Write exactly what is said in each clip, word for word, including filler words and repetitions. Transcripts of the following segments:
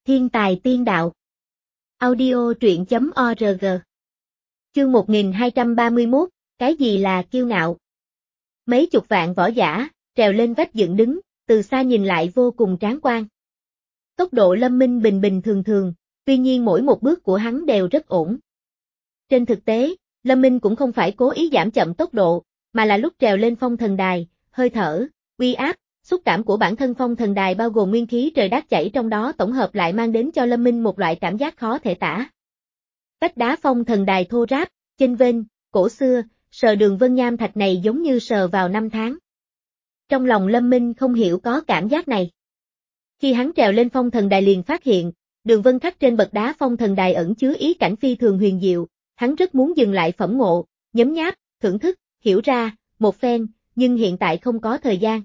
Thiên tài tiên đạo. Audio truyện chấm org. Chương một nghìn hai trăm ba mươi mốt, cái gì là kiêu ngạo? Mấy chục vạn võ giả, trèo lên vách dựng đứng, từ xa nhìn lại vô cùng tráng quan. Tốc độ Lâm Minh bình bình thường thường, tuy nhiên mỗi một bước của hắn đều rất ổn. Trên thực tế, Lâm Minh cũng không phải cố ý giảm chậm tốc độ, mà là lúc trèo lên phong thần đài, hơi thở, uy áp, xúc cảm của bản thân phong thần đài bao gồm nguyên khí trời đất chảy trong đó tổng hợp lại mang đến cho Lâm Minh một loại cảm giác khó thể tả. Vách đá phong thần đài thô ráp, chênh vênh, cổ xưa, sờ đường vân nham thạch này giống như sờ vào năm tháng. Trong lòng Lâm Minh không hiểu có cảm giác này. Khi hắn trèo lên phong thần đài liền phát hiện, đường vân khắc trên bậc đá phong thần đài ẩn chứa ý cảnh phi thường huyền diệu, hắn rất muốn dừng lại phẩm ngộ, nhấm nháp, thưởng thức, hiểu ra, một phen, nhưng hiện tại không có thời gian.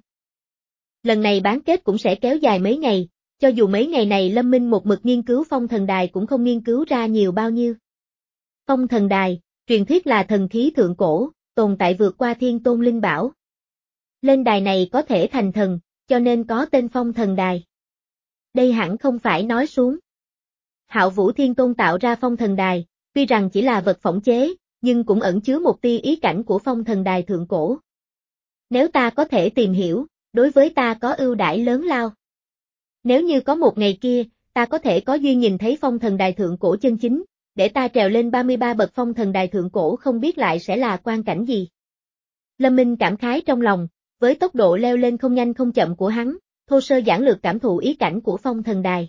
Lần này bán kết cũng sẽ kéo dài mấy ngày, cho dù mấy ngày này Lâm Minh một mực nghiên cứu phong thần đài cũng không nghiên cứu ra nhiều bao nhiêu. Phong thần đài, truyền thuyết là thần khí thượng cổ, tồn tại vượt qua thiên tôn linh bảo. Lên đài này có thể thành thần, cho nên có tên phong thần đài. Đây hẳn không phải nói xuống. Hạo Vũ Thiên Tôn tạo ra phong thần đài, tuy rằng chỉ là vật phỏng chế, nhưng cũng ẩn chứa một tia ý cảnh của phong thần đài thượng cổ. Nếu ta có thể tìm hiểu, đối với ta có ưu đãi lớn lao. Nếu như có một ngày kia, ta có thể có duyên nhìn thấy phong thần đài thượng cổ chân chính, để ta trèo lên ba mươi ba bậc phong thần đài thượng cổ không biết lại sẽ là quang cảnh gì. Lâm Minh cảm khái trong lòng, với tốc độ leo lên không nhanh không chậm của hắn, thô sơ giản lược cảm thụ ý cảnh của phong thần đài.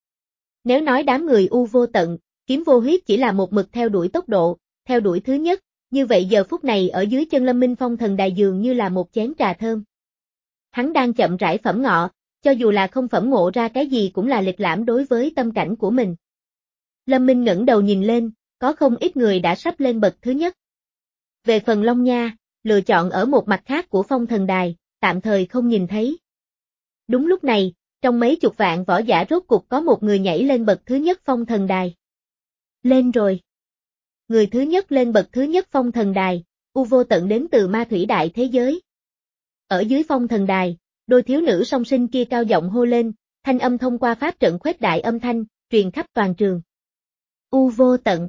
Nếu nói đám người U vô tận, kiếm vô huyết chỉ là một mực theo đuổi tốc độ, theo đuổi thứ nhất, như vậy giờ phút này ở dưới chân Lâm Minh phong thần đài dường như là một chén trà thơm. Hắn đang chậm rãi phẩm ngọ, cho dù là không phẩm ngộ ra cái gì cũng là lịch lãm đối với tâm cảnh của mình. Lâm Minh ngẩng đầu nhìn lên, có không ít người đã sắp lên bậc thứ nhất. Về phần Long Nha, lựa chọn ở một mặt khác của phong thần đài, tạm thời không nhìn thấy. Đúng lúc này, trong mấy chục vạn võ giả rốt cục có một người nhảy lên bậc thứ nhất phong thần đài. Lên rồi. Người thứ nhất lên bậc thứ nhất phong thần đài, U vô tận đến từ ma thủy đại thế giới. Ở dưới phong thần đài, đôi thiếu nữ song sinh kia cao giọng hô lên, thanh âm thông qua pháp trận khuếch đại âm thanh, truyền khắp toàn trường. U vô tận.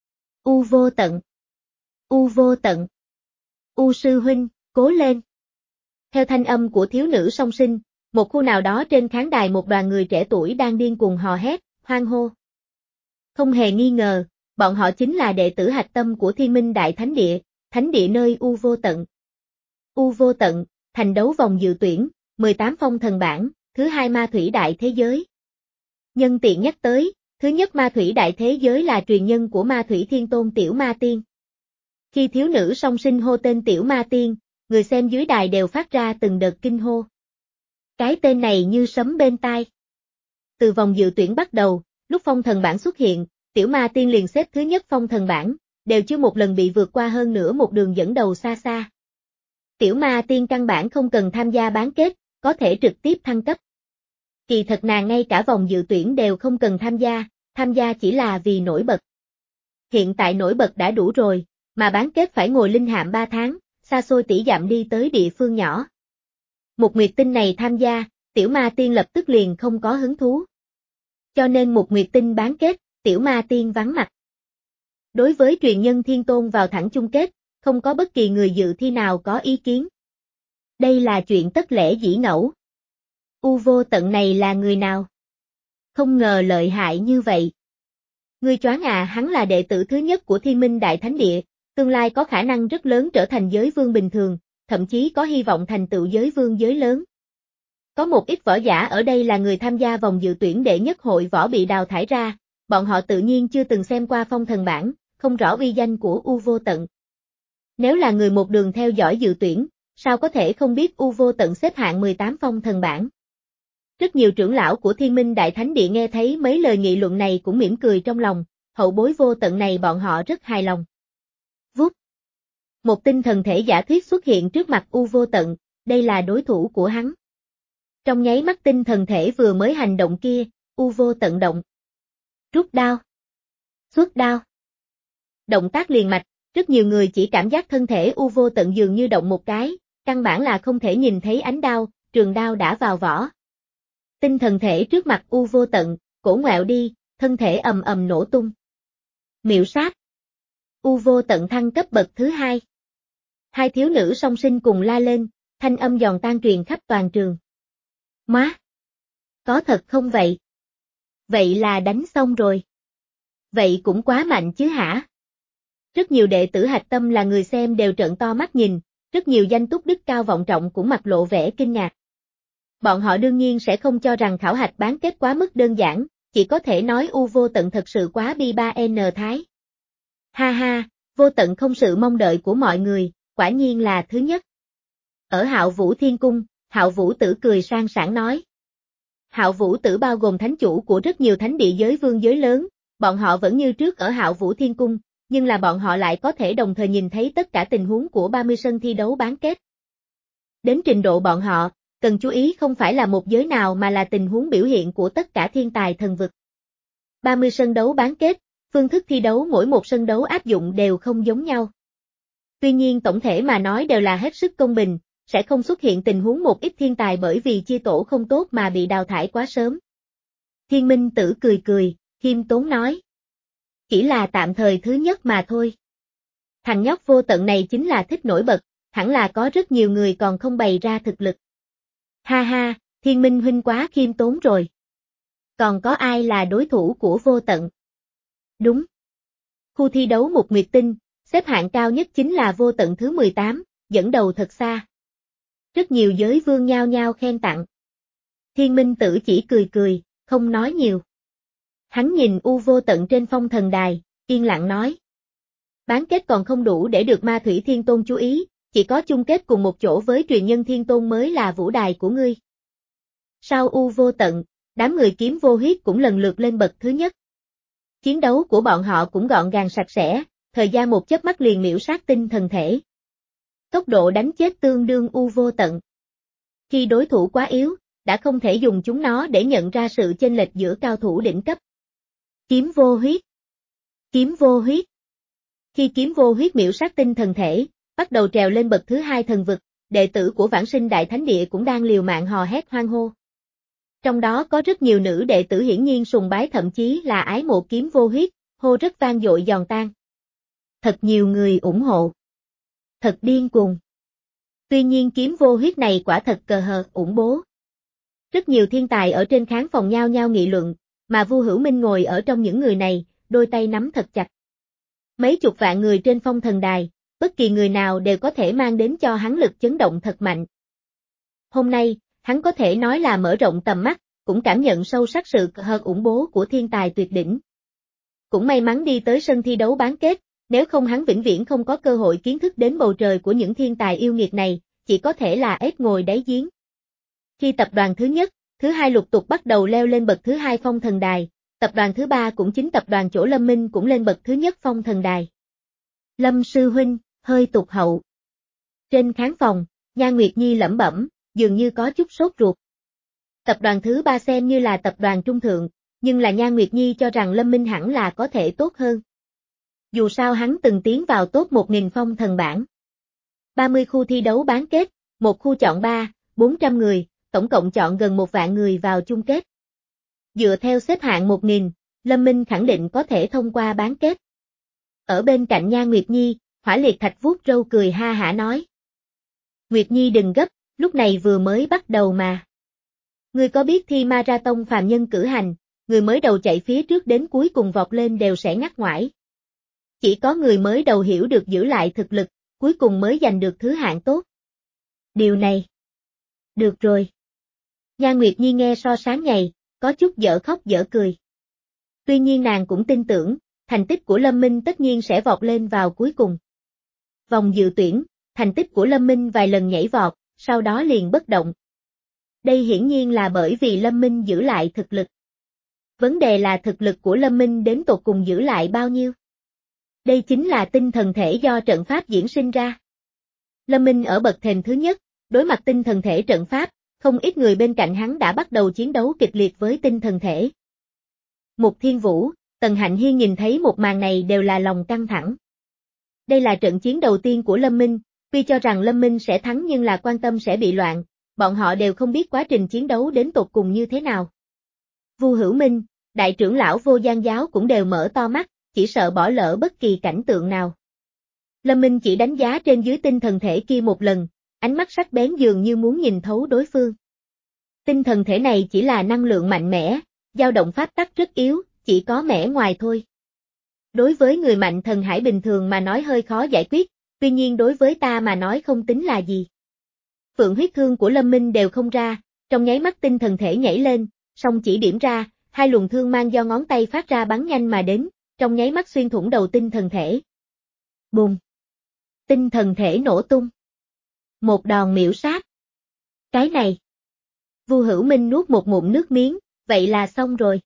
U vô tận. U vô tận. U sư huynh, cố lên. Theo thanh âm của thiếu nữ song sinh, một khu nào đó trên khán đài một đoàn người trẻ tuổi đang điên cuồng hò hét, hoan hô. Không hề nghi ngờ, bọn họ chính là đệ tử hạch tâm của Thiên Minh Đại Thánh Địa, thánh địa nơi U vô tận. U vô tận, thành đấu vòng dự tuyển, mười tám phong thần bảng, thứ hai ma thủy đại thế giới. Nhân tiện nhắc tới, thứ nhất ma thủy đại thế giới là truyền nhân của ma thủy thiên tôn Tiểu Ma Tiên. Khi thiếu nữ song sinh hô tên Tiểu Ma Tiên, người xem dưới đài đều phát ra từng đợt kinh hô. Cái tên này như sấm bên tai. Từ vòng dự tuyển bắt đầu, lúc phong thần bảng xuất hiện, Tiểu Ma Tiên liền xếp thứ nhất phong thần bảng, đều chưa một lần bị vượt qua hơn nữa một đường dẫn đầu xa xa. Tiểu Ma Tiên căn bản không cần tham gia bán kết, có thể trực tiếp thăng cấp. Kỳ thật nàng ngay cả vòng dự tuyển đều không cần tham gia, tham gia chỉ là vì nổi bật. Hiện tại nổi bật đã đủ rồi, mà bán kết phải ngồi linh hạm ba tháng, xa xôi tỷ dặm đi tới địa phương nhỏ. Một Nguyệt Tinh này tham gia, Tiểu Ma Tiên lập tức liền không có hứng thú. Cho nên một Nguyệt Tinh bán kết, Tiểu Ma Tiên vắng mặt. Đối với truyền nhân thiên tôn vào thẳng chung kết, không có bất kỳ người dự thi nào có ý kiến. Đây là chuyện tất lẽ dĩ ngẫu. U vô tận này là người nào? Không ngờ lợi hại như vậy. Ngươi choáng à, hắn là đệ tử thứ nhất của Thiên Minh Đại Thánh Địa, tương lai có khả năng rất lớn trở thành giới vương bình thường, thậm chí có hy vọng thành tựu giới vương giới lớn. Có một ít võ giả ở đây là người tham gia vòng dự tuyển đệ nhất hội võ bị đào thải ra, bọn họ tự nhiên chưa từng xem qua phong thần bảng, không rõ uy danh của U vô tận. Nếu là người một đường theo dõi dự tuyển, sao có thể không biết U vô tận xếp hạng mười tám phong thần bảng. Rất nhiều trưởng lão của Thiên Minh Đại Thánh Địa nghe thấy mấy lời nghị luận này cũng mỉm cười trong lòng, hậu bối vô tận này bọn họ rất hài lòng. Vút. Một tinh thần thể giả thuyết xuất hiện trước mặt U vô tận, đây là đối thủ của hắn. Trong nháy mắt tinh thần thể vừa mới hành động kia, U vô tận động. Rút đao. Xuất đao. Động tác liền mạch, rất nhiều người chỉ cảm giác thân thể U vô tận dường như động một cái, căn bản là không thể nhìn thấy ánh đao, trường đao đã vào vỏ. Tinh thần thể trước mặt U vô tận, cổ ngoẹo đi, thân thể ầm ầm nổ tung. Miệu sát. U Vô Tận thăng cấp bậc thứ hai. Hai thiếu nữ song sinh cùng la lên, thanh âm giòn tan truyền khắp toàn trường. Má! Có thật không vậy? Vậy là đánh xong rồi. Vậy cũng quá mạnh chứ hả? Rất nhiều đệ tử hạch tâm là người xem đều trợn to mắt nhìn, rất nhiều danh túc đức cao vọng trọng cũng mặt lộ vẻ kinh ngạc. Bọn họ đương nhiên sẽ không cho rằng khảo hạch bán kết quá mức đơn giản, chỉ có thể nói U Vô Tận thật sự quá bi ba N thái. Ha ha, Vô Tận không sự mong đợi của mọi người, quả nhiên là thứ nhất. Ở Hạo Vũ Thiên Cung, Hạo Vũ Tử cười sang sảng nói. Hạo Vũ Tử bao gồm thánh chủ của rất nhiều thánh địa giới vương giới lớn, bọn họ vẫn như trước ở Hạo Vũ Thiên Cung, nhưng là bọn họ lại có thể đồng thời nhìn thấy tất cả tình huống của ba mươi sân thi đấu bán kết. Đến trình độ bọn họ, cần chú ý không phải là một giới nào mà là tình huống biểu hiện của tất cả thiên tài thần vực. ba mươi sân đấu bán kết, phương thức thi đấu mỗi một sân đấu áp dụng đều không giống nhau. Tuy nhiên tổng thể mà nói đều là hết sức công bình, sẽ không xuất hiện tình huống một ít thiên tài bởi vì chia tổ không tốt mà bị đào thải quá sớm. Thiên Minh Tử cười cười, khiêm tốn nói. Chỉ là tạm thời thứ nhất mà thôi. Thằng nhóc Vô Tận này chính là thích nổi bật, hẳn là có rất nhiều người còn không bày ra thực lực. Ha ha, Thiên Minh huynh quá khiêm tốn rồi. Còn có ai là đối thủ của Vô Tận? Đúng. Khu thi đấu Mục Nguyệt Tinh, xếp hạng cao nhất chính là Vô Tận thứ mười tám, dẫn đầu thật xa. Rất nhiều giới vương nhao nhao khen tặng. Thiên Minh Tử chỉ cười cười, không nói nhiều. Hắn nhìn U Vô Tận trên phong thần đài, yên lặng nói. Bán kết còn không đủ để được Ma Thủy Thiên Tôn chú ý, chỉ có chung kết cùng một chỗ với truyền nhân Thiên Tôn mới là vũ đài của ngươi. Sau U Vô Tận, đám người Kiếm Vô Huyết cũng lần lượt lên bậc thứ nhất. Chiến đấu của bọn họ cũng gọn gàng sạch sẽ, thời gian một chớp mắt liền miểu sát tinh thần thể. Tốc độ đánh chết tương đương U Vô Tận. Khi đối thủ quá yếu, đã không thể dùng chúng nó để nhận ra sự chênh lệch giữa cao thủ đỉnh cấp. Kiếm Vô Huyết. Kiếm Vô Huyết. Khi Kiếm Vô Huyết miểu sát tinh thần thể, bắt đầu trèo lên bậc thứ hai thần vực, đệ tử của Vãng Sinh Đại Thánh Địa cũng đang liều mạng hò hét hoan hô. Trong đó có rất nhiều nữ đệ tử hiển nhiên sùng bái thậm chí là ái mộ Kiếm Vô Huyết, hô rất vang dội giòn tan. Thật nhiều người ủng hộ. Thật điên cuồng. Tuy nhiên Kiếm Vô Huyết này quả thật cờ hờ, ủng bố. Rất nhiều thiên tài ở trên khán phòng nhao nhao nghị luận, mà Vu Hữu Minh ngồi ở trong những người này, đôi tay nắm thật chặt. Mấy chục vạn người trên phong thần đài, bất kỳ người nào đều có thể mang đến cho hắn lực chấn động thật mạnh. Hôm nay, hắn có thể nói là mở rộng tầm mắt, cũng cảm nhận sâu sắc sự hơn ủng bố của thiên tài tuyệt đỉnh. Cũng may mắn đi tới sân thi đấu bán kết, nếu không hắn vĩnh viễn không có cơ hội kiến thức đến bầu trời của những thiên tài yêu nghiệt này, chỉ có thể là ếch ngồi đáy giếng. Khi tập đoàn thứ nhất, thứ hai lục tục bắt đầu leo lên bậc thứ hai phong thần đài, tập đoàn thứ ba cũng chính tập đoàn chỗ Lâm Minh cũng lên bậc thứ nhất phong thần đài. Lâm sư huynh, hơi tụt hậu. Trên khán phòng, Nhan Nguyệt Nhi lẩm bẩm, dường như có chút sốt ruột. Tập đoàn thứ ba xem như là tập đoàn trung thượng, nhưng là Nhan Nguyệt Nhi cho rằng Lâm Minh hẳn là có thể tốt hơn. Dù sao hắn từng tiến vào top một nghìn phong thần bảng. ba mươi khu thi đấu bán kết, một khu chọn ba, bốn trăm người, tổng cộng chọn gần một vạn người vào chung kết. Dựa theo xếp hạng một nghìn, Lâm Minh khẳng định có thể thông qua bán kết. Ở bên cạnh Nhan Nguyệt Nhi, Hỏa Liệt Thạch vuốt râu cười ha hả nói. Nguyệt Nhi đừng gấp, lúc này vừa mới bắt đầu mà. Ngươi có biết thi marathon phàm nhân cử hành, người mới đầu chạy phía trước đến cuối cùng vọt lên đều sẽ ngắt ngoải. Chỉ có người mới đầu hiểu được giữ lại thực lực, cuối cùng mới giành được thứ hạng tốt. Điều này. Được rồi. Nhan Nguyệt Nhi nghe so sáng ngày, có chút dở khóc dở cười. Tuy nhiên nàng cũng tin tưởng, thành tích của Lâm Minh tất nhiên sẽ vọt lên vào cuối cùng. Vòng dự tuyển, thành tích của Lâm Minh vài lần nhảy vọt, sau đó liền bất động. Đây hiển nhiên là bởi vì Lâm Minh giữ lại thực lực. Vấn đề là thực lực của Lâm Minh đến tột cùng giữ lại bao nhiêu? Đây chính là tinh thần thể do trận pháp diễn sinh ra. Lâm Minh ở bậc thềm thứ nhất, đối mặt tinh thần thể trận pháp, không ít người bên cạnh hắn đã bắt đầu chiến đấu kịch liệt với tinh thần thể. Mục Thiên Vũ, Tần Hạnh Hiên nhìn thấy một màn này đều là lòng căng thẳng. Đây là trận chiến đầu tiên của Lâm Minh, tuy cho rằng Lâm Minh sẽ thắng nhưng là quan tâm sẽ bị loạn, bọn họ đều không biết quá trình chiến đấu đến tột cùng như thế nào. Vu Hữu Minh, đại trưởng lão Vô Gian giáo cũng đều mở to mắt, chỉ sợ bỏ lỡ bất kỳ cảnh tượng nào. Lâm Minh chỉ đánh giá trên dưới tinh thần thể kia một lần, ánh mắt sắc bén dường như muốn nhìn thấu đối phương. Tinh thần thể này chỉ là năng lượng mạnh mẽ, dao động pháp tắc rất yếu, chỉ có mẻ ngoài thôi. Đối với người mạnh thần hải bình thường mà nói hơi khó giải quyết, tuy nhiên đối với ta mà nói không tính là gì. Phượng huyết thương của Lâm Minh đều không ra, trong nháy mắt tinh thần thể nhảy lên, song chỉ điểm ra, hai luồng thương mang do ngón tay phát ra bắn nhanh mà đến, trong nháy mắt xuyên thủng đầu tinh thần thể. Bùng! Tinh thần thể nổ tung. Một đòn miểu sát. Cái này. Vu Hữu Minh nuốt một ngụm nước miếng, vậy là xong rồi.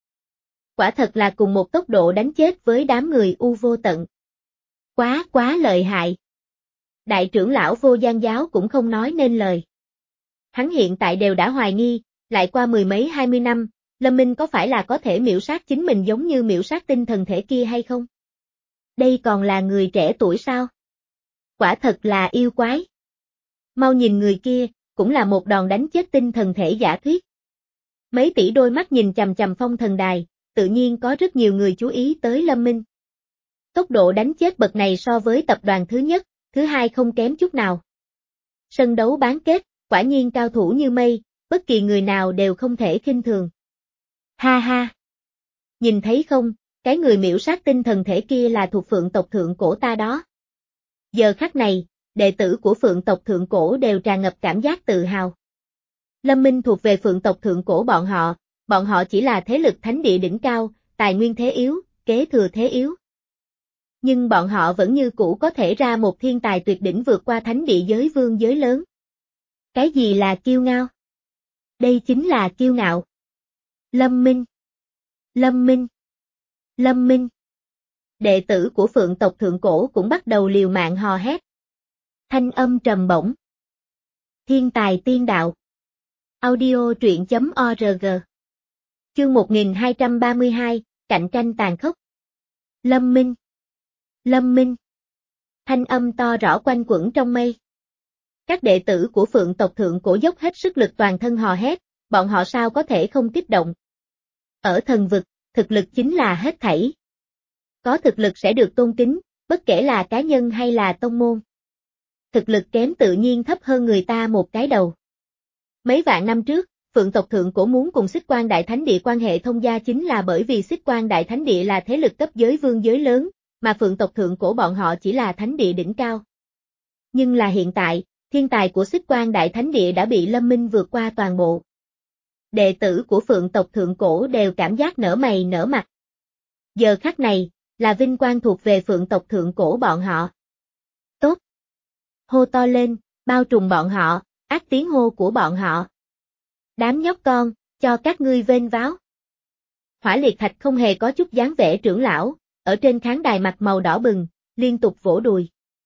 Quả thật là cùng một tốc độ đánh chết với đám người U Vô Tận. Quá quá lợi hại. Đại trưởng lão Vô Gian giáo cũng không nói nên lời. Hắn hiện tại đều đã hoài nghi, lại qua mười mấy hai mươi năm, Lâm Minh có phải là có thể miểu sát chính mình giống như miểu sát tinh thần thể kia hay không? Đây còn là người trẻ tuổi sao? Quả thật là yêu quái. Mau nhìn người kia, cũng là một đòn đánh chết tinh thần thể giả thuyết. Mấy tỷ đôi mắt nhìn chằm chằm phong thần đài, tự nhiên có rất nhiều người chú ý tới Lâm Minh. Tốc độ đánh chết bậc này so với tập đoàn thứ nhất, thứ hai không kém chút nào. Sân đấu bán kết, quả nhiên cao thủ như mây, bất kỳ người nào đều không thể khinh thường. Ha ha! Nhìn thấy không, cái người miểu sát tinh thần thể kia là thuộc Phượng tộc thượng cổ ta đó. Giờ khắc này, đệ tử của Phượng tộc thượng cổ đều tràn ngập cảm giác tự hào. Lâm Minh thuộc về Phượng tộc thượng cổ bọn họ, bọn họ chỉ là thế lực thánh địa đỉnh cao, tài nguyên thế yếu, kế thừa thế yếu. Nhưng bọn họ vẫn như cũ có thể ra một thiên tài tuyệt đỉnh vượt qua thánh địa giới vương giới lớn. Cái gì là kiêu ngao? Đây chính là kiêu ngạo. Lâm Minh. Lâm Minh. Lâm Minh. Đệ tử của Phượng tộc thượng cổ cũng bắt đầu liều mạng hò hét. Thanh âm trầm bổng. Thiên tài tiên đạo. Audio truyện chấm org. Chương một nghìn hai trăm ba mươi hai, cạnh tranh tàn khốc. Lâm Minh. Lâm Minh. Thanh âm to rõ quanh quẩn trong mây. Các đệ tử của Phượng tộc thượng cổ dốc hết sức lực toàn thân hò hét, bọn họ sao có thể không kích động. Ở thần vực, thực lực chính là hết thảy. Có thực lực sẽ được tôn kính, bất kể là cá nhân hay là tông môn. Thực lực kém tự nhiên thấp hơn người ta một cái đầu. Mấy vạn năm trước, Phượng tộc thượng cổ muốn cùng Xích Quan Đại Thánh Địa quan hệ thông gia chính là bởi vì Xích Quan Đại Thánh Địa là thế lực cấp giới vương giới lớn, mà Phượng tộc thượng cổ bọn họ chỉ là thánh địa đỉnh cao. Nhưng là hiện tại, thiên tài của Xích Quan Đại Thánh Địa đã bị Lâm Minh vượt qua toàn bộ. Đệ tử của Phượng tộc thượng cổ đều cảm giác nở mày nở mặt. Giờ khắc này, là vinh quang thuộc về Phượng tộc thượng cổ bọn họ. Tốt! Hô to lên, bao trùm bọn họ, ác tiếng hô của bọn họ. Đám nhóc con, cho các ngươi vênh váo. Hỏa Liệt Thạch không hề có chút dáng vẻ trưởng lão, ở trên khán đài mặt màu đỏ bừng, liên tục vỗ đùi.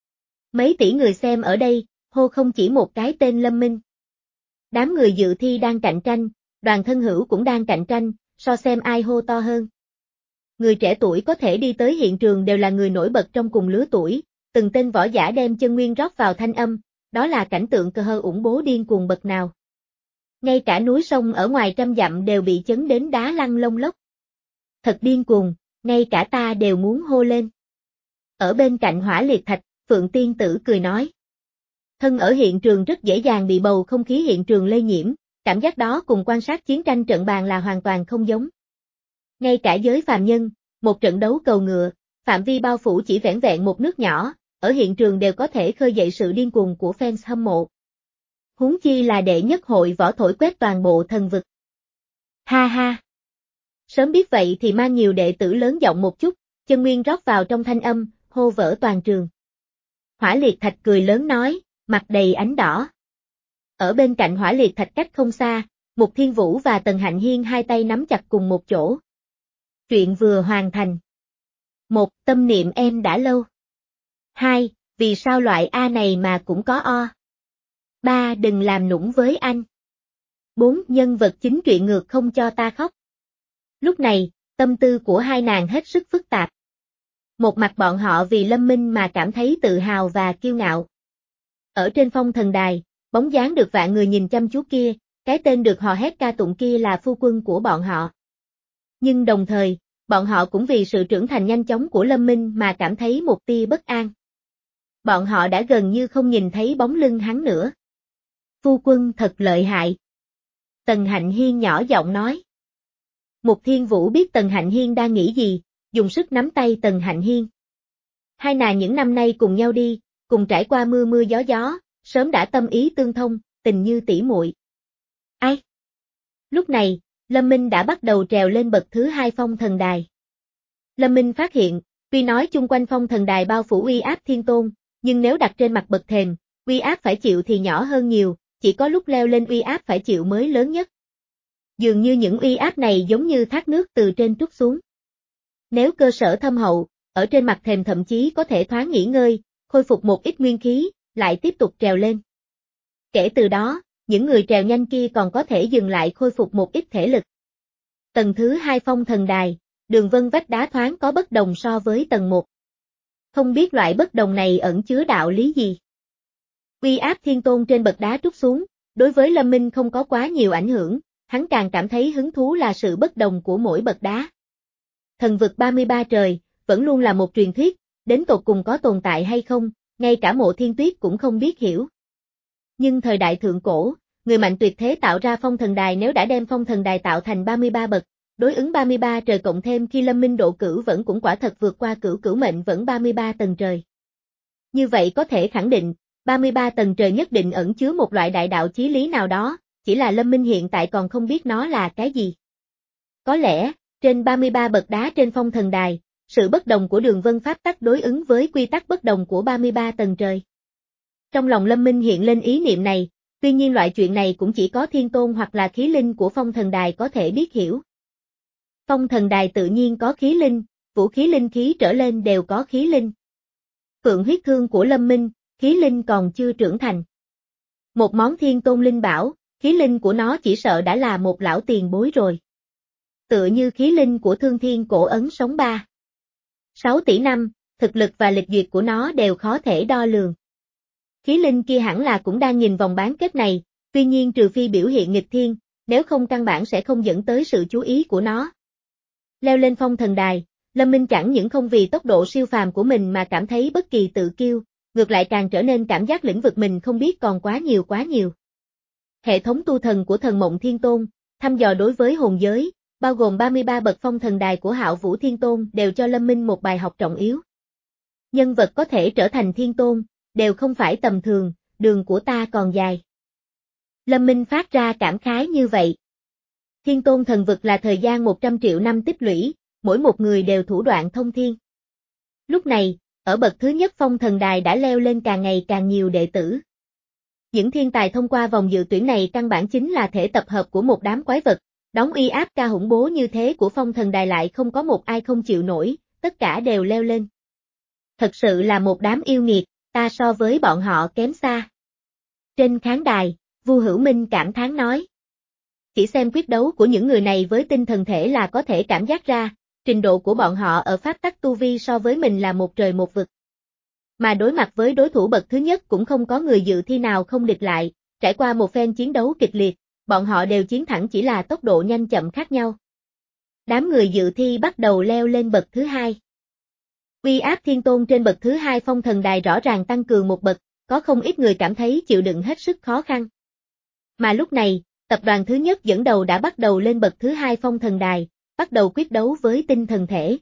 Mấy tỷ người xem ở đây, hô không chỉ một cái tên Lâm Minh. Đám người dự thi đang cạnh tranh, đoàn thân hữu cũng đang cạnh tranh, so xem ai hô to hơn. Người trẻ tuổi có thể đi tới hiện trường đều là người nổi bật trong cùng lứa tuổi, từng tên võ giả đem chân nguyên rót vào thanh âm, đó là cảnh tượng cơ hơ ủng bố điên cuồng bậc nào. Ngay cả núi sông ở ngoài trăm dặm đều bị chấn đến đá lăn lông lốc. Thật điên cuồng, ngay cả ta đều muốn hô lên. Ở bên cạnh Hỏa Liệt Thạch, Phượng Tiên Tử cười nói. Thân ở hiện trường rất dễ dàng bị bầu không khí hiện trường lây nhiễm, cảm giác đó cùng quan sát chiến tranh trận bàn là hoàn toàn không giống. Ngay cả giới phàm nhân, một trận đấu cầu ngựa, phạm vi bao phủ chỉ vẻn vẹn một nước nhỏ, ở hiện trường đều có thể khơi dậy sự điên cuồng của fans hâm mộ. Huống chi là đệ nhất hội võ thổi quét toàn bộ thần vực. Ha ha! Sớm biết vậy thì mang nhiều đệ tử lớn giọng một chút, chân nguyên rót vào trong thanh âm, hô vỡ toàn trường. Hỏa Liệt Thạch cười lớn nói, mặt đầy ánh đỏ. Ở bên cạnh Hỏa Liệt Thạch cách không xa, Mục Thiên Vũ và Tần Hạnh Hiên hai tay nắm chặt cùng một chỗ. Chuyện vừa hoàn thành. Một, tâm niệm em đã lâu. Hai, vì sao loại A này mà cũng có O. Ba, đừng làm nũng với anh. Bốn, nhân vật chính truyện ngược không cho ta khóc. Lúc này, tâm tư của hai nàng hết sức phức tạp. Một mặt bọn họ vì Lâm Minh mà cảm thấy tự hào và kiêu ngạo. Ở trên phong thần đài, bóng dáng được vạn người nhìn chăm chú kia, cái tên được hò hét ca tụng kia là phu quân của bọn họ. Nhưng đồng thời, bọn họ cũng vì sự trưởng thành nhanh chóng của Lâm Minh mà cảm thấy một tia bất an. Bọn họ đã gần như không nhìn thấy bóng lưng hắn nữa. Phu quân thật lợi hại. Tần Hạnh Hiên nhỏ giọng nói. Mục Thiên Vũ biết Tần Hạnh Hiên đang nghĩ gì, dùng sức nắm tay Tần Hạnh Hiên. Hai nàng những năm nay cùng nhau đi, cùng trải qua mưa mưa gió gió, sớm đã tâm ý tương thông, tình như tỷ muội. Ai? Lúc này, Lâm Minh đã bắt đầu trèo lên bậc thứ hai phong thần đài. Lâm Minh phát hiện, tuy nói chung quanh phong thần đài bao phủ uy áp thiên tôn, nhưng nếu đặt trên mặt bậc thềm, uy áp phải chịu thì nhỏ hơn nhiều, chỉ có lúc leo lên uy áp phải chịu mới lớn nhất. Dường như những uy áp này giống như thác nước từ trên trút xuống. Nếu cơ sở thâm hậu, ở trên mặt thềm thậm chí có thể thoáng nghỉ ngơi, khôi phục một ít nguyên khí, lại tiếp tục trèo lên. Kể từ đó, những người trèo nhanh kia còn có thể dừng lại khôi phục một ít thể lực. Tầng thứ hai phong thần đài, đường vân vách đá thoáng có bất đồng so với tầng một. Không biết loại bất đồng này ẩn chứa đạo lý gì. Uy áp thiên tôn trên bậc đá trút xuống, đối với Lâm Minh không có quá nhiều ảnh hưởng, hắn càng cảm thấy hứng thú là sự bất đồng của mỗi bậc đá. Thần vực ba mươi ba trời, vẫn luôn là một truyền thuyết, đến tột cùng có tồn tại hay không, ngay cả Mộ Thiên Tuyết cũng không biết hiểu. Nhưng thời đại thượng cổ, người mạnh tuyệt thế tạo ra phong thần đài, nếu đã đem phong thần đài tạo thành ba mươi ba bậc, đối ứng ba mươi ba trời cộng thêm khi Lâm Minh độ cửu vẫn cũng quả thật vượt qua cửu cửu mệnh vẫn ba mươi ba tầng trời. Như vậy có thể khẳng định, ba mươi ba tầng trời nhất định ẩn chứa một loại đại đạo chí lý nào đó, chỉ là Lâm Minh hiện tại còn không biết nó là cái gì. Có lẽ, trên ba mươi ba bậc đá trên phong thần đài, sự bất đồng của đường vân pháp tắc đối ứng với quy tắc bất đồng của ba mươi ba tầng trời. Trong lòng Lâm Minh hiện lên ý niệm này, tuy nhiên loại chuyện này cũng chỉ có thiên tôn hoặc là khí linh của phong thần đài có thể biết hiểu. Phong thần đài tự nhiên có khí linh, vũ khí linh khí trở lên đều có khí linh. Phượng huyết thương của Lâm Minh, khí linh còn chưa trưởng thành. Một món thiên tôn linh bảo, khí linh của nó chỉ sợ đã là một lão tiền bối rồi. Tựa như khí linh của Thương Thiên Cổ Ấn sống ba. sáu tỷ năm, thực lực và lịch duyệt của nó đều khó thể đo lường. Khí linh kia hẳn là cũng đang nhìn vòng bán kết này, tuy nhiên trừ phi biểu hiện nghịch thiên, nếu không căn bản sẽ không dẫn tới sự chú ý của nó. Leo lên phong thần đài, Lâm Minh chẳng những không vì tốc độ siêu phàm của mình mà cảm thấy bất kỳ tự kiêu, ngược lại càng trở nên cảm giác lĩnh vực mình không biết còn quá nhiều quá nhiều. Hệ thống tu thần của Thần Mộng Thiên Tôn, thăm dò đối với hồn giới, bao gồm ba mươi ba bậc phong thần đài của Hạo Vũ Thiên Tôn đều cho Lâm Minh một bài học trọng yếu. Nhân vật có thể trở thành thiên tôn, đều không phải tầm thường, đường của ta còn dài. Lâm Minh phát ra cảm khái như vậy. Thiên tôn thần vực là thời gian một trăm triệu năm tích lũy, mỗi một người đều thủ đoạn thông thiên. Lúc này, ở bậc thứ nhất phong thần đài đã leo lên càng ngày càng nhiều đệ tử. Những thiên tài thông qua vòng dự tuyển này căn bản chính là thể tập hợp của một đám quái vật, đóng uy áp ca hủng bố như thế của phong thần đài lại không có một ai không chịu nổi, tất cả đều leo lên. Thật sự là một đám yêu nghiệt, ta so với bọn họ kém xa. Trên khán đài, Vu Hữu Minh cảm thán nói. Chỉ xem quyết đấu của những người này với tinh thần thể là có thể cảm giác ra, trình độ của bọn họ ở pháp tắc tu vi so với mình là một trời một vực. Mà đối mặt với đối thủ bậc thứ nhất cũng không có người dự thi nào không địch lại, trải qua một phen chiến đấu kịch liệt, bọn họ đều chiến thắng chỉ là tốc độ nhanh chậm khác nhau. Đám người dự thi bắt đầu leo lên bậc thứ hai. Uy áp thiên tôn trên bậc thứ hai phong thần đài rõ ràng tăng cường một bậc, có không ít người cảm thấy chịu đựng hết sức khó khăn. Mà lúc này, tập đoàn thứ nhất dẫn đầu đã bắt đầu lên bậc thứ hai phong thần đài, bắt đầu quyết đấu với tinh thần thể.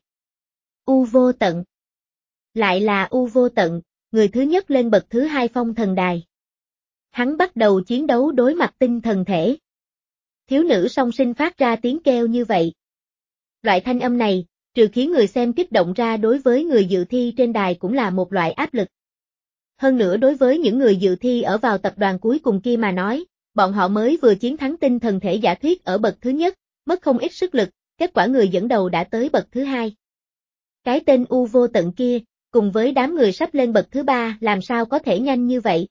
U Vô Tận. Lại là U Vô Tận, người thứ nhất lên bậc thứ hai phong thần đài. Hắn bắt đầu chiến đấu đối mặt tinh thần thể. Thiếu nữ song sinh phát ra tiếng kêu như vậy. Loại thanh âm này, trừ khiến người xem kích động ra đối với người dự thi trên đài cũng là một loại áp lực. Hơn nữa đối với những người dự thi ở vào tập đoàn cuối cùng kia mà nói, bọn họ mới vừa chiến thắng tinh thần thể giả thuyết ở bậc thứ nhất, mất không ít sức lực, kết quả người dẫn đầu đã tới bậc thứ hai. Cái tên U Vô Tận kia, cùng với đám người sắp lên bậc thứ ba làm sao có thể nhanh như vậy.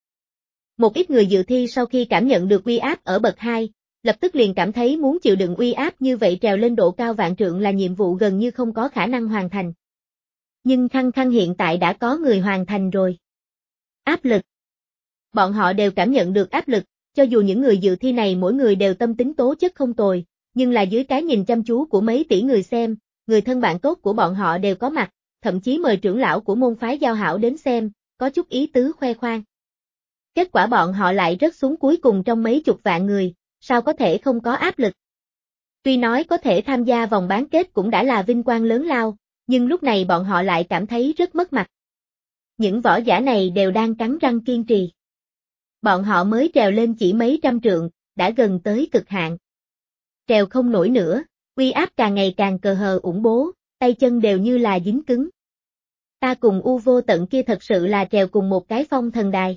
Một ít người dự thi sau khi cảm nhận được uy áp ở bậc hai, lập tức liền cảm thấy muốn chịu đựng uy áp như vậy trèo lên độ cao vạn trượng là nhiệm vụ gần như không có khả năng hoàn thành. Nhưng khăng khăng hiện tại đã có người hoàn thành rồi. Áp lực. Bọn họ đều cảm nhận được áp lực, cho dù những người dự thi này mỗi người đều tâm tính tố chất không tồi, nhưng là dưới cái nhìn chăm chú của mấy tỷ người xem, người thân bạn tốt của bọn họ đều có mặt, thậm chí mời trưởng lão của môn phái Giao Hảo đến xem, có chút ý tứ khoe khoang. Kết quả bọn họ lại rớt xuống cuối cùng trong mấy chục vạn người, sao có thể không có áp lực. Tuy nói có thể tham gia vòng bán kết cũng đã là vinh quang lớn lao, nhưng lúc này bọn họ lại cảm thấy rất mất mặt. Những võ giả này đều đang cắn răng kiên trì. Bọn họ mới trèo lên chỉ mấy trăm trượng, đã gần tới cực hạn. Trèo không nổi nữa, uy áp càng ngày càng cờ hờ ủng bố, tay chân đều như là dính cứng. Ta cùng U Vô Tận kia thật sự là trèo cùng một cái phong thần đài.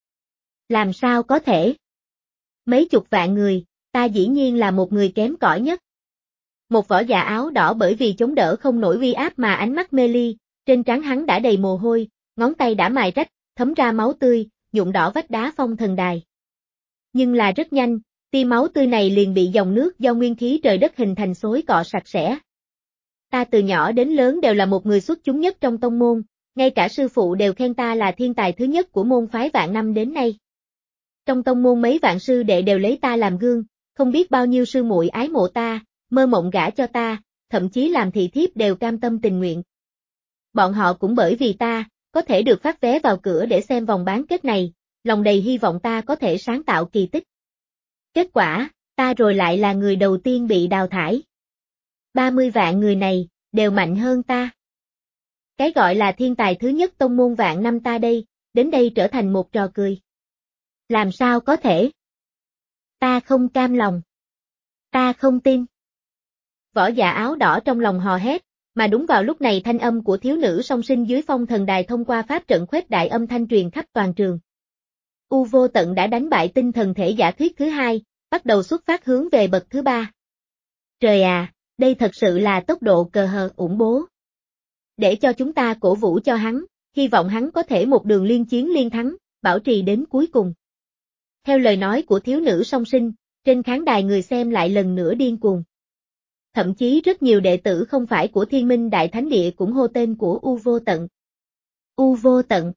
Làm sao có thể? Mấy chục vạn người, ta dĩ nhiên là một người kém cỏi nhất. Một võ giả áo đỏ bởi vì chống đỡ không nổi uy áp mà ánh mắt mê ly, trên trán hắn đã đầy mồ hôi, ngón tay đã mài rách, thấm ra máu tươi, nhuộm đỏ vách đá phong thần đài. Nhưng là rất nhanh, tia máu tươi này liền bị dòng nước do nguyên khí trời đất hình thành xối cọ sạch sẽ. Ta từ nhỏ đến lớn đều là một người xuất chúng nhất trong tông môn, ngay cả sư phụ đều khen ta là thiên tài thứ nhất của môn phái vạn năm đến nay. Trong tông môn mấy vạn sư đệ đều lấy ta làm gương, không biết bao nhiêu sư muội ái mộ ta, mơ mộng gả cho ta, thậm chí làm thị thiếp đều cam tâm tình nguyện. Bọn họ cũng bởi vì ta, có thể được phát vé vào cửa để xem vòng bán kết này, lòng đầy hy vọng ta có thể sáng tạo kỳ tích. Kết quả, ta rồi lại là người đầu tiên bị đào thải. ba mươi vạn người này, đều mạnh hơn ta. Cái gọi là thiên tài thứ nhất tông môn vạn năm ta đây, đến đây trở thành một trò cười. Làm sao có thể? Ta không cam lòng. Ta không tin. Võ giả áo đỏ trong lòng hò hét, mà đúng vào lúc này thanh âm của thiếu nữ song sinh dưới phong thần đài thông qua pháp trận khuếch đại âm thanh truyền khắp toàn trường. U Vô Tận đã đánh bại tinh thần thể giả thuyết thứ hai, bắt đầu xuất phát hướng về bậc thứ ba. Trời à, đây thật sự là tốc độ cờ hờ ủng bố. Để cho chúng ta cổ vũ cho hắn, hy vọng hắn có thể một đường liên chiến liên thắng, bảo trì đến cuối cùng. Theo lời nói của thiếu nữ song sinh, trên khán đài người xem lại lần nữa điên cuồng. Thậm chí rất nhiều đệ tử không phải của Thiên Minh Đại Thánh Địa cũng hô tên của U Vô Tận. U Vô Tận.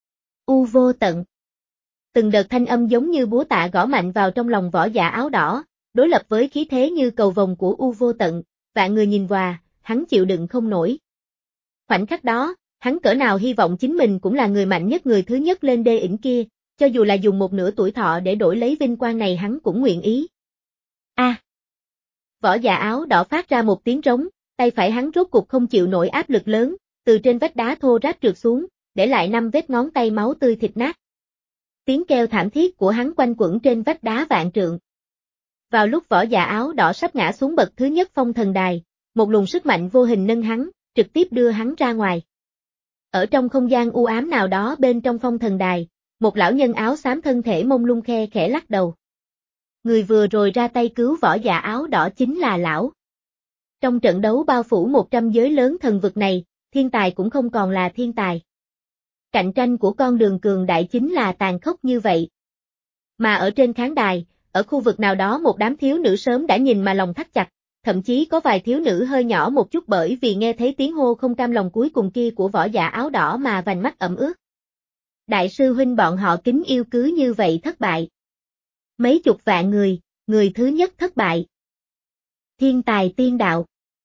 U Vô Tận. Từng đợt thanh âm giống như búa tạ gõ mạnh vào trong lòng võ giả áo đỏ, đối lập với khí thế như cầu vồng của U Vô Tận, vạn người nhìn qua, hắn chịu đựng không nổi. Khoảnh khắc đó, hắn cỡ nào hy vọng chính mình cũng là người mạnh nhất người thứ nhất lên đê ỉnh kia, cho dù là dùng một nửa tuổi thọ để đổi lấy vinh quang này hắn cũng nguyện ý. A. À. Võ giả áo đỏ phát ra một tiếng rống, tay phải hắn rốt cục không chịu nổi áp lực lớn, từ trên vách đá thô ráp trượt xuống, để lại năm vết ngón tay máu tươi thịt nát. Tiếng kêu thảm thiết của hắn quanh quẩn trên vách đá vạn trượng. Vào lúc võ giả áo đỏ sắp ngã xuống bậc thứ nhất phong thần đài, một luồng sức mạnh vô hình nâng hắn, trực tiếp đưa hắn ra ngoài. Ở trong không gian u ám nào đó bên trong phong thần đài, một lão nhân áo xám thân thể mông lung khe khẽ lắc đầu. Người vừa rồi ra tay cứu võ giả áo đỏ chính là lão. Trong trận đấu bao phủ một trăm giới lớn thần vực này, thiên tài cũng không còn là thiên tài. Cạnh tranh của con đường cường đại chính là tàn khốc như vậy. Mà ở trên khán đài, ở khu vực nào đó một đám thiếu nữ sớm đã nhìn mà lòng thắt chặt, thậm chí có vài thiếu nữ hơi nhỏ một chút bởi vì nghe thấy tiếng hô không cam lòng cuối cùng kia của võ giả áo đỏ mà vành mắt ẩm ướt. Đại sư huynh bọn họ kính yêu cứ như vậy thất bại. Mấy chục vạn người, người thứ nhất thất bại. Thiên tài tiên đạo.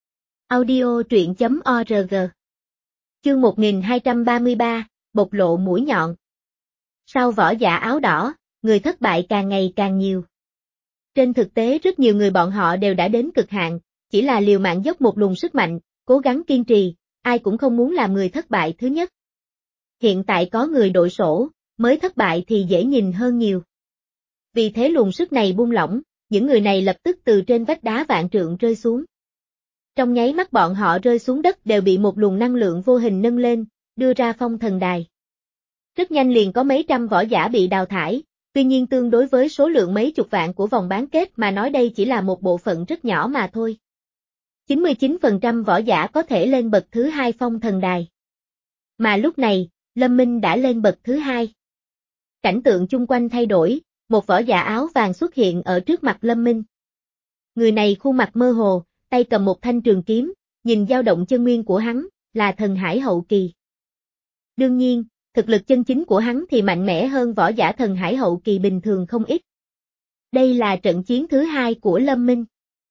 Audio truyện chấm org. Chương một nghìn hai trăm ba mươi ba, bộc lộ mũi nhọn. Sau võ giả áo đỏ, người thất bại càng ngày càng nhiều. Trên thực tế rất nhiều người bọn họ đều đã đến cực hạn, chỉ là liều mạng dốc một luồng sức mạnh, cố gắng kiên trì, ai cũng không muốn làm người thất bại thứ nhất. Hiện tại có người đội sổ, mới thất bại thì dễ nhìn hơn nhiều. Vì thế luồng sức này buông lỏng, những người này lập tức từ trên vách đá vạn trượng rơi xuống. Trong nháy mắt bọn họ rơi xuống đất đều bị một luồng năng lượng vô hình nâng lên, đưa ra phong thần đài. Rất nhanh liền có mấy trăm võ giả bị đào thải, tuy nhiên tương đối với số lượng mấy chục vạn của vòng bán kết mà nói đây chỉ là một bộ phận rất nhỏ mà thôi. chín mươi chín phần trăm võ giả có thể lên bậc thứ hai phong thần đài. Mà lúc này, Lâm Minh đã lên bậc thứ hai. Cảnh tượng chung quanh thay đổi, một võ giả áo vàng xuất hiện ở trước mặt Lâm Minh. Người này khuôn mặt mơ hồ, tay cầm một thanh trường kiếm, nhìn dao động chân nguyên của hắn, là thần hải hậu kỳ. Đương nhiên, thực lực chân chính của hắn thì mạnh mẽ hơn võ giả thần hải hậu kỳ bình thường không ít. Đây là trận chiến thứ hai của Lâm Minh.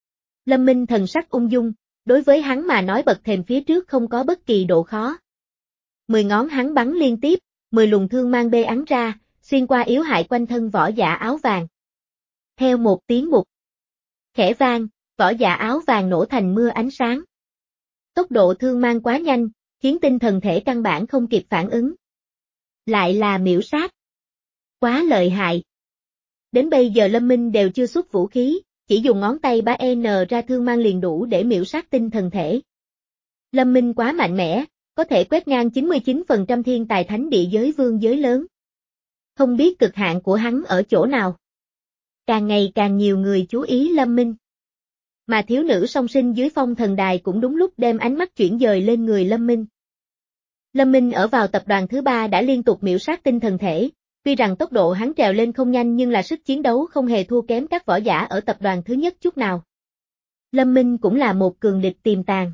Lâm Minh thần sắc ung dung, đối với hắn mà nói bậc thềm phía trước không có bất kỳ độ khó. Mười ngón hắn bắn liên tiếp, mười luồng thương mang bê ắn ra, xuyên qua yếu hại quanh thân võ giả áo vàng. Theo một tiếng bụt, khẽ vang, võ giả áo vàng nổ thành mưa ánh sáng. Tốc độ thương mang quá nhanh, khiến tinh thần thể căn bản không kịp phản ứng. Lại là miễu sát. Quá lợi hại. Đến bây giờ Lâm Minh đều chưa xuất vũ khí, chỉ dùng ngón tay bá N ra thương mang liền đủ để miễu sát tinh thần thể. Lâm Minh quá mạnh mẽ, có thể quét ngang chín mươi chín phần trăm thiên tài thánh địa giới vương giới lớn. Không biết cực hạn của hắn ở chỗ nào. Càng ngày càng nhiều người chú ý Lâm Minh. Mà thiếu nữ song sinh dưới phong thần đài cũng đúng lúc đem ánh mắt chuyển dời lên người Lâm Minh. Lâm Minh ở vào tập đoàn thứ ba đã liên tục miễu sát tinh thần thể, tuy rằng tốc độ hắn trèo lên không nhanh nhưng là sức chiến đấu không hề thua kém các võ giả ở tập đoàn thứ nhất chút nào. Lâm Minh cũng là một cường địch tiềm tàng.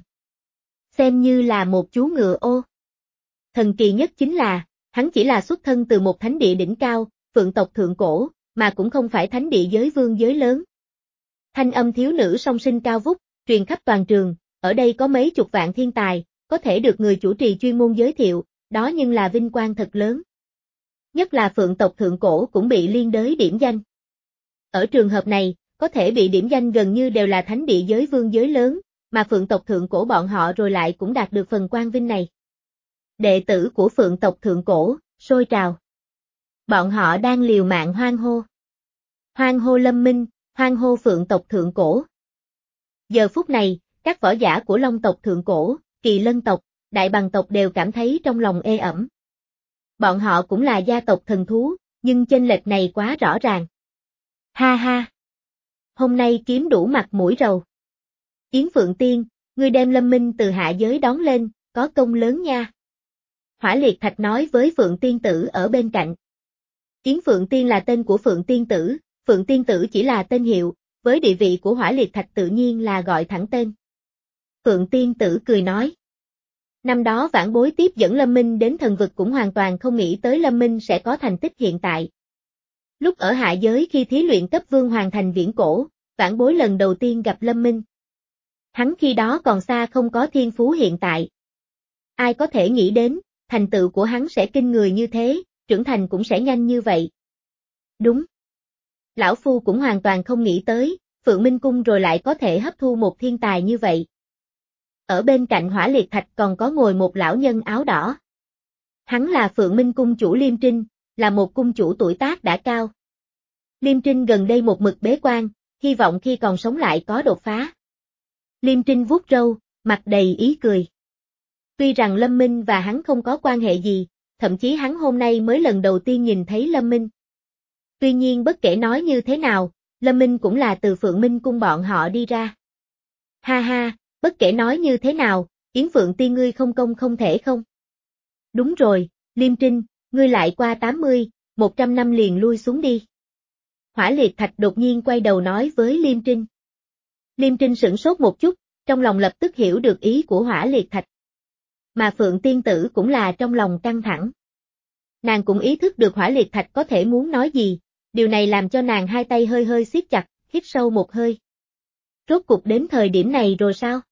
Xem như là một chú ngựa ô. Thần kỳ nhất chính là, hắn chỉ là xuất thân từ một thánh địa đỉnh cao, Phượng tộc thượng cổ, mà cũng không phải thánh địa giới vương giới lớn. Thanh âm thiếu nữ song sinh cao vút, truyền khắp toàn trường, ở đây có mấy chục vạn thiên tài, có thể được người chủ trì chuyên môn giới thiệu, đó nhưng là vinh quang thật lớn. Nhất là Phượng tộc thượng cổ cũng bị liên đới điểm danh. Ở trường hợp này, có thể bị điểm danh gần như đều là thánh địa giới vương giới lớn, mà Phượng tộc thượng cổ bọn họ rồi lại cũng đạt được phần quang vinh này. Đệ tử của Phượng tộc thượng cổ, sôi trào. Bọn họ đang liều mạng hoan hô. Hoan hô Lâm Minh, hoan hô Phượng tộc thượng cổ. Giờ phút này, các võ giả của Long tộc thượng cổ, Kỳ Lân tộc, Đại Bằng tộc đều cảm thấy trong lòng ê ẩm. Bọn họ cũng là gia tộc thần thú, nhưng chênh lệch này quá rõ ràng. Ha ha! Hôm nay kiếm đủ mặt mũi rầu. Yến Phượng Tiên, ngươi đem Lâm Minh từ hạ giới đón lên, có công lớn nha. Hỏa Liệt Thạch nói với Phượng Tiên Tử ở bên cạnh. Yến Phượng Tiên là tên của Phượng Tiên Tử, Phượng Tiên Tử chỉ là tên hiệu, với địa vị của Hỏa Liệt Thạch tự nhiên là gọi thẳng tên. Phượng Tiên Tử cười nói. Năm đó vãn bối tiếp dẫn Lâm Minh đến thần vực cũng hoàn toàn không nghĩ tới Lâm Minh sẽ có thành tích hiện tại. Lúc ở hạ giới khi thí luyện cấp vương hoàn thành viễn cổ, vãn bối lần đầu tiên gặp Lâm Minh. Hắn khi đó còn xa không có thiên phú hiện tại. Ai có thể nghĩ đến, thành tựu của hắn sẽ kinh người như thế, trưởng thành cũng sẽ nhanh như vậy. Đúng. Lão Phu cũng hoàn toàn không nghĩ tới, Phượng Minh Cung rồi lại có thể hấp thu một thiên tài như vậy. Ở bên cạnh Hỏa Liệt Thạch còn có ngồi một lão nhân áo đỏ. Hắn là Phượng Minh Cung chủ Liêm Trinh, là một cung chủ tuổi tác đã cao. Liêm Trinh gần đây một mực bế quan, hy vọng khi còn sống lại có đột phá. Liêm Trinh vuốt râu, mặt đầy ý cười. Tuy rằng Lâm Minh và hắn không có quan hệ gì, thậm chí hắn hôm nay mới lần đầu tiên nhìn thấy Lâm Minh. Tuy nhiên bất kể nói như thế nào, Lâm Minh cũng là từ Phượng Minh Cung bọn họ đi ra. Ha ha, bất kể nói như thế nào, Yến Phượng Tiên ngươi không công không thể không. Đúng rồi, Liêm Trinh, ngươi lại qua tám mươi, một trăm năm liền lui xuống đi. Hỏa Liệt Thạch đột nhiên quay đầu nói với Liêm Trinh. Liêm Trinh sửng sốt một chút, trong lòng lập tức hiểu được ý của Hỏa Liệt Thạch. Mà Phượng Tiên Tử cũng là trong lòng căng thẳng. Nàng cũng ý thức được Hỏa Liệt Thạch có thể muốn nói gì, điều này làm cho nàng hai tay hơi hơi siết chặt, hít sâu một hơi. Rốt cục đến thời điểm này rồi sao?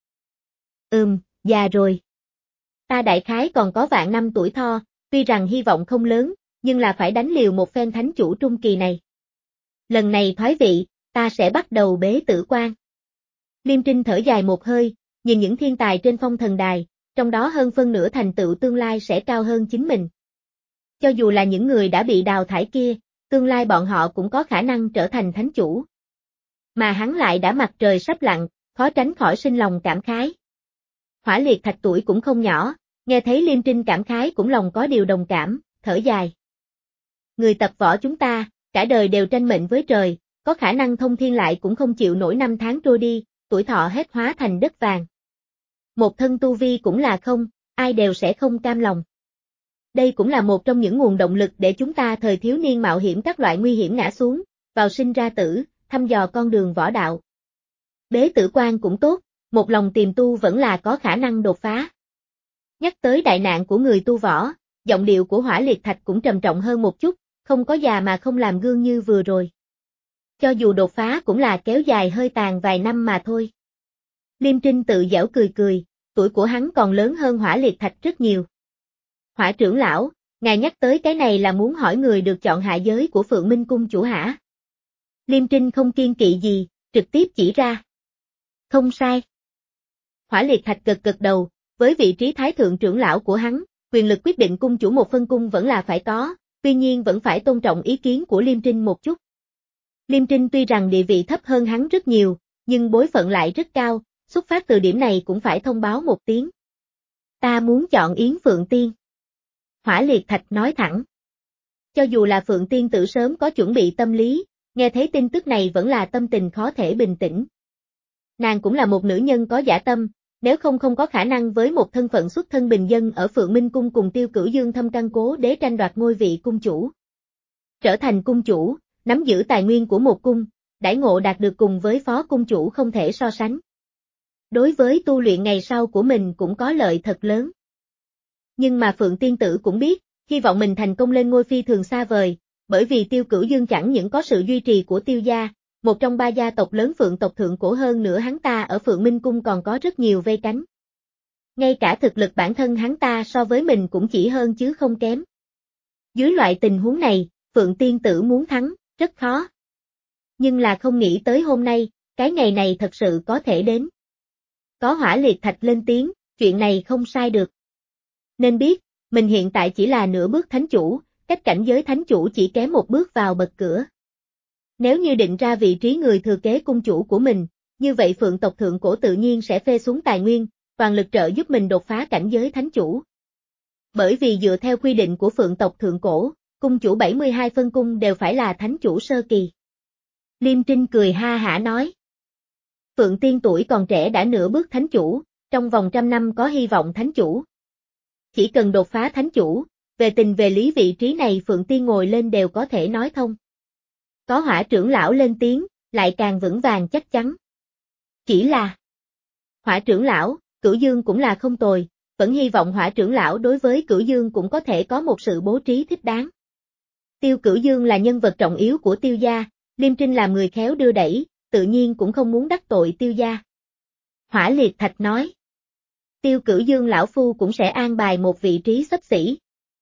Ừm, già rồi. Ta đại khái còn có vạn năm tuổi thọ, tuy rằng hy vọng không lớn, nhưng là phải đánh liều một phen thánh chủ trung kỳ này. Lần này thoái vị, ta sẽ bắt đầu bế tử quan. Liêm Trinh thở dài một hơi, nhìn những thiên tài trên phong thần đài, trong đó hơn phân nửa thành tựu tương lai sẽ cao hơn chính mình. Cho dù là những người đã bị đào thải kia, tương lai bọn họ cũng có khả năng trở thành thánh chủ. Mà hắn lại đã mặt trời sắp lặn, khó tránh khỏi sinh lòng cảm khái. Hỏa Liệt Thạch tuổi cũng không nhỏ, nghe thấy Liêm Trinh cảm khái cũng lòng có điều đồng cảm, thở dài. Người tập võ chúng ta, cả đời đều tranh mệnh với trời, có khả năng thông thiên lại cũng không chịu nổi năm tháng trôi đi, tuổi thọ hết hóa thành đất vàng. Một thân tu vi cũng là không, ai đều sẽ không cam lòng. Đây cũng là một trong những nguồn động lực để chúng ta thời thiếu niên mạo hiểm các loại nguy hiểm ngã xuống, vào sinh ra tử, thăm dò con đường võ đạo. Bế tử quan cũng tốt, một lòng tìm tu vẫn là có khả năng đột phá. Nhắc tới đại nạn của người tu võ, giọng điệu của Hỏa Liệt Thạch cũng trầm trọng hơn một chút, không có già mà không làm gương như vừa rồi. Cho dù đột phá cũng là kéo dài hơi tàn vài năm mà thôi. Liêm Trinh tự giễu cười cười, tuổi của hắn còn lớn hơn Hỏa Liệt Thạch rất nhiều. Hỏa trưởng lão, ngài nhắc tới cái này là muốn hỏi người được chọn hạ giới của Phượng Minh Cung chủ hả? Liêm Trinh không kiên kỵ gì, trực tiếp chỉ ra. Không sai. Hỏa Liệt Thạch gật gật đầu, với vị trí thái thượng trưởng lão của hắn, quyền lực quyết định cung chủ một phân cung vẫn là phải có, tuy nhiên vẫn phải tôn trọng ý kiến của Liêm Trinh một chút. Liêm Trinh tuy rằng địa vị thấp hơn hắn rất nhiều, nhưng bối phận lại rất cao, xuất phát từ điểm này cũng phải thông báo một tiếng. Ta muốn chọn Yến Phượng Tiên. Hỏa Liệt Thạch nói thẳng. Cho dù là Phượng Tiên tử sớm có chuẩn bị tâm lý, nghe thấy tin tức này vẫn là tâm tình khó thể bình tĩnh. Nàng cũng là một nữ nhân có dã tâm, nếu không không có khả năng với một thân phận xuất thân bình dân ở Phượng Minh Cung cùng Tiêu Cửu Dương thâm căn cố đế tranh đoạt ngôi vị cung chủ. Trở thành cung chủ, nắm giữ tài nguyên của một cung, đãi ngộ đạt được cùng với phó cung chủ không thể so sánh. Đối với tu luyện ngày sau của mình cũng có lợi thật lớn. Nhưng mà Phượng Tiên Tử cũng biết, hy vọng mình thành công lên ngôi phi thường xa vời, bởi vì Tiêu Cửu Dương chẳng những có sự duy trì của Tiêu gia, một trong ba gia tộc lớn Phượng tộc thượng cổ hơn nữa hắn ta ở Phượng Minh Cung còn có rất nhiều vây cánh. Ngay cả thực lực bản thân hắn ta so với mình cũng chỉ hơn chứ không kém. Dưới loại tình huống này, Phượng Tiên Tử muốn thắng, rất khó. Nhưng là không nghĩ tới hôm nay, cái ngày này thật sự có thể đến. Có Hỏa Liệt Thạch lên tiếng, chuyện này không sai được. Nên biết, mình hiện tại chỉ là nửa bước thánh chủ, cách cảnh giới thánh chủ chỉ kém một bước vào bậc cửa. Nếu như định ra vị trí người thừa kế cung chủ của mình, như vậy Phượng tộc thượng cổ tự nhiên sẽ phê xuống tài nguyên, toàn lực trợ giúp mình đột phá cảnh giới thánh chủ. Bởi vì dựa theo quy định của Phượng tộc thượng cổ, cung chủ bảy mươi hai phân cung đều phải là thánh chủ sơ kỳ. Liêm Trinh cười ha hả nói. Phượng Tiên tuổi còn trẻ đã nửa bước thánh chủ, trong vòng trăm năm có hy vọng thánh chủ. Chỉ cần đột phá thánh chủ, về tình về lý vị trí này Phượng Tiên ngồi lên đều có thể nói thông. Có Hỏa trưởng lão lên tiếng, lại càng vững vàng chắc chắn. Chỉ là Hỏa trưởng lão, Cửu Dương cũng là không tồi, vẫn hy vọng Hỏa trưởng lão đối với Cửu Dương cũng có thể có một sự bố trí thích đáng. Tiêu Cửu Dương là nhân vật trọng yếu của Tiêu gia, Liêm Trinh làm người khéo đưa đẩy, tự nhiên cũng không muốn đắc tội Tiêu gia. Hỏa Liệt Thạch nói. Tiêu Cửu Dương lão phu cũng sẽ an bài một vị trí xấp xỉ.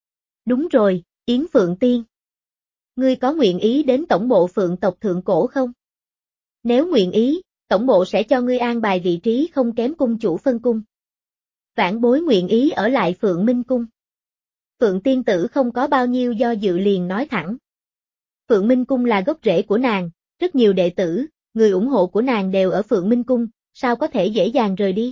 Đúng rồi, Yến Phượng Tiên. Ngươi có nguyện ý đến tổng bộ Phượng tộc thượng cổ không? Nếu nguyện ý, tổng bộ sẽ cho ngươi an bài vị trí không kém cung chủ phân cung. Vãn bối nguyện ý ở lại Phượng Minh Cung. Phượng Tiên tử không có bao nhiêu do dự liền nói thẳng. Phượng Minh Cung là gốc rễ của nàng, rất nhiều đệ tử, người ủng hộ của nàng đều ở Phượng Minh Cung, sao có thể dễ dàng rời đi.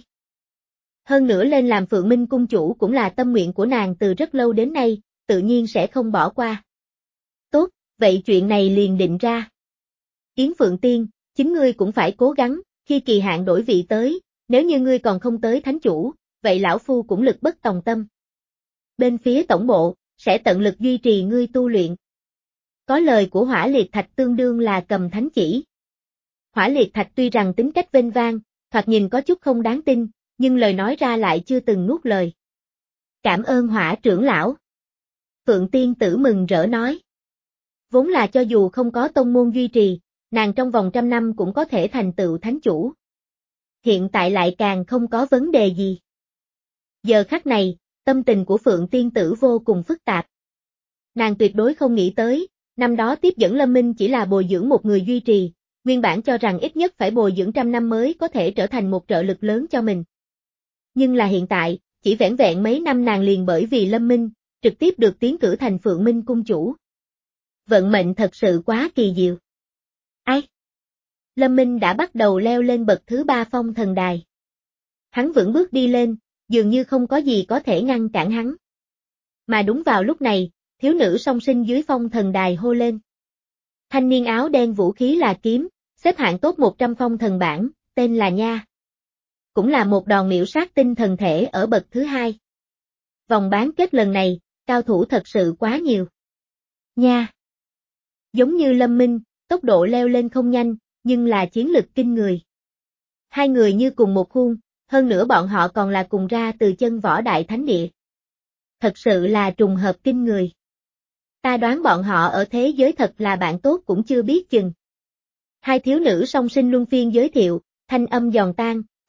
Hơn nữa lên làm Phượng Minh Cung chủ cũng là tâm nguyện của nàng từ rất lâu đến nay, tự nhiên sẽ không bỏ qua. Tốt, vậy chuyện này liền định ra. Yến Phượng Tiên, chính ngươi cũng phải cố gắng, khi kỳ hạn đổi vị tới, nếu như ngươi còn không tới thánh chủ, vậy lão phu cũng lực bất tòng tâm. Bên phía tổng bộ, sẽ tận lực duy trì ngươi tu luyện. Có lời của Hỏa Liệt Thạch tương đương là cầm thánh chỉ. Hỏa Liệt Thạch tuy rằng tính cách vênh vang, thoạt nhìn có chút không đáng tin, nhưng lời nói ra lại chưa từng nuốt lời. Cảm ơn Hỏa trưởng lão. Phượng Tiên tử mừng rỡ nói. Vốn là cho dù không có tông môn duy trì, nàng trong vòng trăm năm cũng có thể thành tựu thánh chủ. Hiện tại lại càng không có vấn đề gì. Giờ khắc này, tâm tình của Phượng Tiên tử vô cùng phức tạp. Nàng tuyệt đối không nghĩ tới, năm đó tiếp dẫn Lâm Minh chỉ là bồi dưỡng một người duy trì, nguyên bản cho rằng ít nhất phải bồi dưỡng trăm năm mới có thể trở thành một trợ lực lớn cho mình. Nhưng là hiện tại, chỉ vẻn vẹn mấy năm nàng liền bởi vì Lâm Minh, trực tiếp được tiến cử thành Phượng Minh cung chủ. Vận mệnh thật sự quá kỳ diệu. Ai? Lâm Minh đã bắt đầu leo lên bậc thứ ba phong thần đài. Hắn vững bước đi lên, dường như không có gì có thể ngăn cản hắn. Mà đúng vào lúc này, thiếu nữ song sinh dưới phong thần đài hô lên. Thanh niên áo đen vũ khí là kiếm, xếp hạng top một trăm phong thần bảng, tên là Nha. Cũng là một đòn miểu sát tinh thần thể ở bậc thứ hai. Vòng bán kết lần này, cao thủ thật sự quá nhiều. Nha. Giống như Lâm Minh, tốc độ leo lên không nhanh, nhưng là chiến lực kinh người. Hai người như cùng một khuôn, hơn nữa bọn họ còn là cùng ra từ chân võ đại thánh địa. Thật sự là trùng hợp kinh người. Ta đoán bọn họ ở thế giới thật là bạn tốt cũng chưa biết chừng. Hai thiếu nữ song sinh luân phiên giới thiệu, thanh âm giòn tan,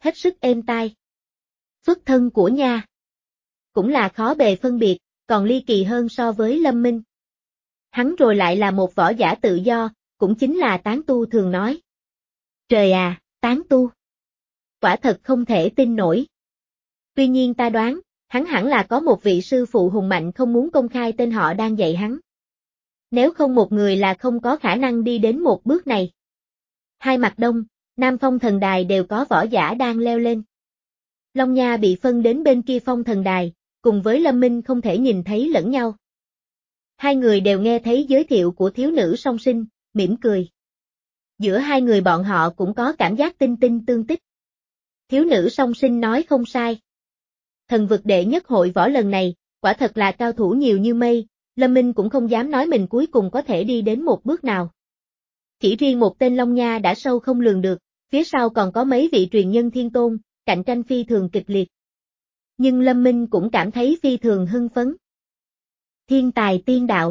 hết sức êm tai. Xuất thân của Nha cũng là khó bề phân biệt, còn ly kỳ hơn so với Lâm Minh. Hắn rồi lại là một võ giả tự do, cũng chính là tán tu thường nói. Trời à, tán tu! Quả thật không thể tin nổi. Tuy nhiên ta đoán, hắn hẳn là có một vị sư phụ hùng mạnh không muốn công khai tên họ đang dạy hắn. Nếu không một người là không có khả năng đi đến một bước này. Hai mặt đông, Nam Phong Thần Đài đều có võ giả đang leo lên. Long Nha bị phân đến bên kia Phong Thần Đài, cùng với Lâm Minh không thể nhìn thấy lẫn nhau. Hai người đều nghe thấy giới thiệu của thiếu nữ song sinh, mỉm cười. Giữa hai người bọn họ cũng có cảm giác tinh tinh tương tích. Thiếu nữ song sinh nói không sai. Thần vực đệ nhất hội võ lần này, quả thật là cao thủ nhiều như mây, Lâm Minh cũng không dám nói mình cuối cùng có thể đi đến một bước nào. Chỉ riêng một tên Long Nha đã sâu không lường được, phía sau còn có mấy vị truyền nhân thiên tôn, cạnh tranh phi thường kịch liệt. Nhưng Lâm Minh cũng cảm thấy phi thường hưng phấn. Thiên tài tiên đạo.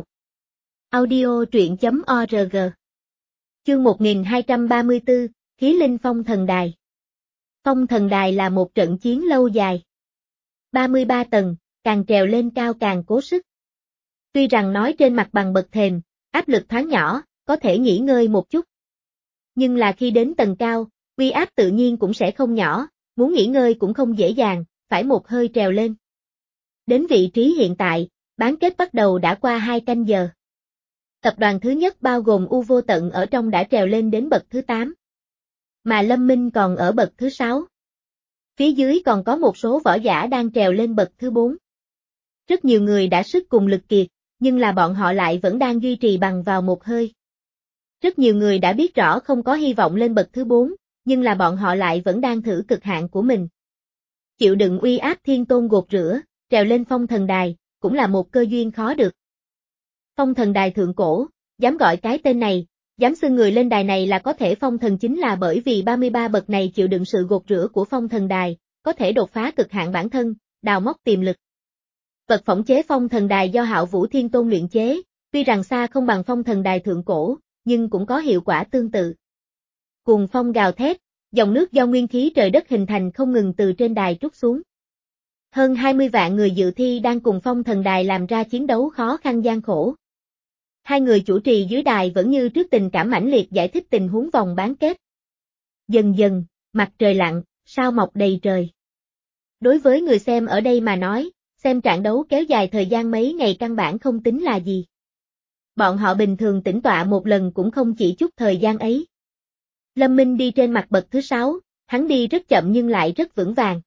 Audio truyện chấm org. Chương một nghìn hai trăm ba mươi tư, Khí Linh Phong Thần Đài. Phong Thần Đài là một trận chiến lâu dài. ba mươi ba tầng, càng trèo lên cao càng cố sức. Tuy rằng nói trên mặt bằng bậc thềm, áp lực thoáng nhỏ, có thể nghỉ ngơi một chút. Nhưng là khi đến tầng cao, uy áp tự nhiên cũng sẽ không nhỏ, muốn nghỉ ngơi cũng không dễ dàng, phải một hơi trèo lên. Đến vị trí hiện tại, bán kết bắt đầu đã qua hai canh giờ. Tập đoàn thứ nhất bao gồm U Vô Tận ở trong đã trèo lên đến bậc thứ tám. Mà Lâm Minh còn ở bậc thứ sáu. Phía dưới còn có một số võ giả đang trèo lên bậc thứ bốn. Rất nhiều người đã sức cùng lực kiệt, nhưng là bọn họ lại vẫn đang duy trì bằng vào một hơi. Rất nhiều người đã biết rõ không có hy vọng lên bậc thứ bốn, nhưng là bọn họ lại vẫn đang thử cực hạn của mình. Chịu đựng uy áp thiên tôn gột rửa, trèo lên Phong Thần Đài, cũng là một cơ duyên khó được. Phong Thần Đài thượng cổ, dám gọi cái tên này, dám xưng người lên đài này là có thể phong thần chính là bởi vì ba mươi ba bậc này chịu đựng sự gột rửa của Phong Thần Đài, có thể đột phá cực hạn bản thân, đào móc tiềm lực. Vật phỏng chế Phong Thần Đài do Hạo Vũ Thiên Tôn luyện chế, tuy rằng xa không bằng Phong Thần Đài thượng cổ, nhưng cũng có hiệu quả tương tự. Cuồng phong gào thét, dòng nước do nguyên khí trời đất hình thành không ngừng từ trên đài trút xuống. Hơn hai mươi vạn người dự thi đang cùng Phong Thần Đài làm ra chiến đấu khó khăn gian khổ. Hai người chủ trì dưới đài vẫn như trước tình cảm mãnh liệt giải thích tình huống vòng bán kết. Dần dần, mặt trời lặn, sao mọc đầy trời. Đối với người xem ở đây mà nói, xem trận đấu kéo dài thời gian mấy ngày căn bản không tính là gì. Bọn họ bình thường tĩnh tọa một lần cũng không chỉ chút thời gian ấy. Lâm Minh đi trên mặt bậc thứ sáu, hắn đi rất chậm nhưng lại rất vững vàng.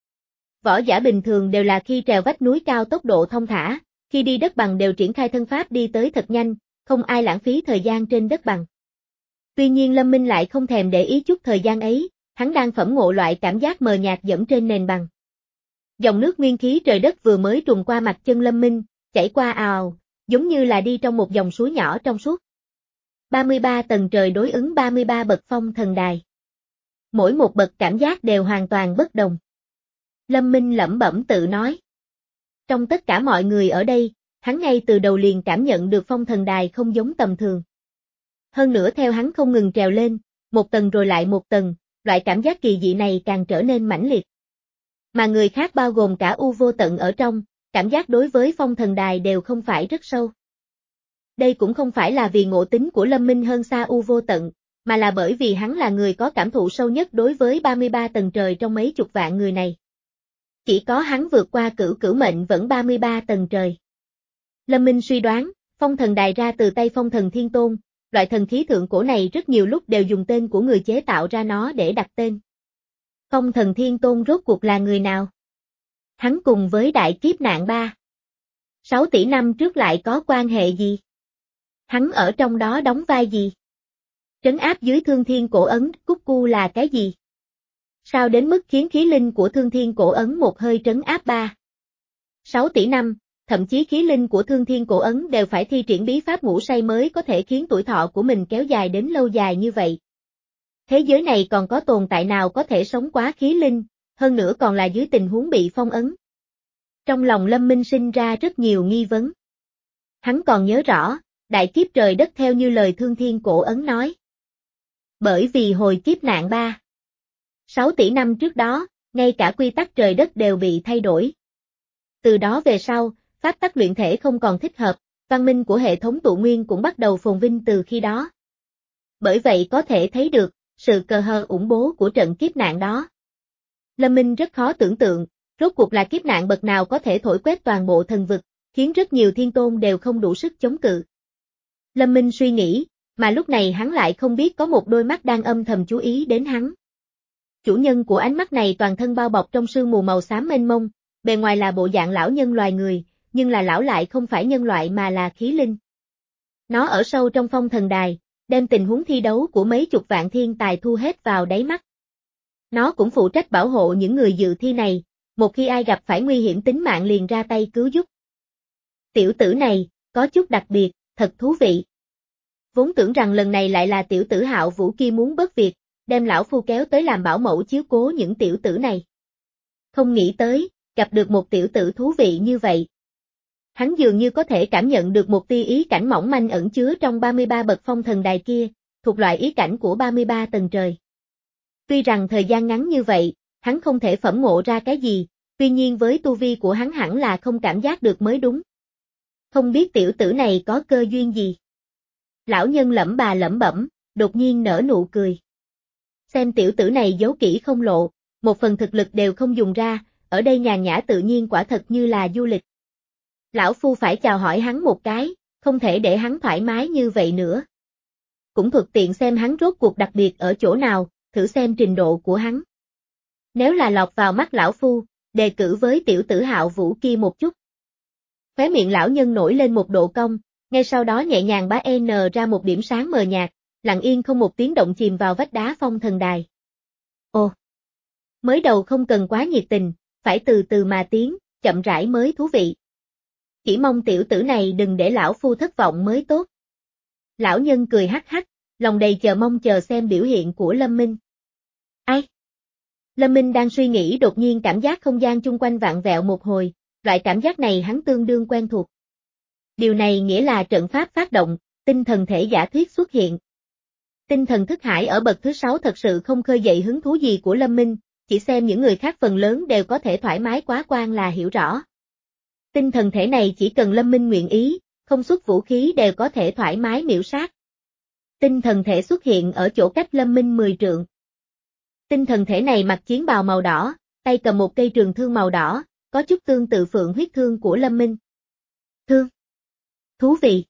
Võ giả bình thường đều là khi trèo vách núi cao tốc độ thông thả, khi đi đất bằng đều triển khai thân pháp đi tới thật nhanh, không ai lãng phí thời gian trên đất bằng. Tuy nhiên Lâm Minh lại không thèm để ý chút thời gian ấy, hắn đang phẩm ngộ loại cảm giác mờ nhạt dẫm trên nền bằng. Dòng nước nguyên khí trời đất vừa mới trùng qua mặt chân Lâm Minh, chảy qua ào, giống như là đi trong một dòng suối nhỏ trong suốt. ba mươi ba tầng trời đối ứng ba mươi ba bậc Phong Thần Đài. Mỗi một bậc cảm giác đều hoàn toàn bất đồng. Lâm Minh lẩm bẩm tự nói. Trong tất cả mọi người ở đây, hắn ngay từ đầu liền cảm nhận được Phong Thần Đài không giống tầm thường. Hơn nữa theo hắn không ngừng trèo lên, một tầng rồi lại một tầng, loại cảm giác kỳ dị này càng trở nên mãnh liệt. Mà người khác bao gồm cả U Vô Tận ở trong, cảm giác đối với Phong Thần Đài đều không phải rất sâu. Đây cũng không phải là vì ngộ tính của Lâm Minh hơn xa U Vô Tận, mà là bởi vì hắn là người có cảm thụ sâu nhất đối với ba mươi ba tầng trời trong mấy chục vạn người này. Chỉ có hắn vượt qua cửu cửu mệnh vẫn ba mươi ba tầng trời. Lâm Minh suy đoán, Phong Thần Đài ra từ tay Phong Thần Thiên Tôn, loại thần khí thượng cổ này rất nhiều lúc đều dùng tên của người chế tạo ra nó để đặt tên. Phong Thần Thiên Tôn rốt cuộc là người nào? Hắn cùng với đại kiếp nạn ba. sáu tỷ năm trước lại có quan hệ gì? Hắn ở trong đó đóng vai gì? Trấn áp dưới Thương Thiên Cổ Ấn, Cúc Cu là cái gì? Sao đến mức khiến khí linh của Thương Thiên Cổ Ấn một hơi trấn áp ba? sáu tỷ năm, thậm chí khí linh của Thương Thiên Cổ Ấn đều phải thi triển bí pháp ngủ say mới có thể khiến tuổi thọ của mình kéo dài đến lâu dài như vậy. Thế giới này còn có tồn tại nào có thể sống quá khí linh, hơn nữa còn là dưới tình huống bị phong ấn? Trong lòng Lâm Minh sinh ra rất nhiều nghi vấn. Hắn còn nhớ rõ, đại kiếp trời đất theo như lời Thương Thiên Cổ Ấn nói. Bởi vì hồi kiếp nạn ba. sáu tỷ năm trước đó, ngay cả quy tắc trời đất đều bị thay đổi. Từ đó về sau, pháp tắc luyện thể không còn thích hợp, văn minh của hệ thống tụ nguyên cũng bắt đầu phồn vinh từ khi đó. Bởi vậy có thể thấy được, sự cờ hờ ủng bố của trận kiếp nạn đó. Lâm Minh rất khó tưởng tượng, rốt cuộc là kiếp nạn bậc nào có thể thổi quét toàn bộ thần vực, khiến rất nhiều thiên tôn đều không đủ sức chống cự. Lâm Minh suy nghĩ, mà lúc này hắn lại không biết có một đôi mắt đang âm thầm chú ý đến hắn. Chủ nhân của ánh mắt này toàn thân bao bọc trong sương mù màu xám mênh mông, bề ngoài là bộ dạng lão nhân loài người, nhưng là lão lại không phải nhân loại mà là khí linh. Nó ở sâu trong phong thần đài, đem tình huống thi đấu của mấy chục vạn thiên tài thu hết vào đáy mắt. Nó cũng phụ trách bảo hộ những người dự thi này, một khi ai gặp phải nguy hiểm tính mạng liền ra tay cứu giúp. Tiểu tử này, có chút đặc biệt, thật thú vị. Vốn tưởng rằng lần này lại là tiểu tử Hạo Vũ kia muốn bớt việc, đem lão phu kéo tới làm bảo mẫu chiếu cố những tiểu tử này. Không nghĩ tới, gặp được một tiểu tử thú vị như vậy. Hắn dường như có thể cảm nhận được một tia ý cảnh mỏng manh ẩn chứa trong ba mươi ba bậc phong thần đài kia, thuộc loại ý cảnh của ba mươi ba tầng trời. Tuy rằng thời gian ngắn như vậy, hắn không thể phẩm ngộ ra cái gì, tuy nhiên với tu vi của hắn hẳn là không cảm giác được mới đúng. Không biết tiểu tử này có cơ duyên gì. Lão nhân lẩm bà lẩm bẩm, đột nhiên nở nụ cười. Xem tiểu tử này giấu kỹ không lộ, một phần thực lực đều không dùng ra, ở đây nhàn nhã tự nhiên quả thật như là du lịch. Lão phu phải chào hỏi hắn một cái, không thể để hắn thoải mái như vậy nữa. Cũng thuận tiện xem hắn rốt cuộc đặc biệt ở chỗ nào, thử xem trình độ của hắn. Nếu là lọt vào mắt lão phu, đề cử với tiểu tử Hạo Vũ kia một chút. Khóe miệng lão nhân nổi lên một độ cong, ngay sau đó nhẹ nhàng bá n ra một điểm sáng mờ nhạt, lặng yên không một tiếng động chìm vào vách đá phong thần đài. Ồ! Mới đầu không cần quá nhiệt tình, phải từ từ mà tiến, chậm rãi mới thú vị. Chỉ mong tiểu tử này đừng để lão phu thất vọng mới tốt. Lão nhân cười hắc hắc, lòng đầy chờ mong chờ xem biểu hiện của Lâm Minh. Ai? Lâm Minh đang suy nghĩ đột nhiên cảm giác không gian chung quanh vặn vẹo một hồi, loại cảm giác này hắn tương đương quen thuộc. Điều này nghĩa là trận pháp phát động, tinh thần thể giả thuyết xuất hiện. Tinh thần thức hải ở bậc thứ sáu thật sự không khơi dậy hứng thú gì của Lâm Minh, chỉ xem những người khác phần lớn đều có thể thoải mái quá quan là hiểu rõ. Tinh thần thể này chỉ cần Lâm Minh nguyện ý, không xuất vũ khí đều có thể thoải mái miểu sát. Tinh thần thể xuất hiện ở chỗ cách Lâm Minh mười trượng. Tinh thần thể này mặc chiến bào màu đỏ, tay cầm một cây trường thương màu đỏ, có chút tương tự phượng huyết thương của Lâm Minh. Thương. Thú vị.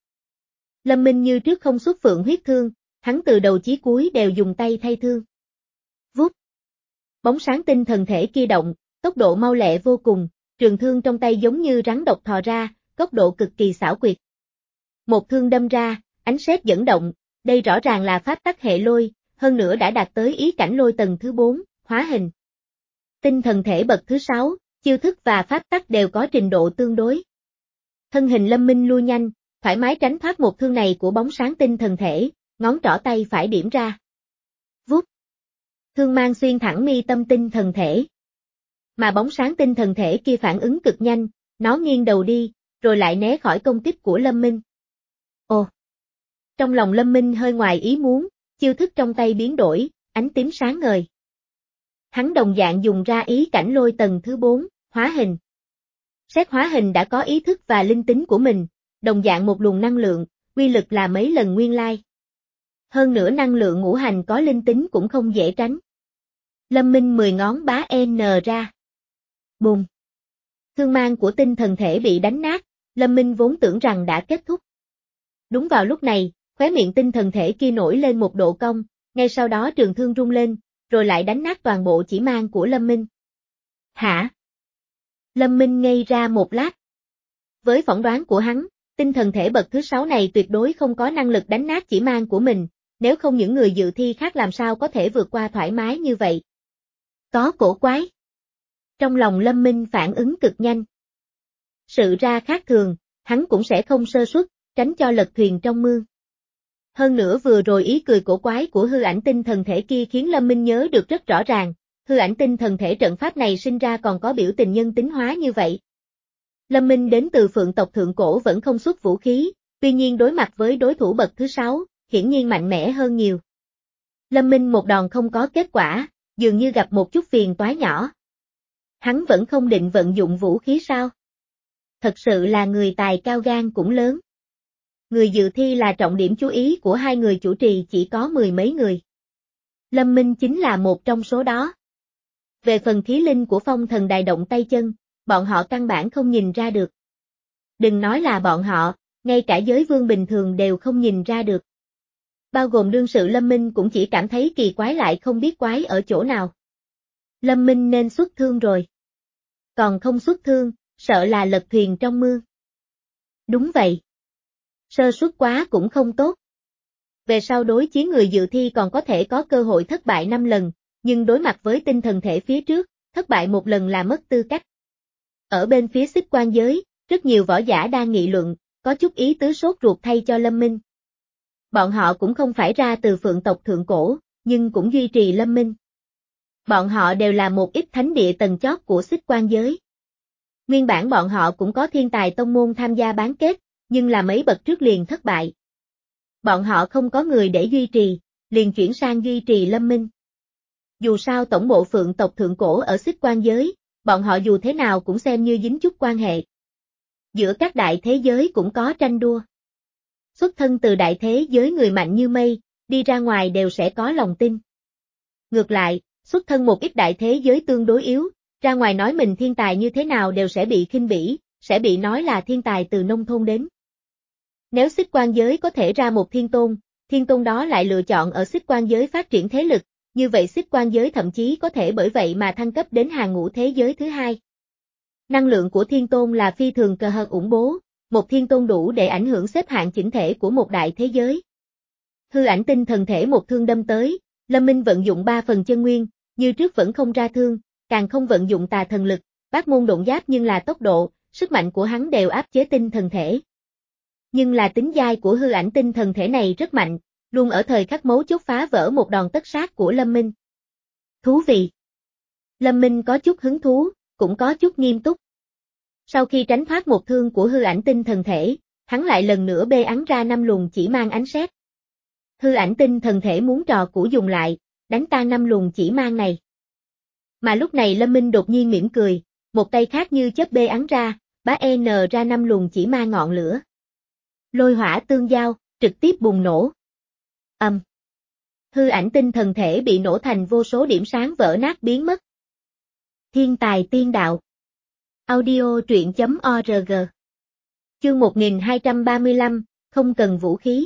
Lâm Minh như trước không xuất phượng huyết thương, hắn từ đầu chí cuối đều dùng tay thay thương. Vút. Bóng sáng tinh thần thể kia động, tốc độ mau lẹ vô cùng, trường thương trong tay giống như rắn độc thò ra, góc độ cực kỳ xảo quyệt. Một thương đâm ra, ánh sét dẫn động, đây rõ ràng là pháp tắc hệ lôi, hơn nữa đã đạt tới ý cảnh lôi tầng thứ bốn, hóa hình. Tinh thần thể bậc thứ sáu, chiêu thức và pháp tắc đều có trình độ tương đối. Thân hình Lâm Minh lui nhanh, thoải mái tránh thoát một thương này của bóng sáng tinh thần thể, ngón trỏ tay phải điểm ra. Vút. Thương mang xuyên thẳng mi tâm tinh thần thể. Mà bóng sáng tinh thần thể kia phản ứng cực nhanh, nó nghiêng đầu đi, rồi lại né khỏi công kích của Lâm Minh. Ồ! Trong lòng Lâm Minh hơi ngoài ý muốn, chiêu thức trong tay biến đổi, ánh tím sáng ngời. Hắn đồng dạng dùng ra ý cảnh lôi tầng thứ bốn, hóa hình. Xét hóa hình đã có ý thức và linh tính của mình, đồng dạng một luồng năng lượng, quy lực là mấy lần nguyên lai. Hơn nữa năng lượng ngũ hành có linh tính cũng không dễ tránh. Lâm Minh mười ngón bá N ra. Bùm. Thương mang của tinh thần thể bị đánh nát, Lâm Minh vốn tưởng rằng đã kết thúc. Đúng vào lúc này, khóe miệng tinh thần thể kia nổi lên một độ cong, ngay sau đó trường thương rung lên, rồi lại đánh nát toàn bộ chỉ mang của Lâm Minh. Hả? Lâm Minh ngây ra một lát. Với phỏng đoán của hắn, tinh thần thể bậc thứ sáu này tuyệt đối không có năng lực đánh nát chỉ mang của mình, nếu không những người dự thi khác làm sao có thể vượt qua thoải mái như vậy. Có cổ quái. Trong lòng Lâm Minh phản ứng cực nhanh. Sự ra khác thường, hắn cũng sẽ không sơ suất, tránh cho lật thuyền trong mương. Hơn nữa vừa rồi ý cười cổ quái của hư ảnh tinh thần thể kia khiến Lâm Minh nhớ được rất rõ ràng, hư ảnh tinh thần thể trận pháp này sinh ra còn có biểu tình nhân tính hóa như vậy. Lâm Minh đến từ phượng tộc thượng cổ vẫn không xuất vũ khí, tuy nhiên đối mặt với đối thủ bậc thứ sáu, hiển nhiên mạnh mẽ hơn nhiều. Lâm Minh một đòn không có kết quả, dường như gặp một chút phiền toái nhỏ. Hắn vẫn không định vận dụng vũ khí sao? Thật sự là người tài cao gan cũng lớn. Người dự thi là trọng điểm chú ý của hai người chủ trì chỉ có mười mấy người. Lâm Minh chính là một trong số đó. Về phần khí linh của phong thần đài động tay chân, bọn họ căn bản không nhìn ra được. Đừng nói là bọn họ, ngay cả giới vương bình thường đều không nhìn ra được. Bao gồm đương sự Lâm Minh cũng chỉ cảm thấy kỳ quái lại không biết quái ở chỗ nào. Lâm Minh nên xuất thương rồi. Còn không xuất thương, sợ là lật thuyền trong mương. Đúng vậy. Sơ suất quá cũng không tốt. Về sau đối chiến người dự thi còn có thể có cơ hội thất bại năm lần, nhưng đối mặt với tinh thần thể phía trước, thất bại một lần là mất tư cách. Ở bên phía Xích Quan giới, rất nhiều võ giả đang nghị luận, có chút ý tứ sốt ruột thay cho Lâm Minh. Bọn họ cũng không phải ra từ phượng tộc thượng cổ, nhưng cũng duy trì Lâm Minh. Bọn họ đều là một ít thánh địa tầng chót của Xích Quan giới. Nguyên bản bọn họ cũng có thiên tài tông môn tham gia bán kết, nhưng là mấy bậc trước liền thất bại. Bọn họ không có người để duy trì, liền chuyển sang duy trì Lâm Minh. Dù sao tổng bộ phượng tộc thượng cổ ở Xích Quan giới, bọn họ dù thế nào cũng xem như dính chút quan hệ. Giữa các đại thế giới cũng có tranh đua. Xuất thân từ đại thế giới người mạnh như mây, đi ra ngoài đều sẽ có lòng tin. Ngược lại, xuất thân một ít đại thế giới tương đối yếu, ra ngoài nói mình thiên tài như thế nào đều sẽ bị khinh bỉ, sẽ bị nói là thiên tài từ nông thôn đến. Nếu Xích Quan giới có thể ra một thiên tôn, thiên tôn đó lại lựa chọn ở Xích Quan giới phát triển thế lực, như vậy Xích Quan giới thậm chí có thể bởi vậy mà thăng cấp đến hàng ngũ thế giới thứ hai. Năng lượng của thiên tôn là phi thường cờ hợt ủng bố, một thiên tôn đủ để ảnh hưởng xếp hạng chỉnh thể của một đại thế giới. Hư ảnh tinh thần thể một thương đâm tới, Lâm Minh vận dụng ba phần chân nguyên, như trước vẫn không ra thương, càng không vận dụng tà thần lực, bát môn độn giáp nhưng là tốc độ, sức mạnh của hắn đều áp chế tinh thần thể. Nhưng là tính dai của hư ảnh tinh thần thể này rất mạnh, luôn ở thời khắc mấu chốt phá vỡ một đòn tất sát của Lâm Minh. Thú vị. Lâm Minh có chút hứng thú, cũng có chút nghiêm túc. Sau khi tránh thoát một thương của hư ảnh tinh thần thể, hắn lại lần nữa bê ắn ra năm luồng chỉ mang ánh sét. Hư ảnh tinh thần thể muốn trò cũ dùng lại, đánh tan năm luồng chỉ mang này. Mà lúc này Lâm Minh đột nhiên mỉm cười, một tay khác như chớp bê ắn ra, bá N ra năm luồng chỉ mang ngọn lửa. Lôi hỏa tương giao, trực tiếp bùng nổ. Ầm. Um. Hư ảnh tinh thần thể bị nổ thành vô số điểm sáng vỡ nát biến mất. Thiên tài tiên đạo. Audio truyện chấm org. Chương một nghìn hai trăm ba mươi lăm, không cần vũ khí.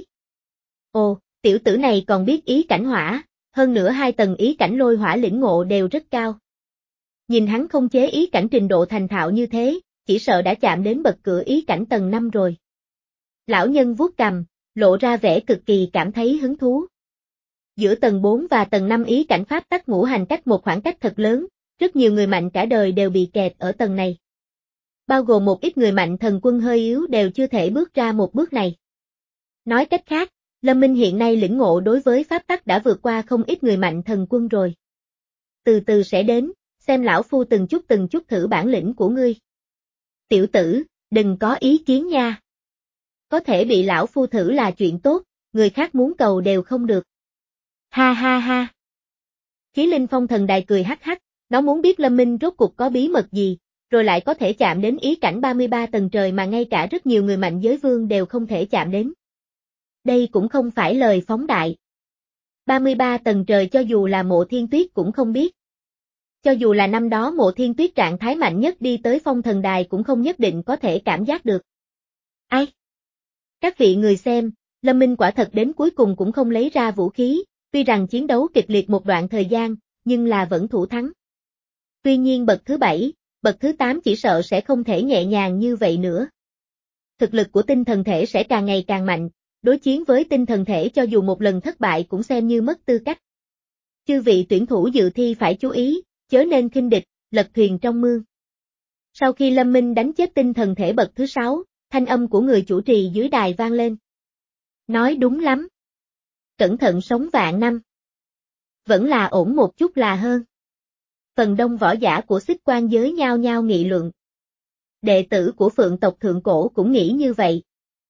Ồ, tiểu tử này còn biết ý cảnh hỏa, hơn nữa hai tầng ý cảnh lôi hỏa lĩnh ngộ đều rất cao. Nhìn hắn không chế ý cảnh trình độ thành thạo như thế, chỉ sợ đã chạm đến bậc cửa ý cảnh tầng năm rồi. Lão nhân vuốt cằm, lộ ra vẻ cực kỳ cảm thấy hứng thú. Giữa tầng bốn và tầng năm ý cảnh pháp tắc ngũ hành cách một khoảng cách thật lớn, rất nhiều người mạnh cả đời đều bị kẹt ở tầng này. Bao gồm một ít người mạnh thần quân hơi yếu đều chưa thể bước ra một bước này. Nói cách khác, Lâm Minh hiện nay lĩnh ngộ đối với pháp tắc đã vượt qua không ít người mạnh thần quân rồi. Từ từ sẽ đến, xem lão phu từng chút từng chút thử bản lĩnh của ngươi. Tiểu tử, đừng có ý kiến nha. Có thể bị lão phu thử là chuyện tốt, người khác muốn cầu đều không được. Ha ha ha. Khí linh phong thần đài cười hắc hắc, nó muốn biết Lâm Minh rốt cuộc có bí mật gì, rồi lại có thể chạm đến ý cảnh ba mươi ba tầng trời mà ngay cả rất nhiều người mạnh giới vương đều không thể chạm đến. Đây cũng không phải lời phóng đại. ba mươi ba tầng trời cho dù là Mộ Thiên Tuyết cũng không biết. Cho dù là năm đó Mộ Thiên Tuyết trạng thái mạnh nhất đi tới phong thần đài cũng không nhất định có thể cảm giác được. Ai? Các vị người xem, Lâm Minh quả thật đến cuối cùng cũng không lấy ra vũ khí, tuy rằng chiến đấu kịch liệt một đoạn thời gian, nhưng là vẫn thủ thắng. Tuy nhiên bậc thứ bảy, bậc thứ tám chỉ sợ sẽ không thể nhẹ nhàng như vậy nữa. Thực lực của tinh thần thể sẽ càng ngày càng mạnh, đối chiến với tinh thần thể cho dù một lần thất bại cũng xem như mất tư cách. Chư vị tuyển thủ dự thi phải chú ý, chớ nên khinh địch, lật thuyền trong mương. Sau khi Lâm Minh đánh chết tinh thần thể bậc thứ sáu, thanh âm của người chủ trì dưới đài vang lên. Nói đúng lắm. Cẩn thận sống vạn năm. Vẫn là ổn một chút là hơn. Phần đông võ giả của Xích Quan giới nhao nhao nghị luận. Đệ tử của Phượng tộc thượng cổ cũng nghĩ như vậy.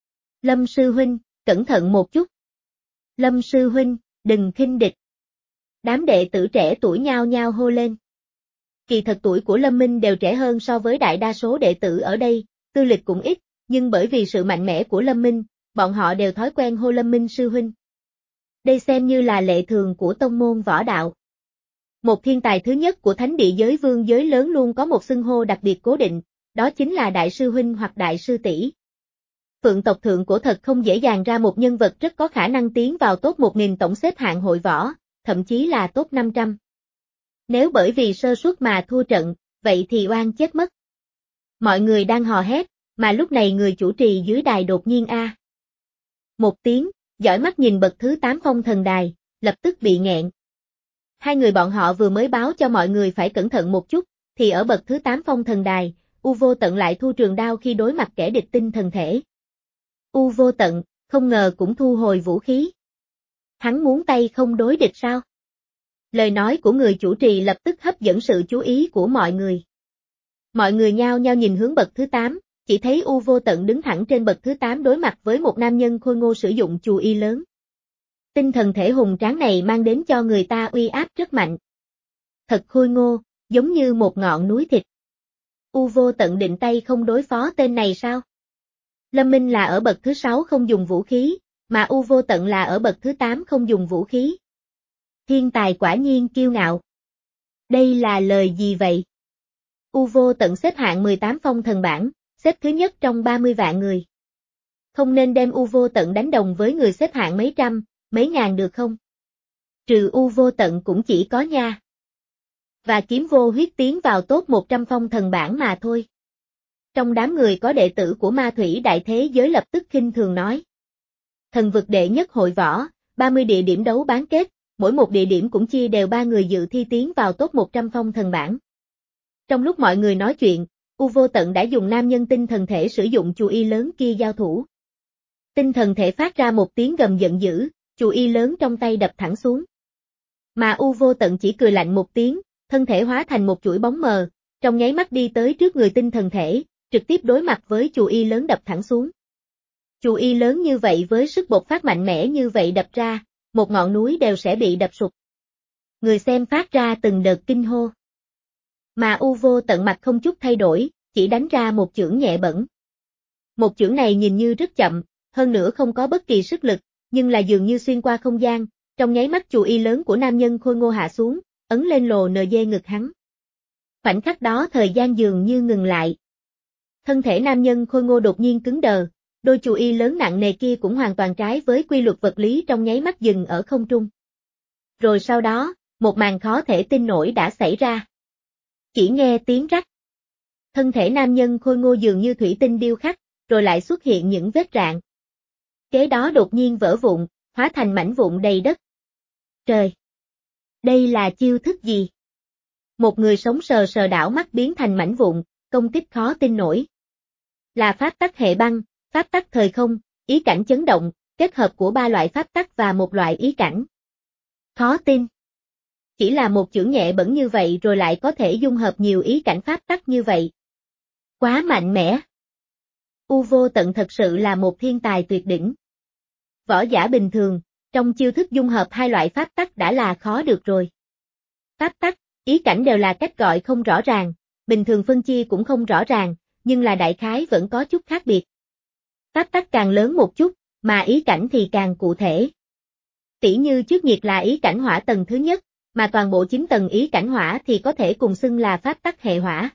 Lâm sư huynh, cẩn thận một chút. Lâm sư huynh, đừng khinh địch. Đám đệ tử trẻ tuổi nhao nhao hô lên. Kỳ thật tuổi của Lâm Minh đều trẻ hơn so với đại đa số đệ tử ở đây, tư lịch cũng ít, nhưng bởi vì sự mạnh mẽ của Lâm Minh, bọn họ đều thói quen hô Lâm Minh sư huynh. Đây xem như là lệ thường của tông môn võ đạo. Một thiên tài thứ nhất của thánh địa giới vương giới lớn luôn có một xưng hô đặc biệt cố định, đó chính là đại sư huynh hoặc đại sư tỷ. Phượng tộc thượng cổ thật không dễ dàng ra một nhân vật rất có khả năng tiến vào top một nghìn tổng xếp hạng hội võ, thậm chí là top năm trăm. Nếu bởi vì sơ suất mà thua trận, vậy thì oan chết mất. Mọi người đang hò hét, mà lúc này người chủ trì dưới đài đột nhiên a. Một tiếng, dõi mắt nhìn bậc thứ tám phong thần đài, lập tức bị nghẹn. Hai người bọn họ vừa mới báo cho mọi người phải cẩn thận một chút, thì ở bậc thứ tám phong thần đài, U Vô Tận lại thu trường đao khi đối mặt kẻ địch tinh thần thể. U Vô Tận, không ngờ cũng thu hồi vũ khí. Hắn muốn tay không đối địch sao? Lời nói của người chủ trì lập tức hấp dẫn sự chú ý của mọi người. Mọi người nhao nhao nhìn hướng bậc thứ tám, chỉ thấy U Vô Tận đứng thẳng trên bậc thứ tám đối mặt với một nam nhân khôi ngô sử dụng chù y lớn. Tinh thần thể hùng tráng này mang đến cho người ta uy áp rất mạnh. Thật khôi ngô, giống như một ngọn núi thịt. U Vô Tận định tay không đối phó tên này sao? Lâm Minh là ở bậc thứ sáu không dùng vũ khí, mà U Vô Tận là ở bậc thứ tám không dùng vũ khí. Thiên tài quả nhiên kiêu ngạo. Đây là lời gì vậy? U Vô Tận xếp hạng mười tám phong thần bảng, xếp thứ nhất trong ba mươi vạn người. Không nên đem U Vô Tận đánh đồng với người xếp hạng mấy trăm, mấy ngàn được không? Trừ U Vô Tận cũng chỉ có nha. Và Kiếm Vô Huyết tiến vào top một trăm phong thần bảng mà thôi. Trong đám người có đệ tử của Ma Thủy Đại Thế Giới lập tức khinh thường nói. Thần vực đệ nhất hội võ, ba mươi địa điểm đấu bán kết, mỗi một địa điểm cũng chia đều ba người dự thi tiến vào top một trăm phong thần bảng. Trong lúc mọi người nói chuyện, U Vô Tận đã dùng nam nhân tinh thần thể sử dụng chù y lớn kia giao thủ. Tinh thần thể phát ra một tiếng gầm giận dữ, chù y lớn trong tay đập thẳng xuống. Mà U Vô Tận chỉ cười lạnh một tiếng, thân thể hóa thành một chuỗi bóng mờ, trong nháy mắt đi tới trước người tinh thần thể, trực tiếp đối mặt với chù y lớn đập thẳng xuống. Chù y lớn như vậy với sức bộc phát mạnh mẽ như vậy đập ra, một ngọn núi đều sẽ bị đập sụp. Người xem phát ra từng đợt kinh hô. Mà U Vô Tận mặt không chút thay đổi, chỉ đánh ra một chưởng nhẹ bẫng. Một chưởng này nhìn như rất chậm, hơn nữa không có bất kỳ sức lực, nhưng là dường như xuyên qua không gian, trong nháy mắt chù y lớn của nam nhân khôi ngô hạ xuống, ấn lên lồ nờ dê ngực hắn. Khoảnh khắc đó thời gian dường như ngừng lại. Thân thể nam nhân khôi ngô đột nhiên cứng đờ, đôi chù y lớn nặng nề kia cũng hoàn toàn trái với quy luật vật lý trong nháy mắt dừng ở không trung. Rồi sau đó, một màn khó thể tin nổi đã xảy ra. Chỉ nghe tiếng rắc. Thân thể nam nhân khôi ngô dường như thủy tinh điêu khắc, rồi lại xuất hiện những vết rạn. Kế đó đột nhiên vỡ vụn, hóa thành mảnh vụn đầy đất. Trời! Đây là chiêu thức gì? Một người sống sờ sờ đảo mắt biến thành mảnh vụn, công kích khó tin nổi. Là pháp tắc hệ băng, pháp tắc thời không, ý cảnh chấn động, kết hợp của ba loại pháp tắc và một loại ý cảnh. Khó tin. Chỉ là một chưởng nhẹ bẫng như vậy rồi lại có thể dung hợp nhiều ý cảnh pháp tắc như vậy. Quá mạnh mẽ. U Vô Tận thật sự là một thiên tài tuyệt đỉnh. Võ giả bình thường, trong chiêu thức dung hợp hai loại pháp tắc đã là khó được rồi. Pháp tắc, ý cảnh đều là cách gọi không rõ ràng, bình thường phân chia cũng không rõ ràng, nhưng là đại khái vẫn có chút khác biệt. Pháp tắc càng lớn một chút, mà ý cảnh thì càng cụ thể. Tỉ như trước nhiệt là ý cảnh hỏa tầng thứ nhất, mà toàn bộ chín tầng ý cảnh hỏa thì có thể cùng xưng là pháp tắc hệ hỏa.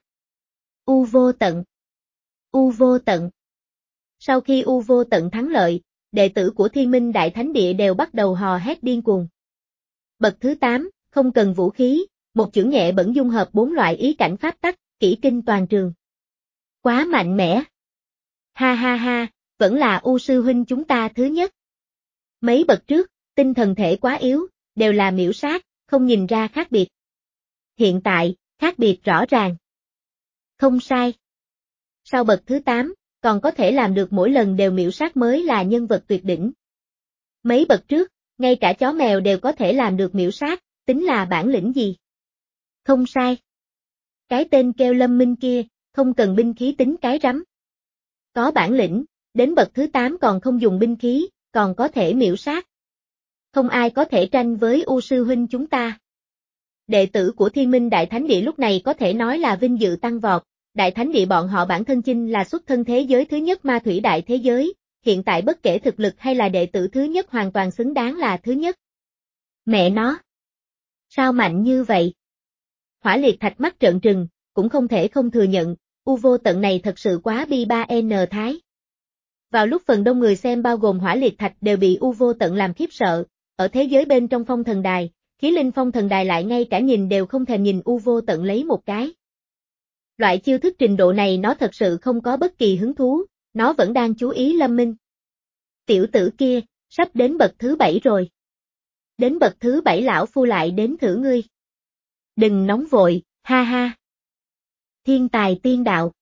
U Vô Tận. U Vô Tận. Sau khi U Vô Tận thắng lợi, đệ tử của Thiên Minh Đại Thánh Địa đều bắt đầu hò hét điên cuồng. Bậc thứ tám, không cần vũ khí, một chưởng nhẹ bẫng dung hợp bốn loại ý cảnh pháp tắc, kỹ kinh toàn trường. Quá mạnh mẽ. Ha ha ha, vẫn là U sư huynh chúng ta thứ nhất. Mấy bậc trước, tinh thần thể quá yếu, đều là miễu sát, không nhìn ra khác biệt. Hiện tại, khác biệt rõ ràng. Không sai. Sau bậc thứ tám, còn có thể làm được mỗi lần đều miễu sát mới là nhân vật tuyệt đỉnh. Mấy bậc trước, ngay cả chó mèo đều có thể làm được miễu sát, tính là bản lĩnh gì? Không sai. Cái tên kêu Lâm Minh kia, không cần binh khí tính cái rắm. Có bản lĩnh, đến bậc thứ tám còn không dùng binh khí, còn có thể miễu sát. Không ai có thể tranh với U sư huynh chúng ta. Đệ tử của Thiên Minh Đại Thánh Địa lúc này có thể nói là vinh dự tăng vọt, Đại Thánh Địa bọn họ bản thân chinh là xuất thân thế giới thứ nhất ma thủy đại thế giới, hiện tại bất kể thực lực hay là đệ tử thứ nhất hoàn toàn xứng đáng là thứ nhất. Mẹ nó! Sao mạnh như vậy? Hỏa Liệt Thạch mắt trợn trừng, cũng không thể không thừa nhận, U Vô Tận này thật sự quá bi ba N thái. Vào lúc phần đông người xem bao gồm Hỏa Liệt Thạch đều bị U Vô Tận làm khiếp sợ, ở thế giới bên trong Phong Thần Đài, Khí Linh Phong Thần Đài lại ngay cả nhìn đều không thèm nhìn U Vô Tận lấy một cái. Loại chiêu thức trình độ này nó thật sự không có bất kỳ hứng thú, nó vẫn đang chú ý Lâm Minh. Tiểu tử kia, sắp đến bậc thứ bảy rồi. Đến bậc thứ bảy lão phu lại đến thử ngươi. Đừng nóng vội, ha ha. Thiên tài tiên đạo.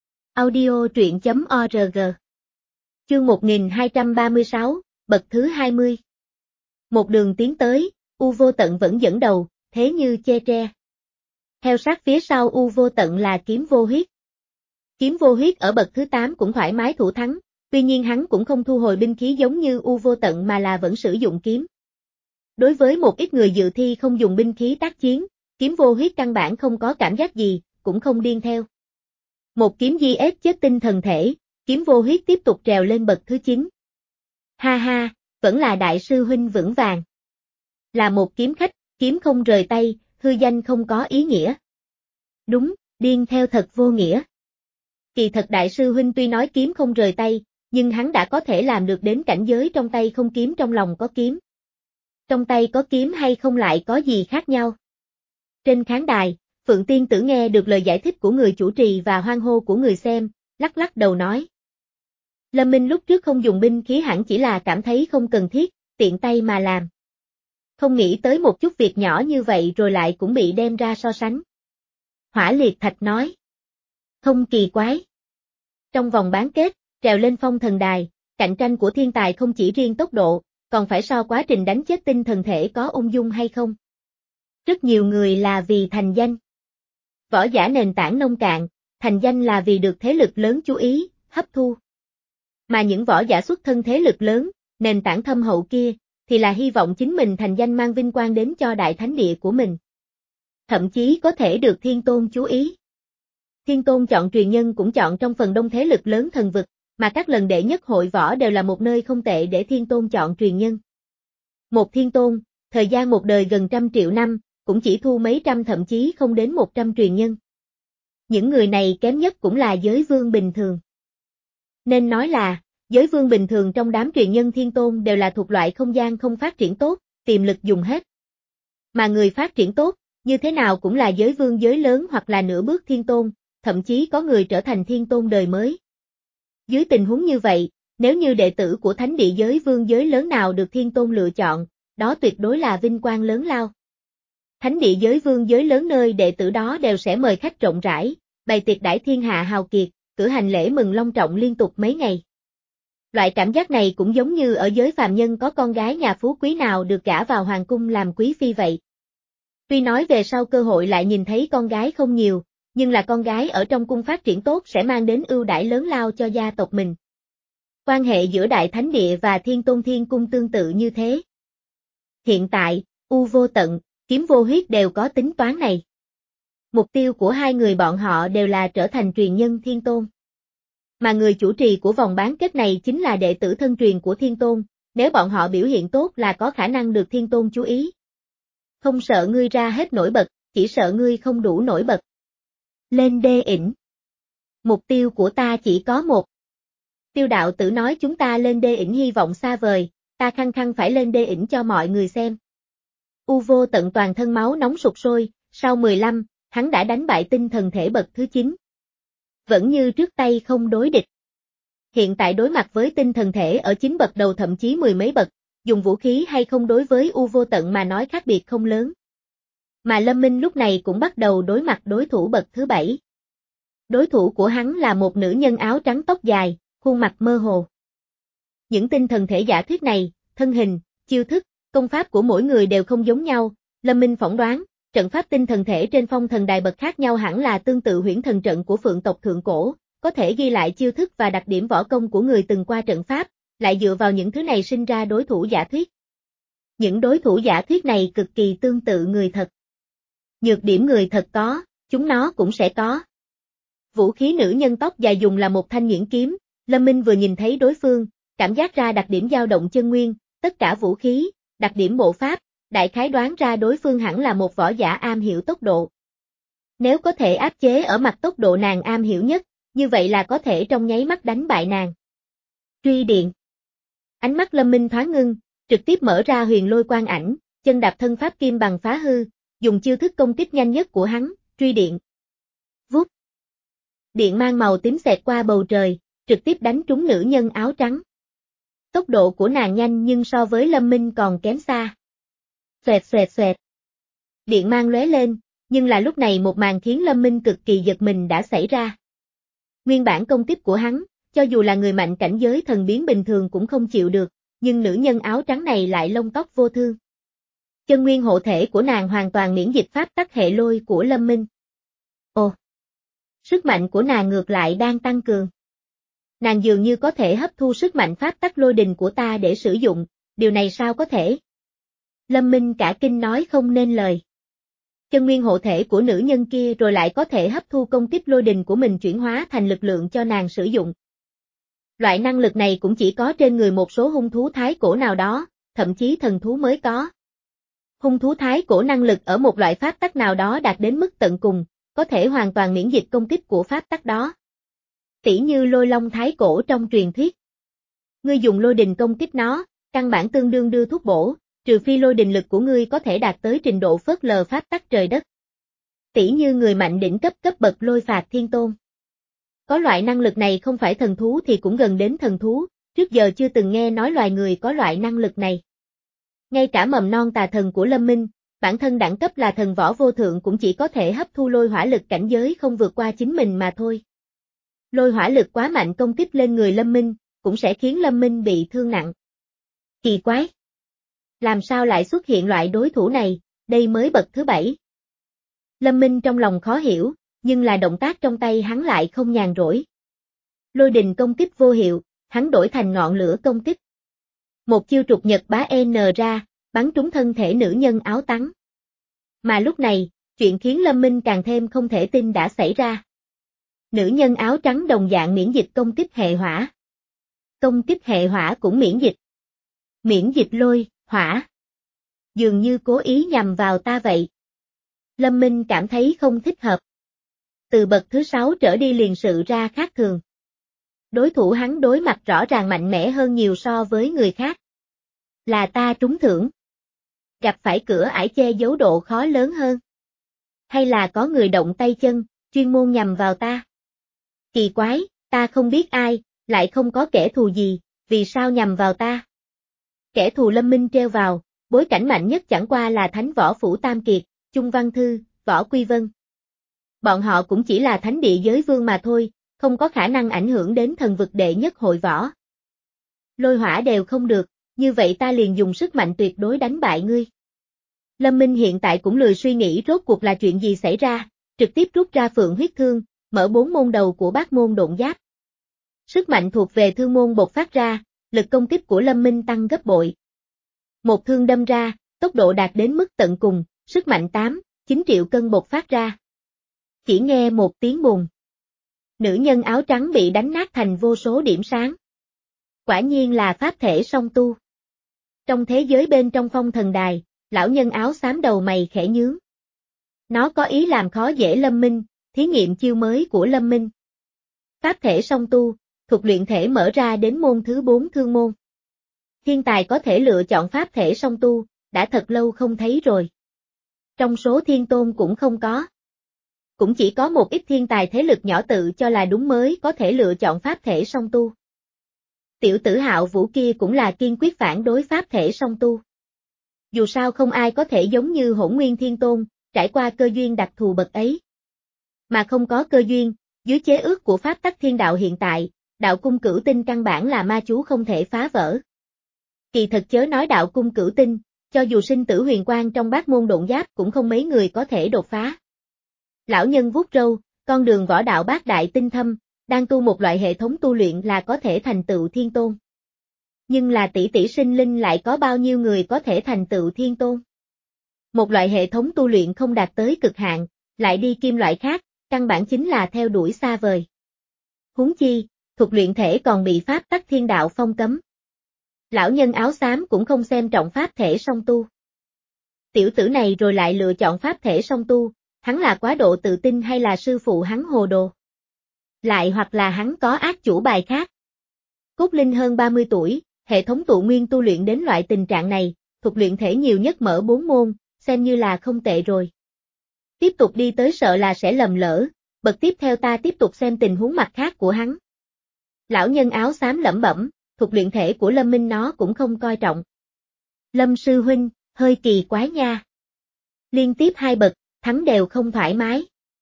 Audio truyện chấm org. Chương một nghìn hai trăm ba mươi sáu, bậc thứ hai mươi. Một đường tiến tới, U Vô Tận vẫn dẫn đầu, thế như che tre. Theo sát phía sau U Vô Tận là Kiếm Vô Huyết. Kiếm Vô Huyết ở bậc thứ tám cũng thoải mái thủ thắng, tuy nhiên hắn cũng không thu hồi binh khí giống như U Vô Tận mà là vẫn sử dụng kiếm. Đối với một ít người dự thi không dùng binh khí tác chiến, Kiếm Vô Huyết căn bản không có cảm giác gì, cũng không điên theo. Một kiếm di ép chết tinh thần thể, Kiếm Vô Huyết tiếp tục trèo lên bậc thứ chín. Ha ha, vẫn là đại sư huynh vững vàng. Là một kiếm khách, kiếm không rời tay, hư danh không có ý nghĩa. Đúng, điên theo thật vô nghĩa. Kỳ thật đại sư huynh tuy nói kiếm không rời tay, nhưng hắn đã có thể làm được đến cảnh giới trong tay không kiếm trong lòng có kiếm. Trong tay có kiếm hay không lại có gì khác nhau? Trên khán đài, Phượng Tiên Tử nghe được lời giải thích của người chủ trì và hoan hô của người xem, lắc lắc đầu nói. Lâm Minh lúc trước không dùng binh khí hẳn chỉ là cảm thấy không cần thiết, tiện tay mà làm. Không nghĩ tới một chút việc nhỏ như vậy rồi lại cũng bị đem ra so sánh. Hỏa Liệt Thạch nói. Không kỳ quái. Trong vòng bán kết, trèo lên Phong Thần Đài, cạnh tranh của thiên tài không chỉ riêng tốc độ, còn phải so quá trình đánh chết tinh thần thể có ung dung hay không. Rất nhiều người là vì thành danh. Võ giả nền tảng nông cạn, thành danh là vì được thế lực lớn chú ý, hấp thu. Mà những võ giả xuất thân thế lực lớn, nền tảng thâm hậu kia, thì là hy vọng chính mình thành danh mang vinh quang đến cho đại thánh địa của mình. Thậm chí có thể được Thiên Tôn chú ý. Thiên Tôn chọn truyền nhân cũng chọn trong phần đông thế lực lớn thần vực, mà các lần đệ nhất hội võ đều là một nơi không tệ để Thiên Tôn chọn truyền nhân. Một Thiên Tôn, thời gian một đời gần trăm triệu năm, cũng chỉ thu mấy trăm thậm chí không đến một trăm truyền nhân. Những người này kém nhất cũng là giới vương bình thường. Nên nói là, giới vương bình thường trong đám truyền nhân Thiên Tôn đều là thuộc loại không gian không phát triển tốt, tiềm lực dùng hết. Mà người phát triển tốt, như thế nào cũng là giới vương giới lớn hoặc là nửa bước Thiên Tôn, thậm chí có người trở thành Thiên Tôn đời mới. Dưới tình huống như vậy, nếu như đệ tử của thánh địa giới vương giới lớn nào được Thiên Tôn lựa chọn, đó tuyệt đối là vinh quang lớn lao. Thánh địa giới vương giới lớn nơi đệ tử đó đều sẽ mời khách rộng rãi, bày tiệc đãi thiên hạ hào kiệt, cử hành lễ mừng long trọng liên tục mấy ngày. Loại cảm giác này cũng giống như ở giới phàm nhân có con gái nhà phú quý nào được gả vào hoàng cung làm quý phi vậy. Tuy nói về sau cơ hội lại nhìn thấy con gái không nhiều, nhưng là con gái ở trong cung phát triển tốt sẽ mang đến ưu đãi lớn lao cho gia tộc mình. Quan hệ giữa Đại Thánh Địa và Thiên Tôn Thiên Cung tương tự như thế. Hiện tại, U Vô Tận, Kiếm Vô Huyết đều có tính toán này. Mục tiêu của hai người bọn họ đều là trở thành truyền nhân Thiên Tôn. Mà người chủ trì của vòng bán kết này chính là đệ tử thân truyền của Thiên Tôn, nếu bọn họ biểu hiện tốt là có khả năng được Thiên Tôn chú ý. Không sợ ngươi ra hết nổi bật, chỉ sợ ngươi không đủ nổi bật. Lên đê ỉnh. Mục tiêu của ta chỉ có một. Tiêu đạo tử nói chúng ta lên đê ỉnh hy vọng xa vời, ta khăng khăng phải lên đê ỉnh cho mọi người xem. U Vô Tận toàn thân máu nóng sục sôi, sau mười lăm, hắn đã đánh bại tinh thần thể bậc thứ chín. Vẫn như trước tay không đối địch. Hiện tại đối mặt với tinh thần thể ở chín bậc đầu thậm chí mười mấy bậc, dùng vũ khí hay không đối với U Vô Tận mà nói khác biệt không lớn. Mà Lâm Minh lúc này cũng bắt đầu đối mặt đối thủ bậc thứ bảy. Đối thủ của hắn là một nữ nhân áo trắng tóc dài, khuôn mặt mơ hồ. Những tinh thần thể giả thuyết này, thân hình, chiêu thức, công pháp của mỗi người đều không giống nhau, Lâm Minh phỏng đoán, trận pháp tinh thần thể trên phong thần đài bậc khác nhau hẳn là tương tự huyễn thần trận của Phượng tộc thượng cổ, có thể ghi lại chiêu thức và đặc điểm võ công của người từng qua trận pháp, lại dựa vào những thứ này sinh ra đối thủ giả thuyết. Những đối thủ giả thuyết này cực kỳ tương tự người thật. Nhược điểm người thật có, chúng nó cũng sẽ có. Vũ khí nữ nhân tóc dài dùng là một thanh nhuyễn kiếm, Lâm Minh vừa nhìn thấy đối phương, cảm giác ra đặc điểm dao động chân nguyên, tất cả vũ khí, đặc điểm bộ pháp, đại khái đoán ra đối phương hẳn là một võ giả am hiểu tốc độ. Nếu có thể áp chế ở mặt tốc độ nàng am hiểu nhất, như vậy là có thể trong nháy mắt đánh bại nàng. Truy điện. Ánh mắt Lâm Minh thoáng ngưng, trực tiếp mở ra huyền lôi quang ảnh, chân đạp thân pháp kim bằng phá hư, dùng chiêu thức công kích nhanh nhất của hắn, truy điện. Vút. Điện mang màu tím xẹt qua bầu trời, trực tiếp đánh trúng nữ nhân áo trắng. Tốc độ của nàng nhanh nhưng so với Lâm Minh còn kém xa. Xoẹt xoẹt xoẹt. Điện mang lóe lên, nhưng là lúc này một màn khiến Lâm Minh cực kỳ giật mình đã xảy ra. Nguyên bản công kích của hắn, cho dù là người mạnh cảnh giới thần biến bình thường cũng không chịu được, nhưng nữ nhân áo trắng này lại lông tóc vô thương. Chân nguyên hộ thể của nàng hoàn toàn miễn dịch pháp tắc hệ lôi của Lâm Minh. Ồ! Sức mạnh của nàng ngược lại đang tăng cường. Nàng dường như có thể hấp thu sức mạnh pháp tắc lôi đình của ta để sử dụng, điều này sao có thể? Lâm Minh cả kinh nói không nên lời. Chân nguyên hộ thể của nữ nhân kia rồi lại có thể hấp thu công kích lôi đình của mình chuyển hóa thành lực lượng cho nàng sử dụng. Loại năng lực này cũng chỉ có trên người một số hung thú thái cổ nào đó, thậm chí thần thú mới có. Hung thú thái cổ năng lực ở một loại pháp tắc nào đó đạt đến mức tận cùng, có thể hoàn toàn miễn dịch công kích của pháp tắc đó. Tỉ như lôi long thái cổ trong truyền thuyết. Ngươi dùng lôi đình công kích nó, căn bản tương đương đưa thuốc bổ, trừ phi lôi đình lực của ngươi có thể đạt tới trình độ phớt lờ pháp tắc trời đất. Tỉ như người mạnh đỉnh cấp cấp bậc lôi phạt thiên tôn. Có loại năng lực này không phải thần thú thì cũng gần đến thần thú, trước giờ chưa từng nghe nói loài người có loại năng lực này. Ngay cả mầm non tà thần của Lâm Minh, bản thân đẳng cấp là thần võ vô thượng cũng chỉ có thể hấp thu lôi hỏa lực cảnh giới không vượt qua chính mình mà thôi. Lôi hỏa lực quá mạnh công kích lên người Lâm Minh, cũng sẽ khiến Lâm Minh bị thương nặng. Kỳ quái! Làm sao lại xuất hiện loại đối thủ này, đây mới bậc thứ bảy. Lâm Minh trong lòng khó hiểu, nhưng là động tác trong tay hắn lại không nhàn rỗi. Lôi đình công kích vô hiệu, hắn đổi thành ngọn lửa công kích. Một chiêu trục nhật bá N ra, bắn trúng thân thể nữ nhân áo trắng. Mà lúc này, chuyện khiến Lâm Minh càng thêm không thể tin đã xảy ra. Nữ nhân áo trắng đồng dạng miễn dịch công kích hệ hỏa. Công kích hệ hỏa cũng miễn dịch. Miễn dịch lôi, hỏa. Dường như cố ý nhằm vào ta vậy. Lâm Minh cảm thấy không thích hợp. Từ bậc thứ sáu trở đi liền sự ra khác thường. Đối thủ hắn đối mặt rõ ràng mạnh mẽ hơn nhiều so với người khác. Là ta trúng thưởng. Gặp phải cửa ải che giấu độ khó lớn hơn. Hay là có người động tay chân, chuyên môn nhằm vào ta. Kỳ quái, ta không biết ai, lại không có kẻ thù gì, vì sao nhằm vào ta? Kẻ thù Lâm Minh treo vào, bối cảnh mạnh nhất chẳng qua là Thánh Võ Phủ Tam Kiệt, Chung Văn Thư, Võ Quy Vân. Bọn họ cũng chỉ là thánh địa giới vương mà thôi, không có khả năng ảnh hưởng đến thần vực đệ nhất hội võ. Lôi hỏa đều không được, như vậy ta liền dùng sức mạnh tuyệt đối đánh bại ngươi. Lâm Minh hiện tại cũng lười suy nghĩ rốt cuộc là chuyện gì xảy ra, trực tiếp rút ra phượng huyết thương, mở bốn môn đầu của bát môn độn giáp. Sức mạnh thuộc về thương môn bộc phát ra, lực công kích của Lâm Minh tăng gấp bội. Một thương đâm ra, tốc độ đạt đến mức tận cùng, sức mạnh tám, chín triệu cân bộc phát ra. Chỉ nghe một tiếng bùng. Nữ nhân áo trắng bị đánh nát thành vô số điểm sáng. Quả nhiên là pháp thể song tu. Trong thế giới bên trong phong thần đài, lão nhân áo xám đầu mày khẽ nhướng. Nó có ý làm khó dễ Lâm Minh, thí nghiệm chiêu mới của Lâm Minh. Pháp thể song tu, thuật luyện thể mở ra đến môn thứ bốn thương môn. Thiên tài có thể lựa chọn pháp thể song tu, đã thật lâu không thấy rồi. Trong số thiên tôn cũng không có. Cũng chỉ có một ít thiên tài thế lực nhỏ tự cho là đúng mới có thể lựa chọn pháp thể song tu. Tiểu tử Hạo Vũ kia cũng là kiên quyết phản đối pháp thể song tu. Dù sao không ai có thể giống như Hỗn Nguyên Thiên Tôn, trải qua cơ duyên đặc thù bậc ấy. Mà không có cơ duyên, dưới chế ước của pháp tắc thiên đạo hiện tại, đạo cung cửu tinh căn bản là ma chú không thể phá vỡ. Kỳ thật chớ nói đạo cung cửu tinh, cho dù sinh tử huyền quang trong bát môn độn giáp cũng không mấy người có thể đột phá. Lão nhân vuốt râu, con đường võ đạo bát đại tinh thâm, đang tu một loại hệ thống tu luyện là có thể thành tựu thiên tôn. Nhưng là tỷ tỷ sinh linh lại có bao nhiêu người có thể thành tựu thiên tôn? Một loại hệ thống tu luyện không đạt tới cực hạn, lại đi kim loại khác, căn bản chính là theo đuổi xa vời. Huống chi, thuật luyện thể còn bị pháp tắc thiên đạo phong cấm. Lão nhân áo xám cũng không xem trọng pháp thể song tu. Tiểu tử này rồi lại lựa chọn pháp thể song tu, hắn là quá độ tự tin hay là sư phụ hắn hồ đồ? Lại hoặc là hắn có ác chủ bài khác? Cốt Linh hơn ba mươi tuổi, hệ thống tụ nguyên tu luyện đến loại tình trạng này, thuật luyện thể nhiều nhất mở bốn môn, xem như là không tệ rồi. Tiếp tục đi tới sợ là sẽ lầm lỡ, bậc tiếp theo ta tiếp tục xem tình huống mặt khác của hắn. Lão nhân áo xám lẩm bẩm, thuật luyện thể của Lâm Minh nó cũng không coi trọng. Lâm sư huynh, hơi kỳ quái nha. Liên tiếp hai bậc, thắng đều không thoải mái.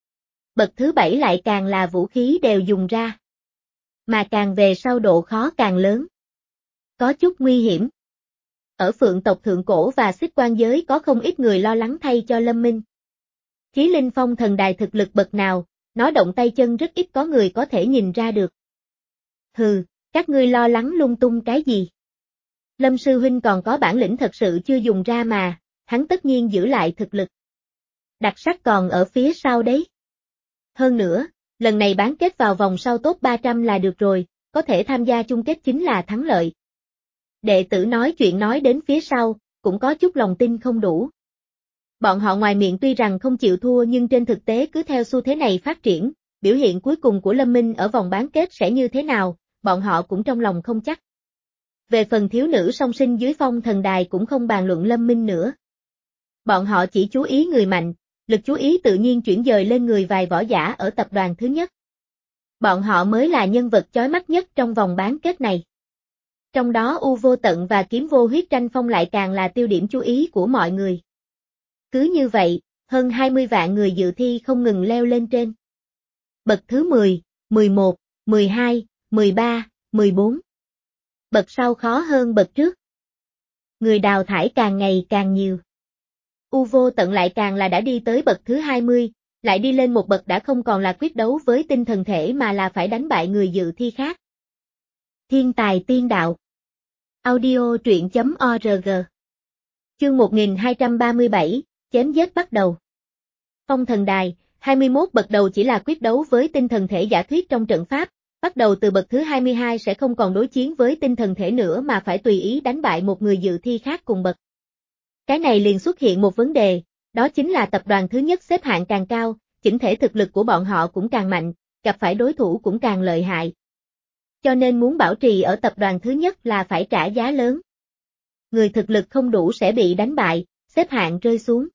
Bậc thứ bảy lại càng là vũ khí đều dùng ra. Mà càng về sau độ khó càng lớn. Có chút nguy hiểm. Ở Phượng tộc Thượng Cổ và Xích Quan giới có không ít người lo lắng thay cho Lâm Minh. Chí Linh Phong thần đài thực lực bậc nào, nó động tay chân rất ít có người có thể nhìn ra được. Hừ, các ngươi lo lắng lung tung cái gì? Lâm sư huynh còn có bản lĩnh thật sự chưa dùng ra mà, hắn tất nhiên giữ lại thực lực. Đặc sắc còn ở phía sau đấy. Hơn nữa, lần này bán kết vào vòng sau top ba trăm là được rồi, có thể tham gia chung kết chính là thắng lợi. Đệ tử nói chuyện nói đến phía sau, cũng có chút lòng tin không đủ. Bọn họ ngoài miệng tuy rằng không chịu thua nhưng trên thực tế cứ theo xu thế này phát triển, biểu hiện cuối cùng của Lâm Minh ở vòng bán kết sẽ như thế nào, bọn họ cũng trong lòng không chắc. Về phần thiếu nữ song sinh dưới phong thần đài cũng không bàn luận Lâm Minh nữa. Bọn họ chỉ chú ý người mạnh, lực chú ý tự nhiên chuyển dời lên người vài võ giả ở tập đoàn thứ nhất. Bọn họ mới là nhân vật chói mắt nhất trong vòng bán kết này. Trong đó U Vô Tận và Kiếm Vô Huyết tranh phong lại càng là tiêu điểm chú ý của mọi người. Cứ như vậy, hơn hai mươi vạn người dự thi không ngừng leo lên trên. Bậc thứ mười, mười một, mười hai, mười ba, mười bốn. Bậc sau khó hơn bậc trước. Người đào thải càng ngày càng nhiều. U Vô Tận lại càng là đã đi tới bậc thứ hai mươi, lại đi lên một bậc đã không còn là quyết đấu với tinh thần thể mà là phải đánh bại người dự thi khác. Thiên tài tiên đạo. Audio truyện chấm org. Chương một nghìn hai trăm ba mươi bảy, chém giết bắt đầu. Phong thần đài, hai mươi mốt bậc đầu chỉ là quyết đấu với tinh thần thể giả thuyết trong trận pháp, bắt đầu từ bậc thứ hai mươi hai sẽ không còn đối chiến với tinh thần thể nữa mà phải tùy ý đánh bại một người dự thi khác cùng bậc. Cái này liền xuất hiện một vấn đề, đó chính là tập đoàn thứ nhất xếp hạng càng cao, chỉnh thể thực lực của bọn họ cũng càng mạnh, gặp phải đối thủ cũng càng lợi hại. Cho nên muốn bảo trì ở tập đoàn thứ nhất là phải trả giá lớn. Người thực lực không đủ sẽ bị đánh bại, xếp hạng rơi xuống.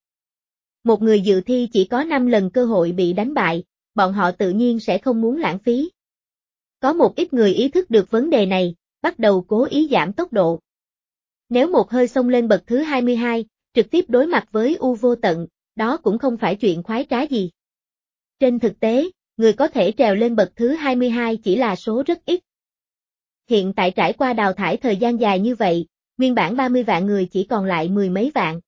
Một người dự thi chỉ có năm lần cơ hội bị đánh bại, bọn họ tự nhiên sẽ không muốn lãng phí. Có một ít người ý thức được vấn đề này, bắt đầu cố ý giảm tốc độ. Nếu một hơi xông lên bậc thứ hai mươi hai, trực tiếp đối mặt với U Vô Tận, đó cũng không phải chuyện khoái trá gì. Trên thực tế, người có thể trèo lên bậc thứ hai mươi hai chỉ là số rất ít. Hiện tại trải qua đào thải thời gian dài như vậy, nguyên bản ba mươi vạn người chỉ còn lại mười mấy vạn.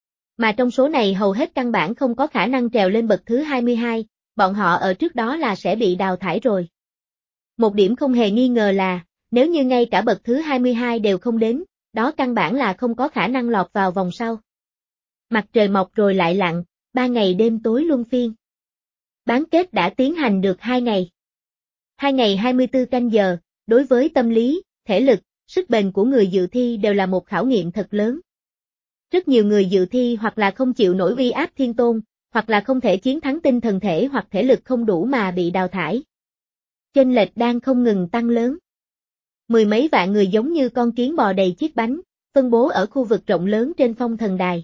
Mà trong số này hầu hết căn bản không có khả năng trèo lên bậc thứ hai mươi hai, bọn họ ở trước đó là sẽ bị đào thải rồi. Một điểm không hề nghi ngờ là, nếu như ngay cả bậc thứ hai mươi hai đều không đến, đó căn bản là không có khả năng lọt vào vòng sau. Mặt trời mọc rồi lại lặn, ba ngày đêm tối luân phiên. Bán kết đã tiến hành được hai ngày. Hai ngày hai mươi tư canh giờ, đối với tâm lý, thể lực, sức bền của người dự thi đều là một khảo nghiệm thật lớn. Rất nhiều người dự thi hoặc là không chịu nổi uy áp thiên tôn, hoặc là không thể chiến thắng tinh thần thể hoặc thể lực không đủ mà bị đào thải. Chênh lệch đang không ngừng tăng lớn. Mười mấy vạn người giống như con kiến bò đầy chiếc bánh, phân bố ở khu vực rộng lớn trên phong thần đài.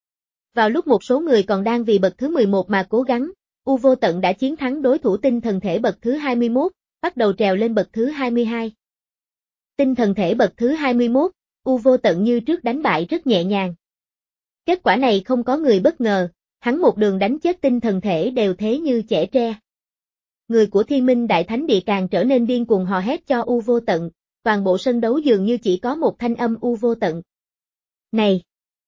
Vào lúc một số người còn đang vì bậc thứ mười một mà cố gắng, U Vô Tận đã chiến thắng đối thủ tinh thần thể bậc thứ hai mươi mốt, bắt đầu trèo lên bậc thứ hai mươi hai. Tinh thần thể bậc thứ hai mươi mốt, U Vô Tận như trước đánh bại rất nhẹ nhàng. Kết quả này không có người bất ngờ, hắn một đường đánh chết tinh thần thể đều thế như chẻ tre. Người của Thiên Minh Đại Thánh Địa càng trở nên điên cuồng hò hét cho U Vô Tận, toàn bộ sân đấu dường như chỉ có một thanh âm U Vô Tận. Này!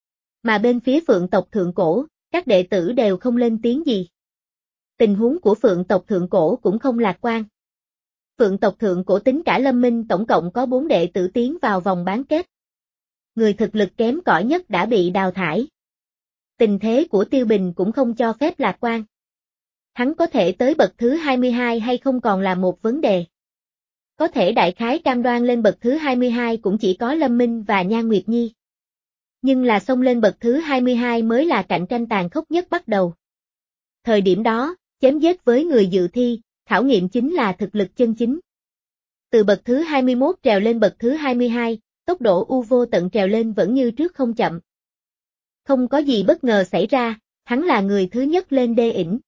Mà bên phía Phượng tộc Thượng Cổ, các đệ tử đều không lên tiếng gì. Tình huống của Phượng tộc Thượng Cổ cũng không lạc quan. Phượng tộc thượng cổ tính cả Lâm Minh tổng cộng có bốn đệ tử tiến vào vòng bán kết. Người thực lực kém cỏi nhất đã bị đào thải. Tình thế của Tiêu Bình cũng không cho phép lạc quan. Hắn có thể tới bậc thứ hai mươi hai hay không còn là một vấn đề. Có thể đại khái cam đoan lên bậc thứ hai mươi hai cũng chỉ có Lâm Minh và Nhan Nguyệt Nhi. Nhưng là xông lên bậc thứ hai mươi hai mới là cạnh tranh tàn khốc nhất bắt đầu. Thời điểm đó, chém giết với người dự thi, khảo nghiệm chính là thực lực chân chính. Từ bậc thứ hai mươi mốt trèo lên bậc thứ hai mươi hai, tốc độ U Vô Tận trèo lên vẫn như trước không chậm. Không có gì bất ngờ xảy ra, hắn là người thứ nhất lên đê ỉnh.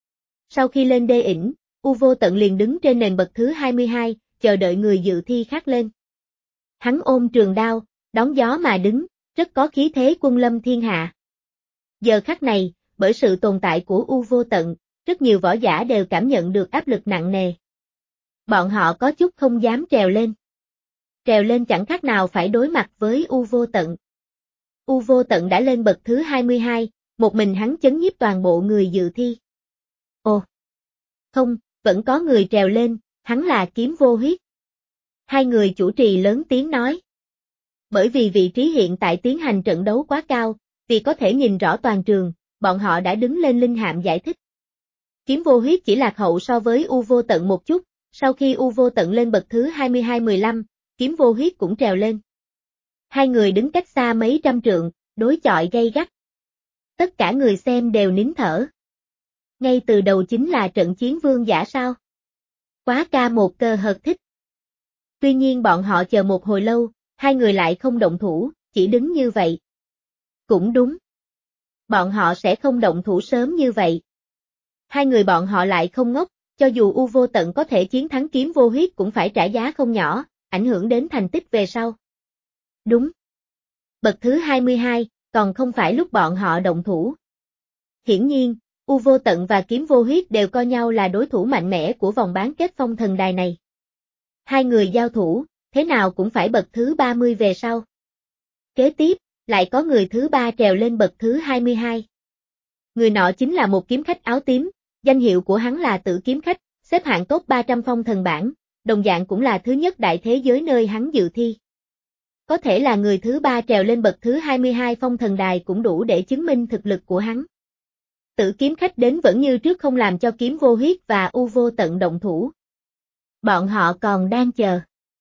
Sau khi lên đê ỉnh, U Vô Tận liền đứng trên nền bậc thứ hai mươi hai, chờ đợi người dự thi khác lên. Hắn ôm trường đao, đón gió mà đứng, rất có khí thế quân lâm thiên hạ. Giờ khắc này, bởi sự tồn tại của U Vô Tận, rất nhiều võ giả đều cảm nhận được áp lực nặng nề. Bọn họ có chút không dám trèo lên. Trèo lên chẳng khác nào phải đối mặt với U Vô Tận. U Vô Tận đã lên bậc thứ hai mươi hai, một mình hắn chấn nhiếp toàn bộ người dự thi. Ồ! Không, vẫn có người trèo lên, hắn là Kiếm Vô Huyết. Hai người chủ trì lớn tiếng nói. Bởi vì vị trí hiện tại tiến hành trận đấu quá cao, vì có thể nhìn rõ toàn trường, bọn họ đã đứng lên linh hạm giải thích. Kiếm Vô Huyết chỉ lạc hậu so với U Vô Tận một chút, sau khi U Vô Tận lên bậc thứ hai mươi hai mười lăm, Kiếm Vô Huyết cũng trèo lên. Hai người đứng cách xa mấy trăm trượng, đối chọi gay gắt. Tất cả người xem đều nín thở. Ngay từ đầu chính là trận chiến vương giả sao? Quá ca một cơ hợp thích. Tuy nhiên bọn họ chờ một hồi lâu, hai người lại không động thủ, chỉ đứng như vậy. Cũng đúng. Bọn họ sẽ không động thủ sớm như vậy. Hai người bọn họ lại không ngốc, cho dù U Vô Tận có thể chiến thắng Kiếm Vô Huyết cũng phải trả giá không nhỏ, ảnh hưởng đến thành tích về sau. Đúng. Bậc thứ hai mươi hai, còn không phải lúc bọn họ động thủ. Hiển nhiên, U Vô Tận và Kiếm Vô Huyết đều coi nhau là đối thủ mạnh mẽ của vòng bán kết phong thần đài này. Hai người giao thủ, thế nào cũng phải bậc thứ ba mươi về sau. Kế tiếp, lại có người thứ ba trèo lên bậc thứ hai mươi hai. Người nọ chính là một kiếm khách áo tím, danh hiệu của hắn là Tử Kiếm Khách, xếp hạng top ba trăm phong thần bảng, đồng dạng cũng là thứ nhất đại thế giới nơi hắn dự thi. Có thể là người thứ ba trèo lên bậc thứ hai mươi hai phong thần đài cũng đủ để chứng minh thực lực của hắn. Tử Kiếm Khách đến vẫn như trước không làm cho Kiếm Vô Huyết và U Vô Tận động thủ. Bọn họ còn đang chờ.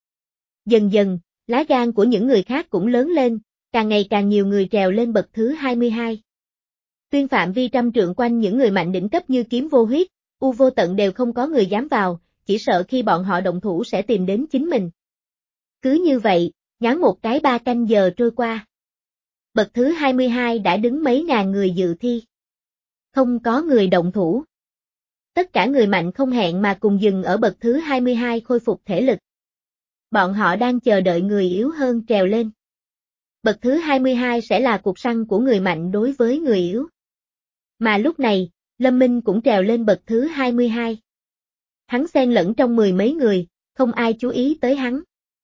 Dần dần, lá gan của những người khác cũng lớn lên, càng ngày càng nhiều người trèo lên bậc thứ hai mươi hai. Tuyên phạm vi trăm trượng quanh những người mạnh đỉnh cấp như Kiếm Vô Huyết, U Vô Tận đều không có người dám vào, chỉ sợ khi bọn họ động thủ sẽ tìm đến chính mình. Cứ như vậy, nhoáng một cái ba canh giờ trôi qua. Bậc thứ hai mươi hai đã đứng mấy ngàn người dự thi. Không có người động thủ. Tất cả người mạnh không hẹn mà cùng dừng ở bậc thứ hai mươi hai khôi phục thể lực. Bọn họ đang chờ đợi người yếu hơn trèo lên. Bậc thứ hai mươi hai sẽ là cuộc săn của người mạnh đối với người yếu. Mà lúc này, Lâm Minh cũng trèo lên bậc thứ hai mươi hai. Hắn xen lẫn trong mười mấy người, không ai chú ý tới hắn.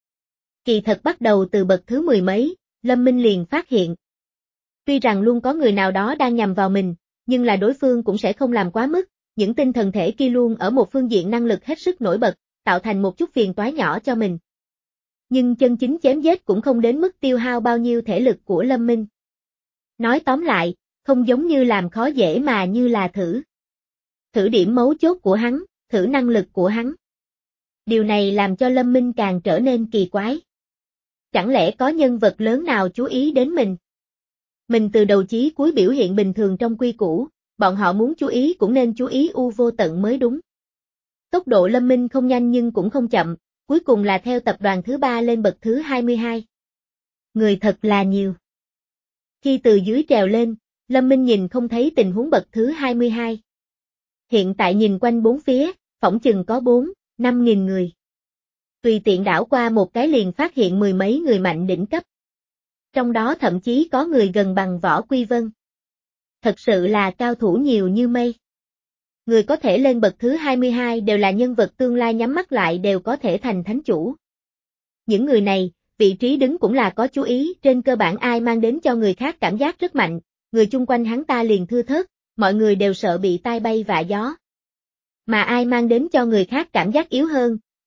Kỳ thật bắt đầu từ bậc thứ mười mấy, Lâm Minh liền phát hiện. Tuy rằng luôn có người nào đó đang nhằm vào mình, nhưng là đối phương cũng sẽ không làm quá mức, những tinh thần thể kia luôn ở một phương diện năng lực hết sức nổi bật, tạo thành một chút phiền toái nhỏ cho mình. Nhưng chân chính chém giết cũng không đến mức tiêu hao bao nhiêu thể lực của Lâm Minh. Nói tóm lại, không giống như làm khó dễ mà như là thử. Thử điểm mấu chốt của hắn, thử năng lực của hắn. Điều này làm cho Lâm Minh càng trở nên kỳ quái. Chẳng lẽ có nhân vật lớn nào chú ý đến mình? Mình từ đầu chí cuối biểu hiện bình thường trong quy củ, bọn họ muốn chú ý cũng nên chú ý U Vô Tận mới đúng. Tốc độ Lâm Minh không nhanh nhưng cũng không chậm, cuối cùng là theo tập đoàn thứ ba lên bậc thứ hai mươi hai. Người thật là nhiều. Khi từ dưới trèo lên, Lâm Minh nhìn không thấy tình huống bậc thứ hai mươi hai. Hiện tại nhìn quanh bốn phía, phỏng chừng có bốn, năm nghìn người. Tùy tiện đảo qua một cái liền phát hiện mười mấy người mạnh đỉnh cấp. Trong đó thậm chí có người gần bằng Võ Quy Vân. Thật sự là cao thủ nhiều như mây. Người có thể lên bậc thứ hai mươi hai đều là nhân vật tương lai nhắm mắt lại đều có thể thành thánh chủ. Những người này, vị trí đứng cũng là có chú ý, trên cơ bản ai mang đến cho người khác cảm giác rất mạnh, người chung quanh hắn ta liền thưa thớt, mọi người đều sợ bị tai bay vạ gió. Mà ai mang đến cho người khác cảm giác yếu hơn,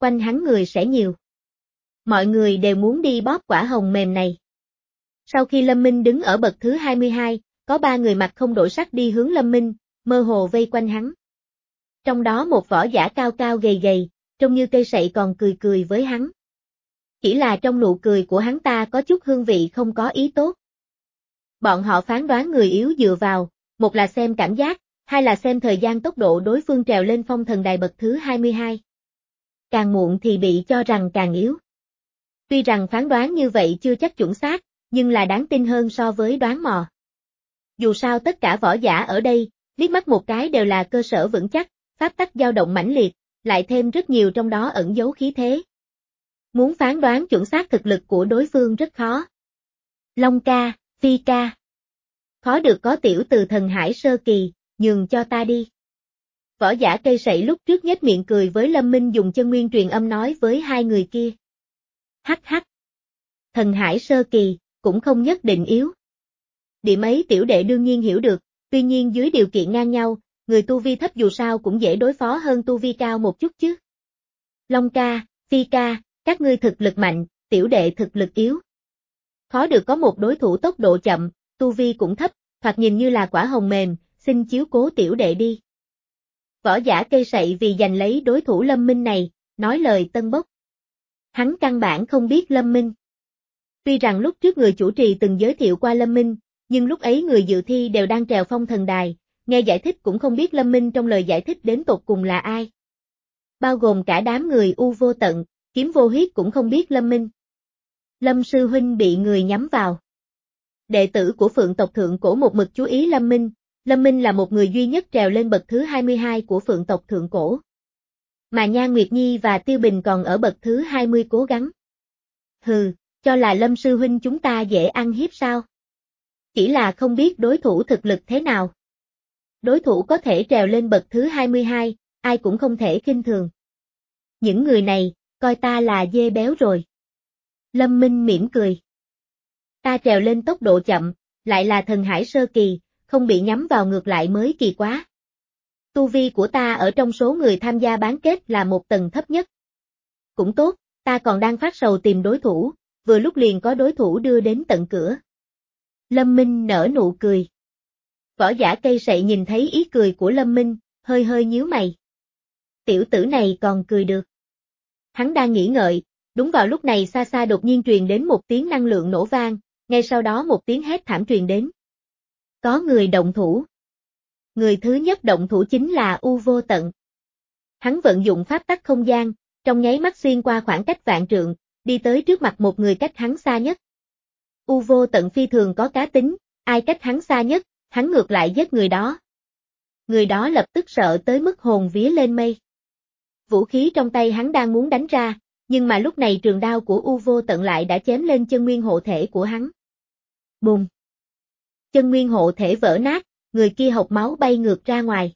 quanh hắn người sẽ nhiều. Mọi người đều muốn đi bóp quả hồng mềm này. Sau khi Lâm Minh đứng ở bậc thứ hai mươi hai, có ba người mặt không đổi sắc đi hướng Lâm Minh, mơ hồ vây quanh hắn. Trong đó một võ giả cao cao gầy gầy, trông như cây sậy còn cười cười với hắn. Chỉ là trong nụ cười của hắn ta có chút hương vị không có ý tốt. Bọn họ phán đoán người yếu dựa vào, một là xem cảm giác, hai là xem thời gian tốc độ đối phương trèo lên phong thần đài bậc thứ hai mươi hai. Càng muộn thì bị cho rằng càng yếu. Tuy rằng phán đoán như vậy chưa chắc chuẩn xác, nhưng là đáng tin hơn so với đoán mò. Dù sao tất cả võ giả ở đây, liếc mắt một cái đều là cơ sở vững chắc, pháp tắc dao động mãnh liệt, lại thêm rất nhiều trong đó ẩn giấu khí thế. Muốn phán đoán chuẩn xác thực lực của đối phương rất khó. Long ca, Phi ca. Khó được có tiểu từ thần hải sơ kỳ, nhường cho ta đi. Võ giả cây sậy lúc trước nhếch miệng cười với Lâm Minh dùng chân nguyên truyền âm nói với hai người kia. Hắc hắc. Thần hải sơ kỳ, cũng không nhất định yếu. Điểm ấy tiểu đệ đương nhiên hiểu được, tuy nhiên dưới điều kiện ngang nhau, người tu vi thấp dù sao cũng dễ đối phó hơn tu vi cao một chút chứ. Long ca, Phi ca, các ngươi thực lực mạnh, tiểu đệ thực lực yếu. Khó được có một đối thủ tốc độ chậm, tu vi cũng thấp, thoạt nhìn như là quả hồng mềm, xin chiếu cố tiểu đệ đi. Võ giả cây sậy vì giành lấy đối thủ Lâm Minh này, nói lời tân bốc. Hắn căn bản không biết Lâm Minh. Tuy rằng lúc trước người chủ trì từng giới thiệu qua Lâm Minh, nhưng lúc ấy người dự thi đều đang trèo phong thần đài, nghe giải thích cũng không biết Lâm Minh trong lời giải thích đến tột cùng là ai. Bao gồm cả đám người U Vô Tận, Kiếm Vô Huyết cũng không biết Lâm Minh. Lâm sư huynh bị người nhắm vào. Đệ tử của Phượng tộc Thượng Cổ một mực chú ý Lâm Minh, Lâm Minh là một người duy nhất trèo lên bậc thứ hai mươi hai của Phượng tộc Thượng Cổ. Mà Nhan Nguyệt Nhi và Tiêu Bình còn ở bậc thứ hai mươi cố gắng. Hừ, cho là Lâm sư huynh chúng ta dễ ăn hiếp sao? Chỉ là không biết đối thủ thực lực thế nào. Đối thủ có thể trèo lên bậc thứ hai mươi hai, ai cũng không thể khinh thường. Những người này, coi ta là dê béo rồi. Lâm Minh mỉm cười. Ta trèo lên tốc độ chậm, lại là thần hải sơ kỳ, không bị nhắm vào ngược lại mới kỳ quá. Tu vi của ta ở trong số người tham gia bán kết là một tầng thấp nhất. Cũng tốt, ta còn đang phát sầu tìm đối thủ, vừa lúc liền có đối thủ đưa đến tận cửa. Lâm Minh nở nụ cười. Võ giả cây sậy nhìn thấy ý cười của Lâm Minh, hơi hơi nhíu mày. Tiểu tử này còn cười được. Hắn đang nghĩ ngợi, đúng vào lúc này xa xa đột nhiên truyền đến một tiếng năng lượng nổ vang, ngay sau đó một tiếng hét thảm truyền đến. Có người động thủ. Người thứ nhất động thủ chính là U Vô Tận. Hắn vận dụng pháp tắc không gian, trong nháy mắt xuyên qua khoảng cách vạn trượng, đi tới trước mặt một người cách hắn xa nhất. U Vô Tận phi thường có cá tính, ai cách hắn xa nhất, hắn ngược lại giết người đó. Người đó lập tức sợ tới mức hồn vía lên mây. Vũ khí trong tay hắn đang muốn đánh ra, nhưng mà lúc này trường đao của U Vô Tận lại đã chém lên chân nguyên hộ thể của hắn. Bùm! Chân nguyên hộ thể vỡ nát, người kia hộc máu bay ngược ra ngoài.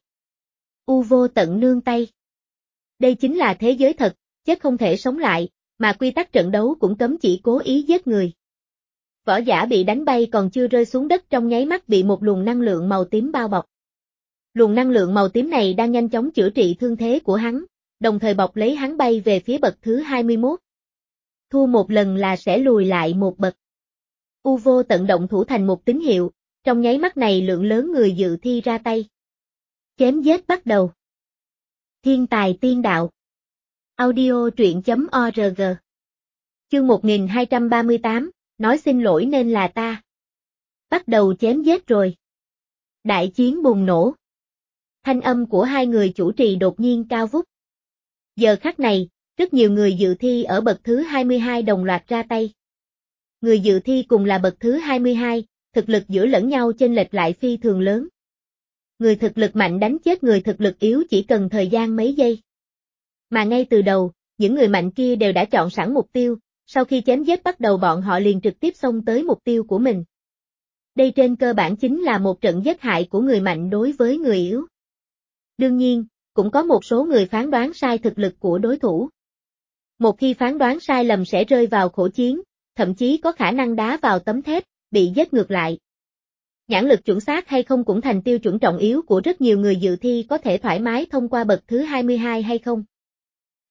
U Vô Tận nương tay. Đây chính là thế giới thật, chết không thể sống lại, mà quy tắc trận đấu cũng cấm chỉ cố ý giết người. Võ giả bị đánh bay còn chưa rơi xuống đất trong nháy mắt bị một luồng năng lượng màu tím bao bọc. Luồng năng lượng màu tím này đang nhanh chóng chữa trị thương thế của hắn, đồng thời bọc lấy hắn bay về phía bậc thứ hai mươi mốt. Thua một lần là sẽ lùi lại một bậc. U Vô Tận động thủ thành một tín hiệu, trong nháy mắt này lượng lớn người dự thi ra tay. Chém giết bắt đầu. Thiên tài tiên đạo. Audio truyện chấm org. Chương một nghìn hai trăm ba mươi tám, nói xin lỗi nên là ta. Bắt đầu chém giết rồi. Đại chiến bùng nổ. Thanh âm của hai người chủ trì đột nhiên cao vút. Giờ khắc này, rất nhiều người dự thi ở bậc thứ hai mươi hai đồng loạt ra tay. Người dự thi cùng là bậc thứ hai mươi hai, thực lực giữa lẫn nhau chênh lệch lại phi thường lớn. Người thực lực mạnh đánh chết người thực lực yếu chỉ cần thời gian mấy giây. Mà ngay từ đầu, những người mạnh kia đều đã chọn sẵn mục tiêu, sau khi chém giết bắt đầu bọn họ liền trực tiếp xông tới mục tiêu của mình. Đây trên cơ bản chính là một trận giết hại của người mạnh đối với người yếu. Đương nhiên, cũng có một số người phán đoán sai thực lực của đối thủ. Một khi phán đoán sai lầm sẽ rơi vào khổ chiến, thậm chí có khả năng đá vào tấm thép, bị giết ngược lại. Nhãn lực chuẩn xác hay không cũng thành tiêu chuẩn trọng yếu của rất nhiều người dự thi có thể thoải mái thông qua bậc thứ hai mươi hai hay không.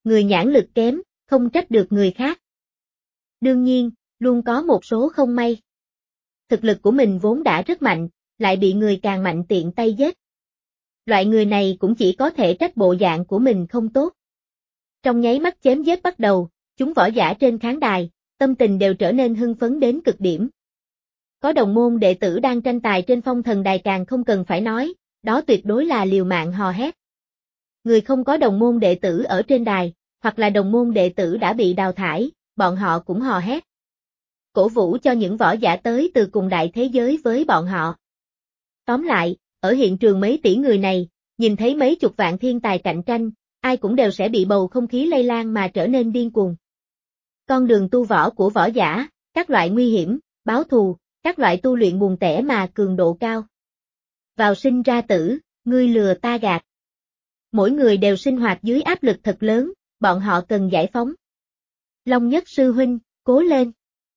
người nhãn lực kém, không trách được người khác. Đương nhiên, luôn có một số không may. Thực lực của mình vốn đã rất mạnh, lại bị người càng mạnh tiện tay giết. Loại người này cũng chỉ có thể trách bộ dạng của mình không tốt. Trong nháy mắt chém giết bắt đầu, chúng võ giả trên khán đài, tâm tình đều trở nên hưng phấn đến cực điểm. Có đồng môn đệ tử đang tranh tài trên phong thần đài càng không cần phải nói, đó tuyệt đối là liều mạng hò hét. Người không có đồng môn đệ tử ở trên đài, hoặc là đồng môn đệ tử đã bị đào thải, bọn họ cũng hò hét. Cổ vũ cho những võ giả tới từ cùng đại thế giới với bọn họ. Tóm lại, ở hiện trường mấy tỷ người này, nhìn thấy mấy chục vạn thiên tài cạnh tranh, ai cũng đều sẽ bị bầu không khí lây lan mà trở nên điên cuồng. Con đường tu võ của võ giả, các loại nguy hiểm, báo thù, các loại tu luyện buồn tẻ mà cường độ cao. Vào sinh ra tử, ngươi lừa ta gạt. Mỗi người đều sinh hoạt dưới áp lực thật lớn, bọn họ cần giải phóng. Long Nhất sư huynh, cố lên.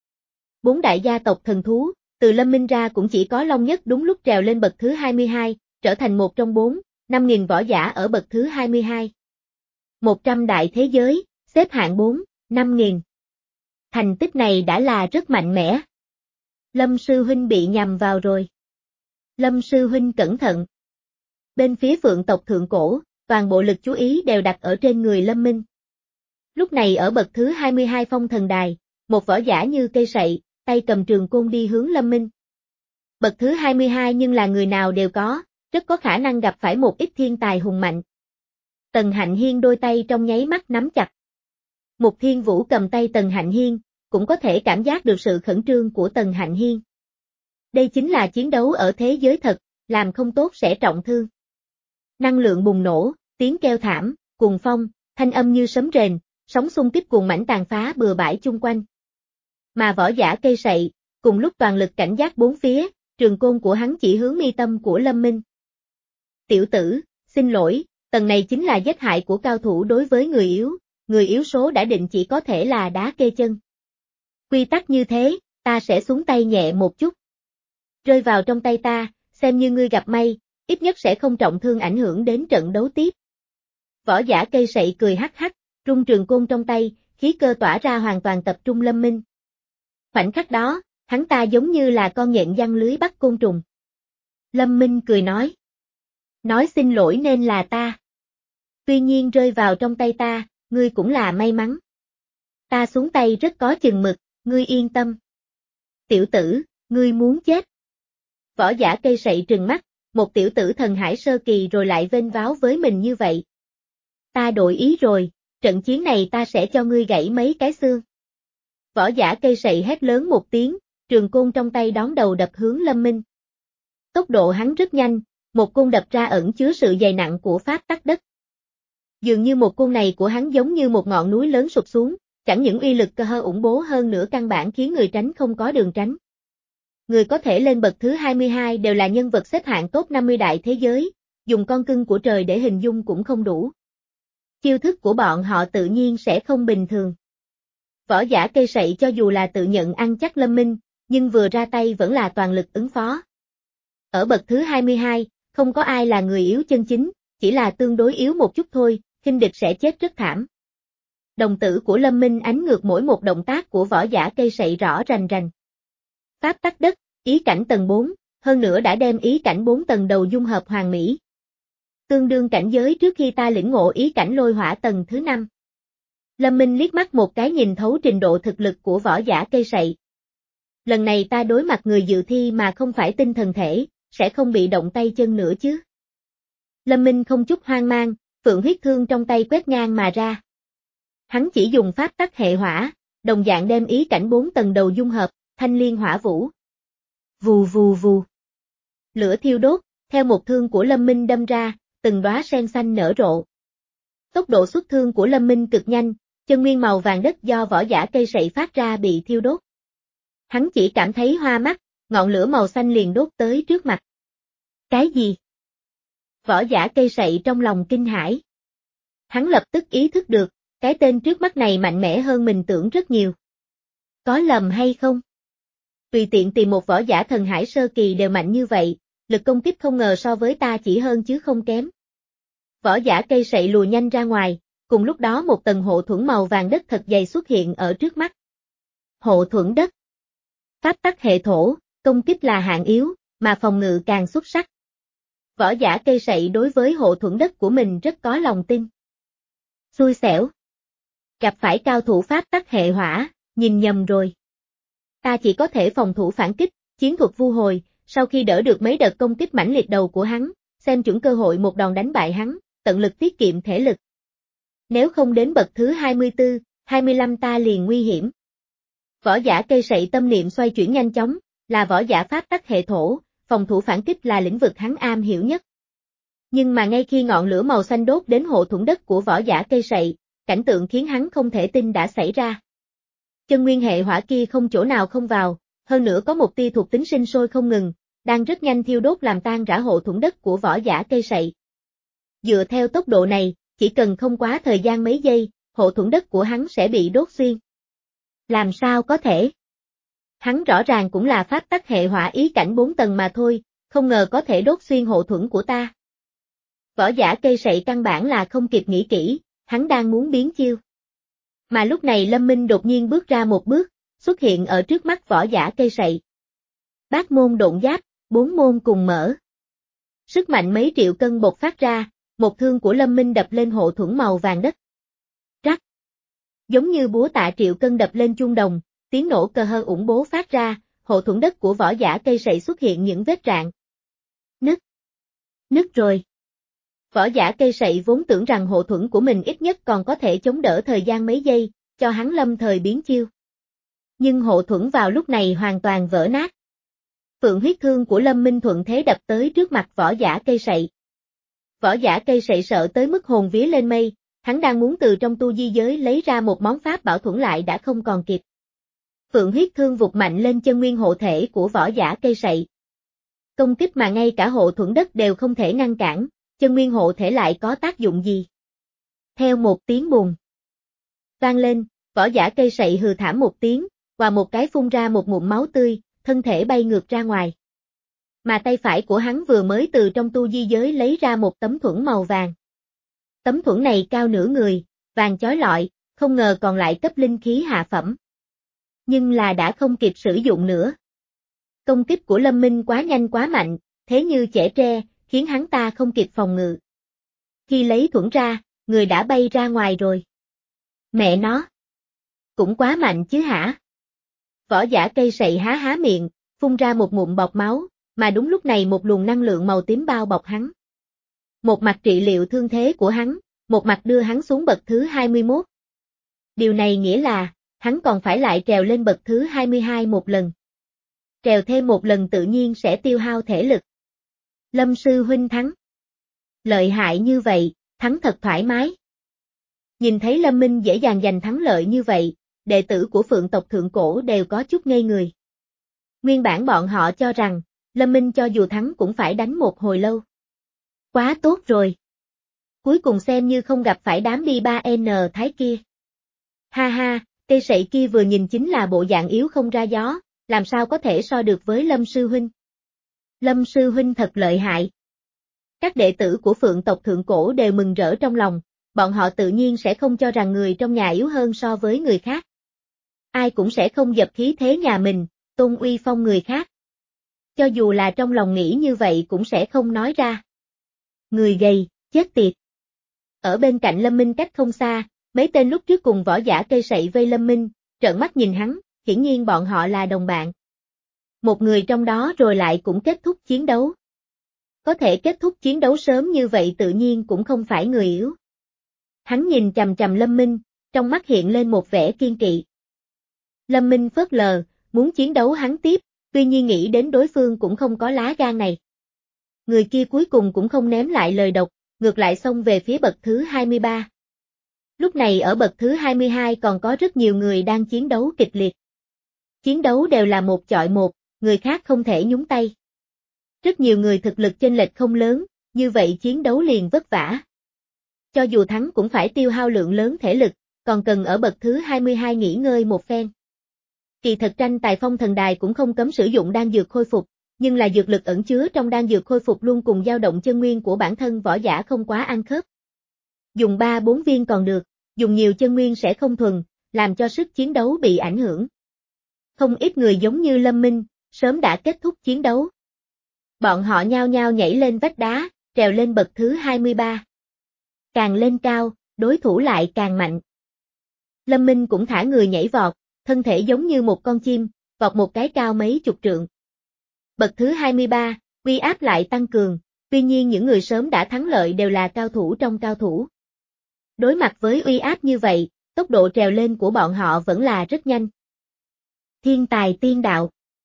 Bốn đại gia tộc thần thú, từ Lâm Minh ra cũng chỉ có Long Nhất đúng lúc trèo lên bậc thứ hai mươi hai, trở thành một trong bốn, năm nghìn võ giả ở bậc thứ hai mươi hai. một trăm đại thế giới, xếp hạng bốn, năm nghìn. Thành tích này đã là rất mạnh mẽ. Lâm sư huynh bị nhầm vào rồi. Lâm sư huynh cẩn thận. Bên phía Phượng tộc thượng cổ, toàn bộ lực chú ý đều đặt ở trên người Lâm Minh. Lúc này ở bậc thứ hai mươi hai phong thần đài, một võ giả như cây sậy, tay cầm trường côn đi hướng Lâm Minh. Bậc thứ hai mươi hai nhưng là người nào đều có, rất có khả năng gặp phải một ít thiên tài hùng mạnh. Tần Hạnh Hiên đôi tay trong nháy mắt nắm chặt. Mục Thiên Vũ cầm tay Tần Hạnh Hiên, cũng có thể cảm giác được sự khẩn trương của Tần Hạnh Hiên. Đây chính là chiến đấu ở thế giới thật, làm không tốt sẽ trọng thương. Năng lượng bùng nổ, tiếng kêu thảm, cuồng phong, thanh âm như sấm rền, sóng xung kích cuồng mãnh tàn phá bừa bãi chung quanh. Mà võ giả cây sậy, cùng lúc toàn lực cảnh giác bốn phía, trường côn của hắn chỉ hướng mi tâm của Lâm Minh. Tiểu tử, xin lỗi, tầng này chính là giết hại của cao thủ đối với người yếu, người yếu số đã định chỉ có thể là đá kê chân. Quy tắc như thế, ta sẽ xuống tay nhẹ một chút. Rơi vào trong tay ta, xem như ngươi gặp may, ít nhất sẽ không trọng thương ảnh hưởng đến trận đấu tiếp. Võ giả cây sậy cười hắc hắc, rung trường côn trong tay, khí cơ tỏa ra hoàn toàn tập trung Lâm Minh. Khoảnh khắc đó, hắn ta giống như là con nhện giăng lưới bắt côn trùng. Lâm Minh cười nói. Nói xin lỗi nên là ta. Tuy nhiên rơi vào trong tay ta, ngươi cũng là may mắn. Ta xuống tay rất có chừng mực, ngươi yên tâm. Tiểu tử, ngươi muốn chết. Võ giả cây sậy trừng mắt, một tiểu tử thần hải sơ kỳ rồi lại vênh váo với mình như vậy. Ta đổi ý rồi, trận chiến này ta sẽ cho ngươi gãy mấy cái xương. Võ giả cây sậy hét lớn một tiếng, trường côn trong tay đón đầu đập hướng Lâm Minh. Tốc độ hắn rất nhanh, một côn đập ra ẩn chứa sự dày nặng của pháp tắc đất. Dường như một côn này của hắn giống như một ngọn núi lớn sụp xuống, chẳng những uy lực cơ hơ ủng bố hơn nữa căn bản khiến người tránh không có đường tránh. Người có thể lên bậc thứ hai mươi hai đều là nhân vật xếp hạng top năm mươi đại thế giới, dùng con cưng của trời để hình dung cũng không đủ. Chiêu thức của bọn họ tự nhiên sẽ không bình thường. Võ giả cây sậy cho dù là tự nhận ăn chắc Lâm Minh, nhưng vừa ra tay vẫn là toàn lực ứng phó. Ở bậc thứ hai mươi hai, không có ai là người yếu chân chính, chỉ là tương đối yếu một chút thôi, khinh địch sẽ chết rất thảm. Đồng tử của Lâm Minh ánh ngược mỗi một động tác của võ giả cây sậy rõ rành rành. Pháp tắc đất, ý cảnh tầng bốn, hơn nữa đã đem ý cảnh bốn tầng đầu dung hợp hoàn mỹ. Tương đương cảnh giới trước khi ta lĩnh ngộ ý cảnh lôi hỏa tầng thứ năm. Lâm Minh liếc mắt một cái nhìn thấu trình độ thực lực của võ giả cây sậy. Lần này ta đối mặt người dự thi mà không phải tinh thần thể, sẽ không bị động tay chân nữa chứ. Lâm Minh không chút hoang mang, phượng huyết thương trong tay quét ngang mà ra. Hắn chỉ dùng pháp tắc hệ hỏa, đồng dạng đem ý cảnh bốn tầng đầu dung hợp, thanh liên hỏa vũ. Vù vù vù. Lửa thiêu đốt, theo một thương của Lâm Minh đâm ra, từng đóa sen xanh nở rộ. Tốc độ xuất thương của Lâm Minh cực nhanh, chân nguyên màu vàng đất do võ giả cây sậy phát ra bị thiêu đốt. Hắn chỉ cảm thấy hoa mắt, ngọn lửa màu xanh liền đốt tới trước mặt. Cái gì? Võ giả cây sậy trong lòng kinh hãi. Hắn lập tức ý thức được, cái tên trước mắt này mạnh mẽ hơn mình tưởng rất nhiều. Có lầm hay không? Tùy tiện tìm một võ giả thần hải sơ kỳ đều mạnh như vậy, lực công kích không ngờ so với ta chỉ hơn chứ không kém. Võ giả cây sậy lùi nhanh ra ngoài, cùng lúc đó một tầng hộ thuẫn màu vàng đất thật dày xuất hiện ở trước mắt. Hộ thuẫn đất. Pháp tắc hệ thổ, công kích là hạng yếu, mà phòng ngự càng xuất sắc. Võ giả cây sậy đối với hộ thuẫn đất của mình rất có lòng tin. Xui xẻo. Gặp phải cao thủ pháp tắc hệ hỏa, nhìn nhầm rồi. Ta chỉ có thể phòng thủ phản kích, chiến thuật vu hồi, sau khi đỡ được mấy đợt công kích mãnh liệt đầu của hắn, xem chuẩn cơ hội một đòn đánh bại hắn, tận lực tiết kiệm thể lực. Nếu không đến bậc thứ hai mươi tư, hai mươi lăm ta liền nguy hiểm. Võ giả cây sậy tâm niệm xoay chuyển nhanh chóng, là võ giả pháp tắc hệ thổ, phòng thủ phản kích là lĩnh vực hắn am hiểu nhất. Nhưng mà ngay khi ngọn lửa màu xanh đốt đến hộ thuẫn đất của võ giả cây sậy, cảnh tượng khiến hắn không thể tin đã xảy ra. Chân nguyên hệ hỏa kia không chỗ nào không vào, hơn nữa có một tia thuộc tính sinh sôi không ngừng, đang rất nhanh thiêu đốt làm tan rã hộ thuẫn đất của võ giả cây sậy. Dựa theo tốc độ này, chỉ cần không quá thời gian mấy giây, hộ thuẫn đất của hắn sẽ bị đốt xuyên. Làm sao có thể? Hắn rõ ràng cũng là pháp tắc hệ hỏa ý cảnh bốn tầng mà thôi, không ngờ có thể đốt xuyên hộ thuẫn của ta. Võ giả cây sậy căn bản là không kịp nghĩ kỹ, hắn đang muốn biến chiêu. Mà lúc này Lâm Minh đột nhiên bước ra một bước, xuất hiện ở trước mắt võ giả cây sậy. Bát môn độn giáp, bốn môn cùng mở. Sức mạnh mấy triệu cân bộc phát ra, một thương của Lâm Minh đập lên hộ thuẫn màu vàng đất. Rắc. Giống như búa tạ triệu cân đập lên chuông đồng, tiếng nổ cơ hơ ủng bố phát ra, hộ thuẫn đất của võ giả cây sậy xuất hiện những vết rạn. Nứt. Nứt rồi. Võ giả cây sậy vốn tưởng rằng hộ thuẫn của mình ít nhất còn có thể chống đỡ thời gian mấy giây, cho hắn lâm thời biến chiêu. Nhưng hộ thuẫn vào lúc này hoàn toàn vỡ nát. Phượng huyết thương của Lâm Minh thuận thế đập tới trước mặt võ giả cây sậy. Võ giả cây sậy sợ tới mức hồn vía lên mây, hắn đang muốn từ trong tu di giới lấy ra một món pháp bảo thuẫn lại đã không còn kịp. Phượng huyết thương vụt mạnh lên chân nguyên hộ thể của võ giả cây sậy. Công kích mà ngay cả hộ thuẫn đất đều không thể ngăn cản, chân nguyên hộ thể lại có tác dụng gì? Theo một tiếng bùng vang lên, võ giả cây sậy hừ thảm một tiếng, và một cái phun ra một ngụm máu tươi, thân thể bay ngược ra ngoài. Mà tay phải của hắn vừa mới từ trong tu di giới lấy ra một tấm thuẫn màu vàng. Tấm thuẫn này cao nửa người, vàng chói lọi, không ngờ còn lại cấp linh khí hạ phẩm. Nhưng là đã không kịp sử dụng nữa. Công kích của Lâm Minh quá nhanh quá mạnh, thế như chẻ tre, khiến hắn ta không kịp phòng ngự. Khi lấy thuẫn ra, người đã bay ra ngoài rồi. Mẹ nó! Cũng quá mạnh chứ hả? Võ giả cây sậy há há miệng, phun ra một ngụm bọt máu, mà đúng lúc này một luồng năng lượng màu tím bao bọc hắn. Một mặt trị liệu thương thế của hắn, một mặt đưa hắn xuống bậc thứ hai mươi mốt. Điều này nghĩa là, hắn còn phải lại trèo lên bậc thứ hai mươi hai một lần. Trèo thêm một lần tự nhiên sẽ tiêu hao thể lực. Lâm sư huynh thắng. Lợi hại như vậy, thắng thật thoải mái. Nhìn thấy Lâm Minh dễ dàng giành thắng lợi như vậy, đệ tử của Phượng tộc Thượng Cổ đều có chút ngây người. Nguyên bản bọn họ cho rằng, Lâm Minh cho dù thắng cũng phải đánh một hồi lâu. Quá tốt rồi. Cuối cùng xem như không gặp phải đám đi ba N thái kia. Ha ha, cây sậy kia vừa nhìn chính là bộ dạng yếu không ra gió, làm sao có thể so được với Lâm sư huynh. Lâm sư huynh thật lợi hại. Các đệ tử của Phượng tộc Thượng Cổ đều mừng rỡ trong lòng, bọn họ tự nhiên sẽ không cho rằng người trong nhà yếu hơn so với người khác. Ai cũng sẽ không dập khí thế nhà mình, tôn uy phong người khác. Cho dù là trong lòng nghĩ như vậy cũng sẽ không nói ra. Người gầy, chết tiệt. Ở bên cạnh Lâm Minh cách không xa, mấy tên lúc trước cùng võ giả cây sậy vây Lâm Minh, trợn mắt nhìn hắn, hiển nhiên bọn họ là đồng bạn. Một người trong đó rồi lại cũng kết thúc chiến đấu. Có thể kết thúc chiến đấu sớm như vậy tự nhiên cũng không phải người yếu. Hắn nhìn chằm chằm Lâm Minh, trong mắt hiện lên một vẻ kiên kỵ. Lâm Minh phớt lờ, muốn chiến đấu hắn tiếp, tuy nhiên nghĩ đến đối phương cũng không có lá gan này. Người kia cuối cùng cũng không ném lại lời độc, ngược lại xông về phía bậc thứ hai mươi ba. Lúc này ở bậc thứ hai mươi hai còn có rất nhiều người đang chiến đấu kịch liệt. Chiến đấu đều là một chọi một, người khác không thể nhúng tay. Rất nhiều người thực lực chênh lệch không lớn, như vậy chiến đấu liền vất vả. Cho dù thắng cũng phải tiêu hao lượng lớn thể lực, còn cần ở bậc thứ hai mươi hai nghỉ ngơi một phen. Kỳ thật tranh tài phong thần đài cũng không cấm sử dụng đan dược khôi phục, nhưng là dược lực ẩn chứa trong đan dược khôi phục luôn cùng dao động chân nguyên của bản thân võ giả không quá ăn khớp. Dùng ba bốn viên còn được, dùng nhiều chân nguyên sẽ không thuần, làm cho sức chiến đấu bị ảnh hưởng. Không ít người giống như Lâm Minh, sớm đã kết thúc chiến đấu. Bọn họ nhao nhao nhảy lên vách đá, trèo lên bậc thứ hai mươi ba. Càng lên cao, đối thủ lại càng mạnh. Lâm Minh cũng thả người nhảy vọt, thân thể giống như một con chim, vọt một cái cao mấy chục trượng. Bậc thứ hai mươi ba, uy áp lại tăng cường, tuy nhiên những người sớm đã thắng lợi đều là cao thủ trong cao thủ. Đối mặt với uy áp như vậy, tốc độ trèo lên của bọn họ vẫn là rất nhanh. Thiên tài tiên đạo.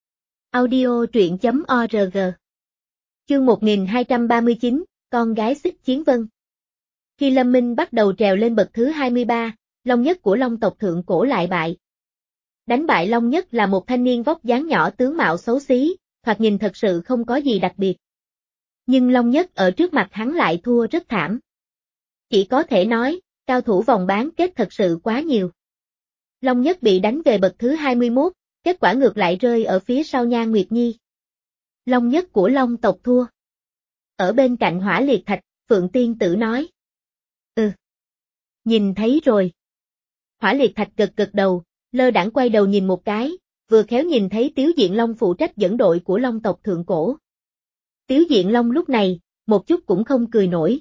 Audio truyện chấm org. Chương một nghìn hai trăm ba mươi chín, con gái Xích Chiến Vân. Khi Lâm Minh bắt đầu trèo lên bậc thứ hai mươi ba, Long Nhất của Long tộc thượng cổ lại bại. Đánh bại Long Nhất là một thanh niên vóc dáng nhỏ tướng mạo xấu xí, thoạt nhìn thật sự không có gì đặc biệt. Nhưng Long Nhất ở trước mặt hắn lại thua rất thảm. Chỉ có thể nói, cao thủ vòng bán kết thật sự quá nhiều. Long Nhất bị đánh về bậc thứ hai mươi mốt, kết quả ngược lại rơi ở phía sau Nhan Nguyệt Nhi. Long Nhất của Long tộc thua. Ở bên cạnh Hỏa Liệt Thạch, Phượng Tiên Tử nói. Ừ. Nhìn thấy rồi. Hỏa Liệt Thạch gật gật đầu, lơ đãng quay đầu nhìn một cái, vừa khéo nhìn thấy Tiếu Diện Long phụ trách dẫn đội của Long tộc thượng cổ. Tiếu Diện Long lúc này, một chút cũng không cười nổi.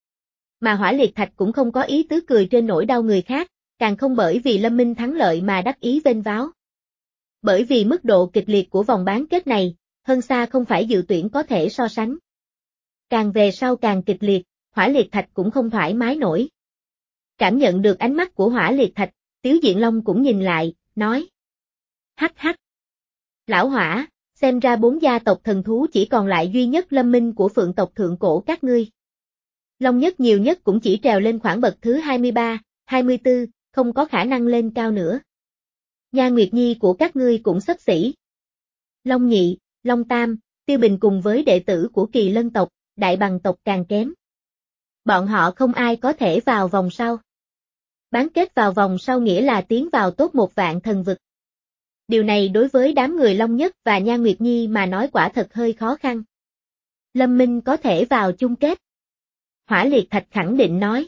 Mà Hỏa Liệt Thạch cũng không có ý tứ cười trên nỗi đau người khác, càng không bởi vì Lâm Minh thắng lợi mà đắc ý vênh váo. Bởi vì mức độ kịch liệt của vòng bán kết này, hơn xa không phải dự tuyển có thể so sánh. Càng về sau càng kịch liệt, Hỏa Liệt Thạch cũng không thoải mái nổi. Cảm nhận được ánh mắt của Hỏa Liệt Thạch, Tiếu Diện Long cũng nhìn lại, nói. Hắc hắc. Lão Hỏa, xem ra bốn gia tộc thần thú chỉ còn lại duy nhất Lâm Minh của Phượng tộc thượng cổ các ngươi. Long Nhất nhiều nhất cũng chỉ trèo lên khoảng bậc thứ hai mươi ba, hai mươi tư, không có khả năng lên cao nữa. Nhan Nguyệt Nhi của các ngươi cũng xấp xỉ. Long Nhị, Long Tam, Tiêu Bình cùng với đệ tử của Kỳ Lân tộc, Đại Bằng tộc càng kém. Bọn họ không ai có thể vào vòng sau. Bán kết vào vòng sau nghĩa là tiến vào top một vạn thần vực. Điều này đối với đám người Long Nhất và Nhan Nguyệt Nhi mà nói quả thật hơi khó khăn. Lâm Minh có thể vào chung kết. Hỏa Liệt Thạch khẳng định nói.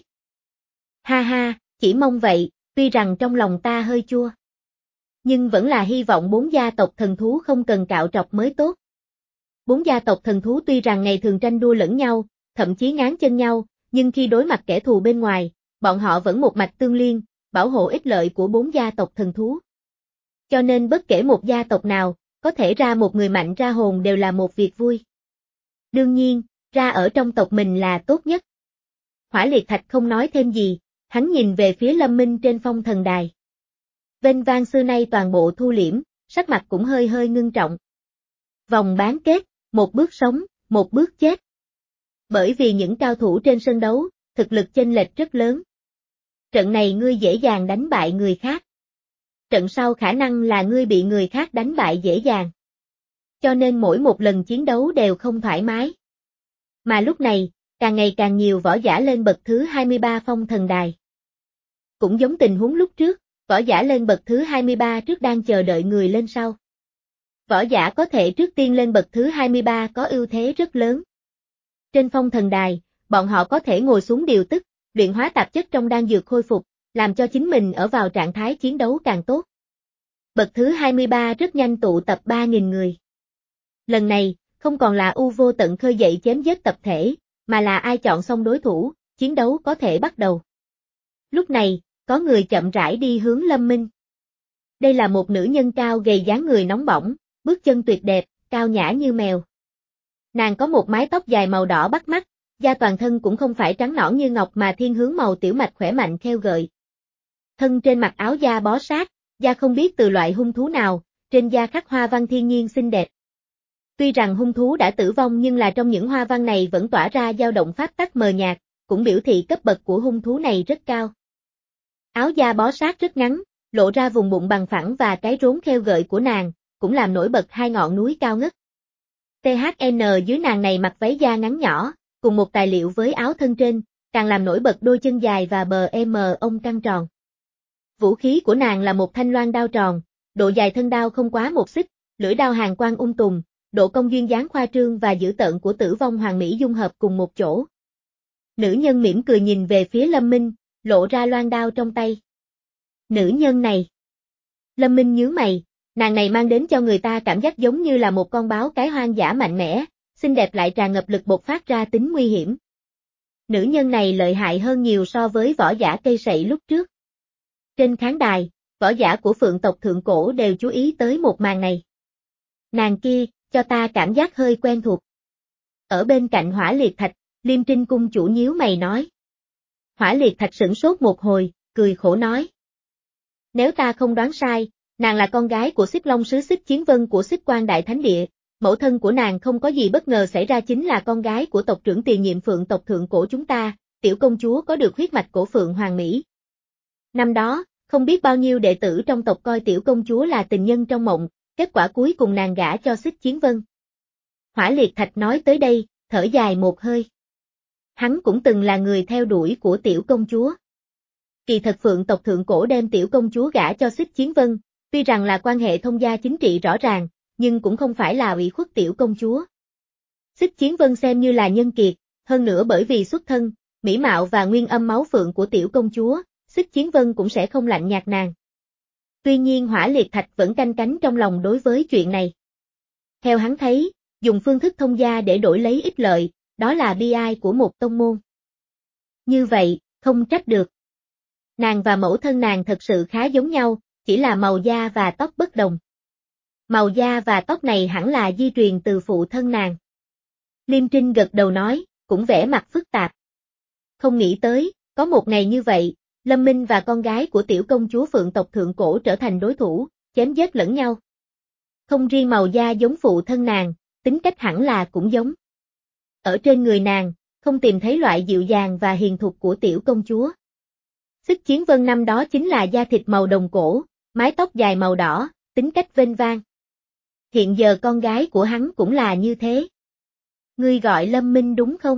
Ha ha, chỉ mong vậy, tuy rằng trong lòng ta hơi chua. Nhưng vẫn là hy vọng bốn gia tộc thần thú không cần cạo trọc mới tốt. Bốn gia tộc thần thú tuy rằng ngày thường tranh đua lẫn nhau, thậm chí ngáng chân nhau, nhưng khi đối mặt kẻ thù bên ngoài, bọn họ vẫn một mạch tương liên, bảo hộ ích lợi của bốn gia tộc thần thú. Cho nên bất kể một gia tộc nào, có thể ra một người mạnh ra hồn đều là một việc vui. Đương nhiên, ra ở trong tộc mình là tốt nhất. Hỏa Liệt Thạch không nói thêm gì, hắn nhìn về phía Lâm Minh trên phong thần đài. Vênh vang xưa nay toàn bộ thu liễm, sắc mặt cũng hơi hơi ngưng trọng. Vòng bán kết, một bước sống, một bước chết. Bởi vì những cao thủ trên sân đấu, thực lực chênh lệch rất lớn. Trận này ngươi dễ dàng đánh bại người khác. Trận sau khả năng là ngươi bị người khác đánh bại dễ dàng. Cho nên mỗi một lần chiến đấu đều không thoải mái. Mà lúc này, càng ngày càng nhiều võ giả lên bậc thứ hai mươi ba phong thần đài. Cũng giống tình huống lúc trước, võ giả lên bậc thứ hai mươi ba trước đang chờ đợi người lên sau. Võ giả có thể trước tiên lên bậc thứ hai mươi ba có ưu thế rất lớn. Trên phong thần đài, bọn họ có thể ngồi xuống điều tức, luyện hóa tạp chất trong đan dược khôi phục, làm cho chính mình ở vào trạng thái chiến đấu càng tốt. Bậc thứ hai mươi ba rất nhanh tụ tập ba nghìn người. Lần này, không còn là U Vô Tận khơi dậy chém giết tập thể, mà là ai chọn xong đối thủ, chiến đấu có thể bắt đầu. Lúc này, có người chậm rãi đi hướng Lâm Minh. Đây là một nữ nhân cao gầy dáng người nóng bỏng, bước chân tuyệt đẹp, cao nhã như mèo. Nàng có một mái tóc dài màu đỏ bắt mắt, da toàn thân cũng không phải trắng nõn như ngọc mà thiên hướng màu tiểu mạch khỏe mạnh khêu gợi. Thân trên mặc áo da bó sát, da không biết từ loại hung thú nào, trên da khắc hoa văn thiên nhiên xinh đẹp. Tuy rằng hung thú đã tử vong nhưng là trong những hoa văn này vẫn tỏa ra dao động pháp tắc mờ nhạt, cũng biểu thị cấp bậc của hung thú này rất cao. Áo da bó sát rất ngắn, lộ ra vùng bụng bằng phẳng và cái rốn khêu gợi của nàng, cũng làm nổi bật hai ngọn núi cao ngất. tê hát en dưới nàng này mặc váy da ngắn nhỏ, cùng một tài liệu với áo thân trên, càng làm nổi bật đôi chân dài và bờ em ông căng tròn. Vũ khí của nàng là một thanh loan đao tròn, độ dài thân đao không quá một xích, lưỡi đao hàn quang ung tùm, độ cong duyên dáng khoa trương và dữ tợn của Tử Vong Hoàng Mỹ dung hợp cùng một chỗ. Nữ nhân mỉm cười nhìn về phía Lâm Minh, lộ ra loan đao trong tay. Nữ nhân này. Lâm Minh nhướng mày, nàng này mang đến cho người ta cảm giác giống như là một con báo cái hoang dã mạnh mẽ, xinh đẹp lại tràn ngập lực bộc phát ra tính nguy hiểm. Nữ nhân này lợi hại hơn nhiều so với võ giả cây sậy lúc trước. Trên khán đài, võ giả của phượng tộc thượng cổ đều chú ý tới một màn này. Nàng kia, cho ta cảm giác hơi quen thuộc. Ở bên cạnh Hỏa Liệt Thạch, Liêm Trinh cung chủ nhíu mày nói. Hỏa Liệt Thạch sửng sốt một hồi, cười khổ nói. Nếu ta không đoán sai, nàng là con gái của Xích Long sứ Xích Chiến Vân của Xích Quan Đại Thánh Địa, mẫu thân của nàng không có gì bất ngờ xảy ra chính là con gái của tộc trưởng tiền nhiệm phượng tộc thượng cổ chúng ta, tiểu công chúa có được huyết mạch của Phượng Hoàng Mỹ. Năm đó, không biết bao nhiêu đệ tử trong tộc coi tiểu công chúa là tình nhân trong mộng, kết quả cuối cùng nàng gả cho Xích Chiến Vân. Hỏa Liệt Thạch nói tới đây, thở dài một hơi. Hắn cũng từng là người theo đuổi của tiểu công chúa. Kỳ thật phượng tộc thượng cổ đem tiểu công chúa gả cho Xích Chiến Vân, tuy rằng là quan hệ thông gia chính trị rõ ràng, nhưng cũng không phải là ủy khuất tiểu công chúa. Xích Chiến Vân xem như là nhân kiệt, hơn nữa bởi vì xuất thân, mỹ mạo và nguyên âm máu phượng của tiểu công chúa, Xích Chiến Vân cũng sẽ không lạnh nhạt nàng. Tuy nhiên Hỏa Liệt Thạch vẫn canh cánh trong lòng đối với chuyện này. Theo hắn thấy, dùng phương thức thông gia để đổi lấy ích lợi, đó là bi ai của một tông môn. Như vậy, không trách được. Nàng và mẫu thân nàng thật sự khá giống nhau, chỉ là màu da và tóc bất đồng. Màu da và tóc này hẳn là di truyền từ phụ thân nàng. Liêm Trinh gật đầu nói, cũng vẻ mặt phức tạp. Không nghĩ tới, có một ngày như vậy, Lâm Minh và con gái của tiểu công chúa phượng tộc thượng cổ trở thành đối thủ, chém giết lẫn nhau. Không riêng màu da giống phụ thân nàng, tính cách hẳn là cũng giống. Ở trên người nàng, không tìm thấy loại dịu dàng và hiền thục của tiểu công chúa. Xích Chiến Vân năm đó chính là da thịt màu đồng cổ, mái tóc dài màu đỏ, tính cách vênh vang. Hiện giờ con gái của hắn cũng là như thế. Ngươi gọi Lâm Minh đúng không?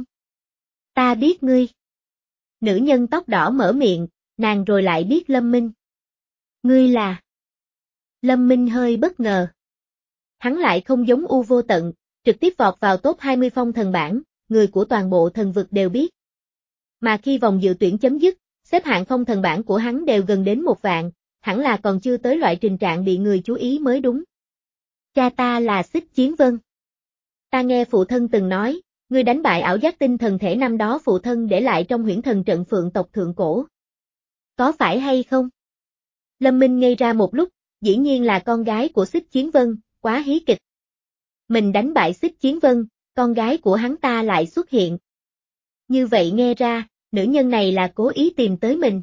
Ta biết ngươi. Nữ nhân tóc đỏ mở miệng, nàng rồi lại biết Lâm Minh. Ngươi là... Lâm Minh hơi bất ngờ. Hắn lại không giống U Vô Tận, trực tiếp vọt vào top hai mươi phong thần bảng, người của toàn bộ thần vực đều biết. Mà khi vòng dự tuyển chấm dứt, xếp hạng phong thần bảng của hắn đều gần đến một vạn, hẳn là còn chưa tới loại trình trạng bị người chú ý mới đúng. Cha ta là Xích Chiến Vân. Ta nghe phụ thân từng nói, ngươi đánh bại ảo giác tinh thần thể năm đó phụ thân để lại trong huyễn thần trận phượng tộc thượng cổ. Có phải hay không? Lâm Minh ngây ra một lúc, dĩ nhiên là con gái của Xích Chiến Vân, quá hí kịch. Mình đánh bại Xích Chiến Vân, con gái của hắn ta lại xuất hiện. Như vậy nghe ra, nữ nhân này là cố ý tìm tới mình.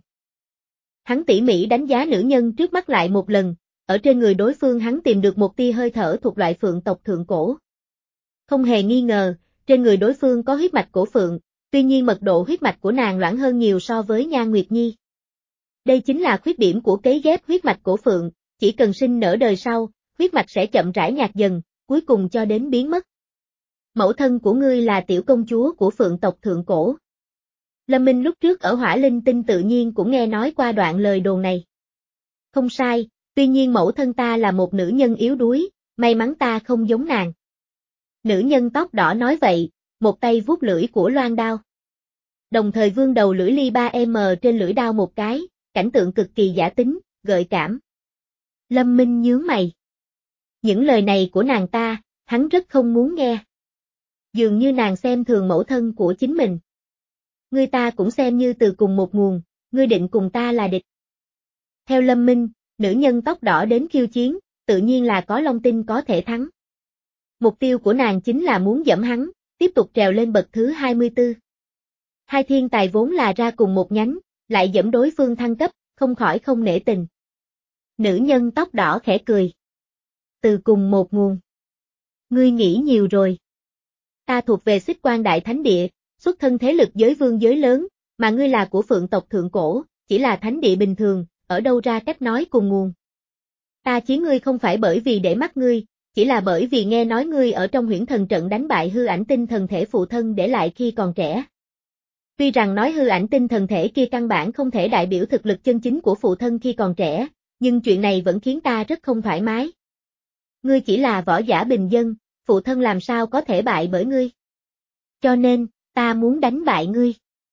Hắn tỉ mỉ đánh giá nữ nhân trước mắt lại một lần, ở trên người đối phương hắn tìm được một tia hơi thở thuộc loại phượng tộc thượng cổ. Không hề nghi ngờ, trên người đối phương có huyết mạch cổ phượng, tuy nhiên mật độ huyết mạch của nàng loãng hơn nhiều so với Nhan Nguyệt Nhi. Đây chính là khuyết điểm của cấy ghép huyết mạch cổ phượng, chỉ cần sinh nở đời sau, huyết mạch sẽ chậm rãi nhạt dần, cuối cùng cho đến biến mất. Mẫu thân của ngươi là tiểu công chúa của phượng tộc thượng cổ. Lâm Minh lúc trước ở Hỏa Linh Tinh tự nhiên cũng nghe nói qua đoạn lời đồn này. Không sai, tuy nhiên mẫu thân ta là một nữ nhân yếu đuối, may mắn ta không giống nàng. Nữ nhân tóc đỏ nói vậy, một tay vuốt lưỡi của loan đao. Đồng thời vươn đầu lưỡi ly ba em trên lưỡi đao một cái, cảnh tượng cực kỳ giả tính, gợi cảm. Lâm Minh nhướng mày. Những lời này của nàng ta, hắn rất không muốn nghe. Dường như nàng xem thường mẫu thân của chính mình. Ngươi ta cũng xem như từ cùng một nguồn, ngươi định cùng ta là địch. Theo Lâm Minh, nữ nhân tóc đỏ đến khiêu chiến, tự nhiên là có long tin có thể thắng. Mục tiêu của nàng chính là muốn dẫm hắn, tiếp tục trèo lên bậc thứ hai mươi tư. Hai thiên tài vốn là ra cùng một nhánh, lại dẫm đối phương thăng cấp, không khỏi không nể tình. Nữ nhân tóc đỏ khẽ cười. Từ cùng một nguồn. Ngươi nghĩ nhiều rồi. Ta thuộc về Xích Quan Đại Thánh Địa, xuất thân thế lực giới vương giới lớn, mà ngươi là của phượng tộc thượng cổ, chỉ là thánh địa bình thường, ở đâu ra cách nói cùng nguồn. Ta chiến ngươi không phải bởi vì để mắt ngươi, chỉ là bởi vì nghe nói ngươi ở trong huyễn thần trận đánh bại hư ảnh tinh thần thể phụ thân để lại khi còn trẻ. Tuy rằng nói hư ảnh tinh thần thể kia căn bản không thể đại biểu thực lực chân chính của phụ thân khi còn trẻ, nhưng chuyện này vẫn khiến ta rất không thoải mái. Ngươi chỉ là võ giả bình dân, phụ thân làm sao có thể bại bởi ngươi. Cho nên, ta muốn đánh bại ngươi.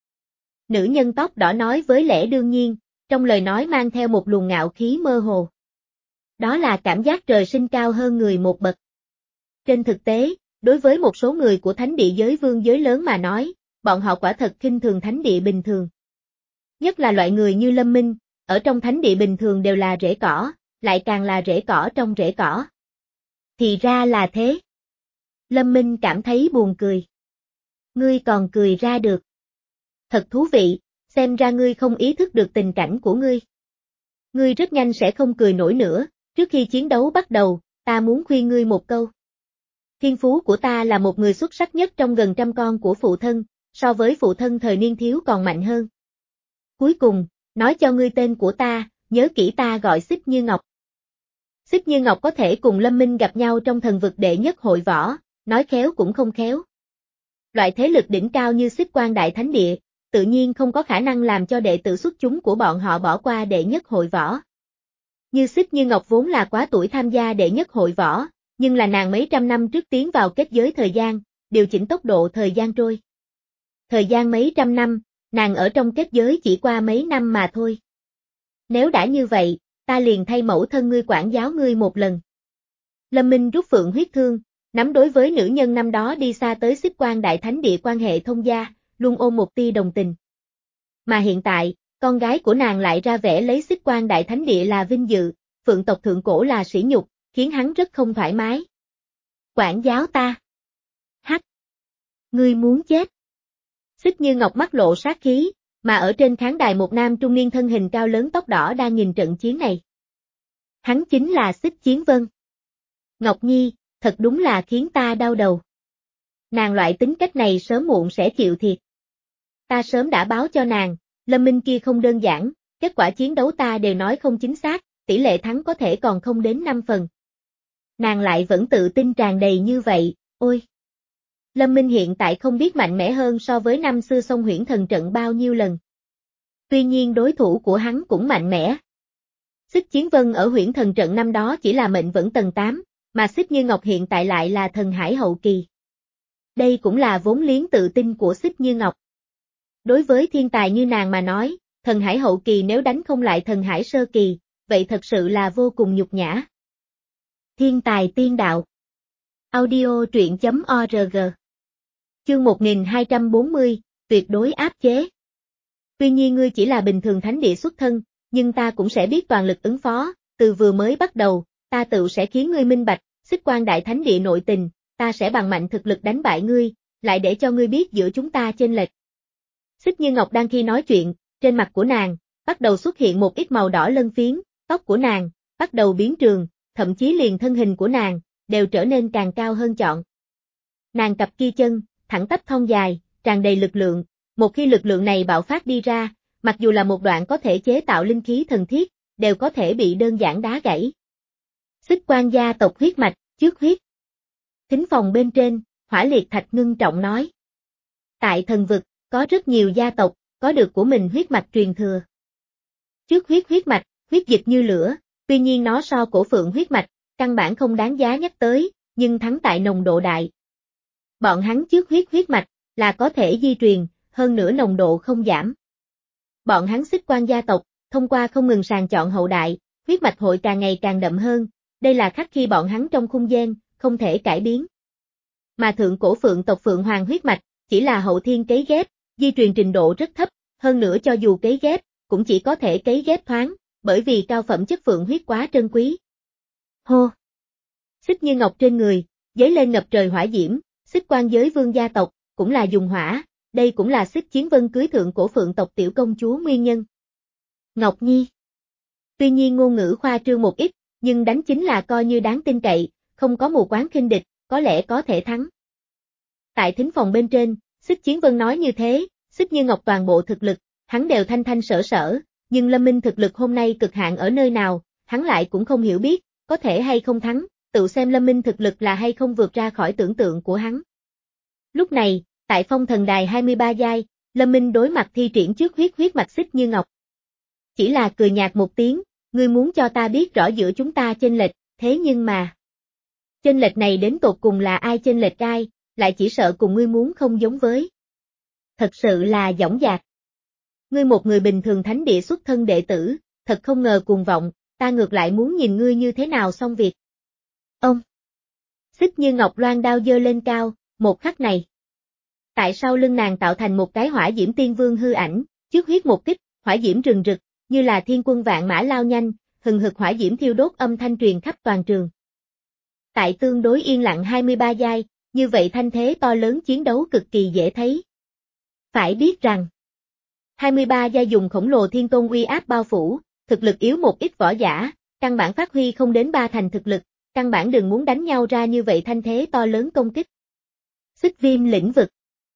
Nữ nhân tóc đỏ nói với lẽ đương nhiên, trong lời nói mang theo một luồng ngạo khí mơ hồ. Đó là cảm giác trời sinh cao hơn người một bậc. Trên thực tế, đối với một số người của thánh địa giới vương giới lớn mà nói, bọn họ quả thật khinh thường thánh địa bình thường. Nhất là loại người như Lâm Minh, ở trong thánh địa bình thường đều là rễ cỏ, lại càng là rễ cỏ trong rễ cỏ. Thì ra là thế. Lâm Minh cảm thấy buồn cười. Ngươi còn cười ra được. Thật thú vị, xem ra ngươi không ý thức được tình cảnh của ngươi. Ngươi rất nhanh sẽ không cười nổi nữa, trước khi chiến đấu bắt đầu, ta muốn khuyên ngươi một câu. Thiên phú của ta là một người xuất sắc nhất trong gần trăm con của phụ thân, so với phụ thân thời niên thiếu còn mạnh hơn. Cuối cùng, nói cho ngươi tên của ta, nhớ kỹ ta gọi Xích Như Ngọc. Xích Như Ngọc có thể cùng Lâm Minh gặp nhau trong thần vực đệ nhất hội võ, nói khéo cũng không khéo. Loại thế lực đỉnh cao như Xích Quan Đại Thánh Địa, tự nhiên không có khả năng làm cho đệ tử xuất chúng của bọn họ bỏ qua đệ nhất hội võ. Như Xích Như Ngọc vốn là quá tuổi tham gia đệ nhất hội võ, nhưng là nàng mấy trăm năm trước tiến vào kết giới thời gian, điều chỉnh tốc độ thời gian trôi. Thời gian mấy trăm năm, nàng ở trong kết giới chỉ qua mấy năm mà thôi. Nếu đã như vậy, ta liền thay mẫu thân ngươi quản giáo ngươi một lần. Lâm Minh rút phượng huyết thương, nắm đối với nữ nhân năm đó đi xa tới Xích Quan Đại Thánh Địa quan hệ thông gia, luôn ôm một tia đồng tình. Mà hiện tại, con gái của nàng lại ra vẻ lấy Xích Quan Đại Thánh Địa là vinh dự, Phượng tộc thượng cổ là sỉ nhục, khiến hắn rất không thoải mái. Quản giáo ta. Hắc. Ngươi muốn chết. Xích Như Ngọc mắt lộ sát khí, mà ở trên khán đài một nam trung niên thân hình cao lớn tóc đỏ đang nhìn trận chiến này. Hắn chính là Xích Chiến Vân. Ngọc Nhi, thật đúng là khiến ta đau đầu. Nàng loại tính cách này sớm muộn sẽ chịu thiệt. Ta sớm đã báo cho nàng, Lâm Minh kia không đơn giản, kết quả chiến đấu ta đều nói không chính xác, tỷ lệ thắng có thể còn không đến năm phần. Nàng lại vẫn tự tin tràn đầy như vậy, ôi. Lâm Minh hiện tại không biết mạnh mẽ hơn so với năm xưa Song Huyễn Thần Trận bao nhiêu lần. Tuy nhiên đối thủ của hắn cũng mạnh mẽ. Xích Chiến Vân ở Huyễn Thần Trận năm đó chỉ là mệnh vẫn tầng tám, mà Xích Như Ngọc hiện tại lại là thần hải hậu kỳ. Đây cũng là vốn liếng tự tin của Xích Như Ngọc. Đối với thiên tài như nàng mà nói, thần hải hậu kỳ nếu đánh không lại thần hải sơ kỳ, vậy thật sự là vô cùng nhục nhã. Thiên tài tiên đạo. Audio truyện chấm org. Chương một nghìn hai trăm bốn mươi, tuyệt đối áp chế. Tuy nhiên ngươi chỉ là bình thường thánh địa xuất thân, nhưng ta cũng sẽ biết toàn lực ứng phó, từ vừa mới bắt đầu, ta tự sẽ khiến ngươi minh bạch, Xích Quan Đại Thánh Địa nội tình, ta sẽ bằng mạnh thực lực đánh bại ngươi, lại để cho ngươi biết giữa chúng ta chênh lệch. Xích Như Ngọc đang khi nói chuyện, trên mặt của nàng, bắt đầu xuất hiện một ít màu đỏ lân phiến, tóc của nàng, bắt đầu biến trường, thậm chí liền thân hình của nàng, đều trở nên càng cao hơn chọn. Nàng cặp kia chân, thẳng tắp thon dài, tràn đầy lực lượng, một khi lực lượng này bạo phát đi ra, mặc dù là một đoạn có thể chế tạo linh khí thần thiết, đều có thể bị đơn giản đá gãy. Xích Quan gia tộc huyết mạch, trước huyết. Thính phòng bên trên, Hỏa Liệt Thạch ngưng trọng nói. Tại thần vực, có rất nhiều gia tộc, có được của mình huyết mạch truyền thừa. Trước huyết huyết mạch, huyết dịch như lửa, tuy nhiên nó so cổ phượng huyết mạch, căn bản không đáng giá nhắc tới, nhưng thắng tại nồng độ đại. Bọn hắn trước huyết huyết mạch, là có thể di truyền, hơn nữa nồng độ không giảm. Bọn hắn Xích Quan gia tộc, thông qua không ngừng sàng chọn hậu đại, huyết mạch hội càng ngày càng đậm hơn, đây là khắc khi bọn hắn trong không gian, không thể cải biến. Mà thượng cổ phượng tộc Phượng Hoàng huyết mạch, chỉ là hậu thiên cấy ghép, di truyền trình độ rất thấp, hơn nữa cho dù cấy ghép, cũng chỉ có thể cấy ghép thoáng, bởi vì cao phẩm chất phượng huyết quá trân quý. Hô! Xích Như Ngọc trên người, dấy lên ngập trời hỏa diễm, Xích Quan giới vương gia tộc, cũng là dùng hỏa, đây cũng là Xích Chiến Vân cưới thượng cổ phượng tộc tiểu công chúa nguyên nhân. Ngọc Nhi. Tuy nhiên ngôn ngữ khoa trương một ít, nhưng đánh chính là coi như đáng tin cậy, không có mù quáng khinh địch, có lẽ có thể thắng. Tại thính phòng bên trên, Xích Chiến Vân nói như thế, Xích Như Ngọc toàn bộ thực lực, hắn đều thanh thanh sở sở, nhưng Lâm Minh thực lực hôm nay cực hạn ở nơi nào, hắn lại cũng không hiểu biết, có thể hay không thắng, tự xem Lâm Minh thực lực là hay không vượt ra khỏi tưởng tượng của hắn. Lúc này, tại Phong Thần Đài hai mươi ba giai, Lâm Minh đối mặt thi triển trước huyết huyết mạch Xích Như Ngọc. Chỉ là cười nhạt một tiếng, ngươi muốn cho ta biết rõ giữa chúng ta chênh lệch, thế nhưng mà. Chênh lệch này đến tột cùng là ai chênh lệch ai, lại chỉ sợ cùng ngươi muốn không giống với. Thật sự là dõng dạc. Ngươi một người bình thường thánh địa xuất thân đệ tử, thật không ngờ cuồng vọng, ta ngược lại muốn nhìn ngươi như thế nào xong việc. Ông! Xích Như Ngọc loan đao giơ lên cao, một khắc này. Tại sau lưng nàng tạo thành một cái hỏa diễm tiên vương hư ảnh, trước huyết một kích, hỏa diễm rừng rực, như là thiên quân vạn mã lao nhanh, hừng hực hỏa diễm thiêu đốt âm thanh truyền khắp toàn trường. Tại tương đối yên lặng hai mươi ba giai, như vậy thanh thế to lớn chiến đấu cực kỳ dễ thấy. Phải biết rằng, hai mươi ba giai dùng khổng lồ thiên tôn uy áp bao phủ, thực lực yếu một ít võ giả, căn bản phát huy không đến ba thành thực lực, căn bản đừng muốn đánh nhau ra như vậy thanh thế to lớn công kích. Xích viêm lĩnh vực.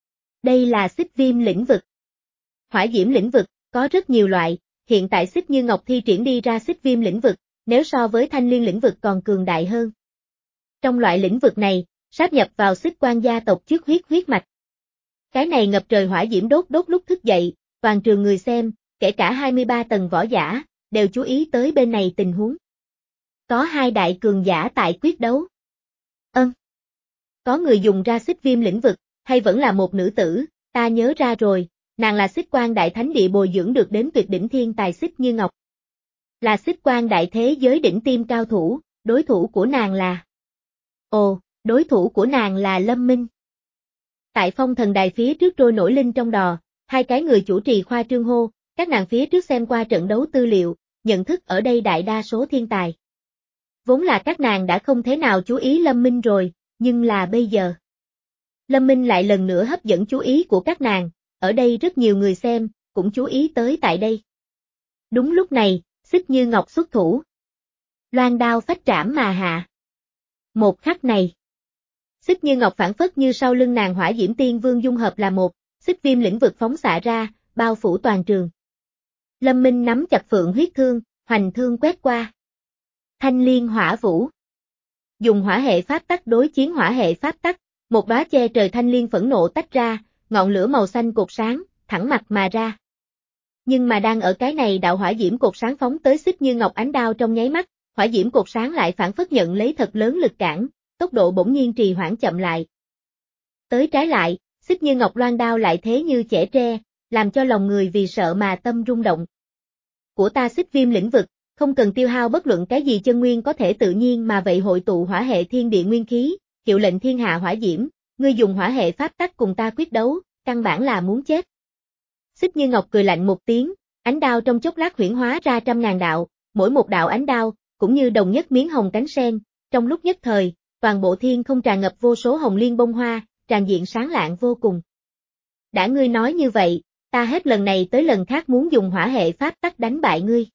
Đây là xích viêm lĩnh vực. Hỏa diễm lĩnh vực, có rất nhiều loại, hiện tại Xích Như Ngọc thi triển đi ra xích viêm lĩnh vực, nếu so với thanh liên lĩnh vực còn cường đại hơn. Trong loại lĩnh vực này, sáp nhập vào xích quan gia tộc trước huyết huyết mạch. Cái này ngập trời hỏa diễm đốt đốt lúc thức dậy, toàn trường người xem, kể cả hai mươi ba tầng võ giả, đều chú ý tới bên này tình huống. Có hai đại cường giả tại quyết đấu. Ân. Có người dùng ra xích viêm lĩnh vực, hay vẫn là một nữ tử, ta nhớ ra rồi, nàng là xích quan đại thánh địa bồi dưỡng được đến tuyệt đỉnh thiên tài Xích Như Ngọc. Là xích quan đại thế giới đỉnh tiêm cao thủ, đối thủ của nàng là... Ồ, đối thủ của nàng là Lâm Minh. Tại phong thần đài phía trước trôi nổi linh trong đò, hai cái người chủ trì khoa trương hô, các nàng phía trước xem qua trận đấu tư liệu, nhận thức ở đây đại đa số thiên tài. Vốn là các nàng đã không thế nào chú ý Lâm Minh rồi, nhưng là bây giờ. Lâm Minh lại lần nữa hấp dẫn chú ý của các nàng, ở đây rất nhiều người xem, cũng chú ý tới tại đây. Đúng lúc này, Xích Như Ngọc xuất thủ. Loan đao phách trảm mà hạ. Một khắc này. Xích Như Ngọc phản phất như sau lưng nàng hỏa diễm tiên vương dung hợp là một, xích viêm lĩnh vực phóng xạ ra, bao phủ toàn trường. Lâm Minh nắm chặt phượng huyết thương, hoành thương quét qua. Thanh liên hỏa vũ. Dùng hỏa hệ pháp tắc đối chiến hỏa hệ pháp tắc, một đóa che trời thanh liên phẫn nộ tách ra, ngọn lửa màu xanh cột sáng, thẳng mặt mà ra. Nhưng mà đang ở cái này đạo hỏa diễm cột sáng phóng tới Xích Như Ngọc ánh đao trong nháy mắt, hỏa diễm cột sáng lại phản phất nhận lấy thật lớn lực cản, tốc độ bỗng nhiên trì hoãn chậm lại. Tới trái lại, Xích Như Ngọc loan đao lại thế như chẻ tre, làm cho lòng người vì sợ mà tâm rung động. Của ta xích viêm lĩnh vực, không cần tiêu hao bất luận cái gì chân nguyên có thể tự nhiên mà vậy hội tụ hỏa hệ thiên địa nguyên khí, hiệu lệnh thiên hạ hỏa diễm, ngươi dùng hỏa hệ pháp tắc cùng ta quyết đấu, căn bản là muốn chết. Xích Như Ngọc cười lạnh một tiếng, ánh đao trong chốc lát huyễn hóa ra trăm ngàn đạo, mỗi một đạo ánh đao, cũng như đồng nhất miếng hồng cánh sen, trong lúc nhất thời, toàn bộ thiên không tràn ngập vô số hồng liên bông hoa, tràn diện sáng lạng vô cùng. Đã ngươi nói như vậy, ta hết lần này tới lần khác muốn dùng hỏa hệ pháp tắc đánh bại ngươi.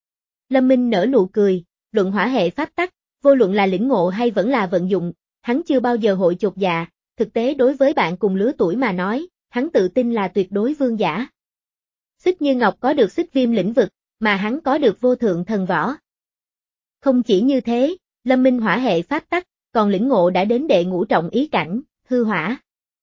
Lâm Minh nở nụ cười, luận hỏa hệ pháp tắc, vô luận là lĩnh ngộ hay vẫn là vận dụng, hắn chưa bao giờ hội chột dạ, thực tế đối với bạn cùng lứa tuổi mà nói, hắn tự tin là tuyệt đối vương giả. Xích Như Ngọc có được xích viêm lĩnh vực, mà hắn có được vô thượng thần võ. Không chỉ như thế, Lâm Minh hỏa hệ pháp tắc, còn lĩnh ngộ đã đến đệ ngũ trọng ý cảnh, hư hỏa.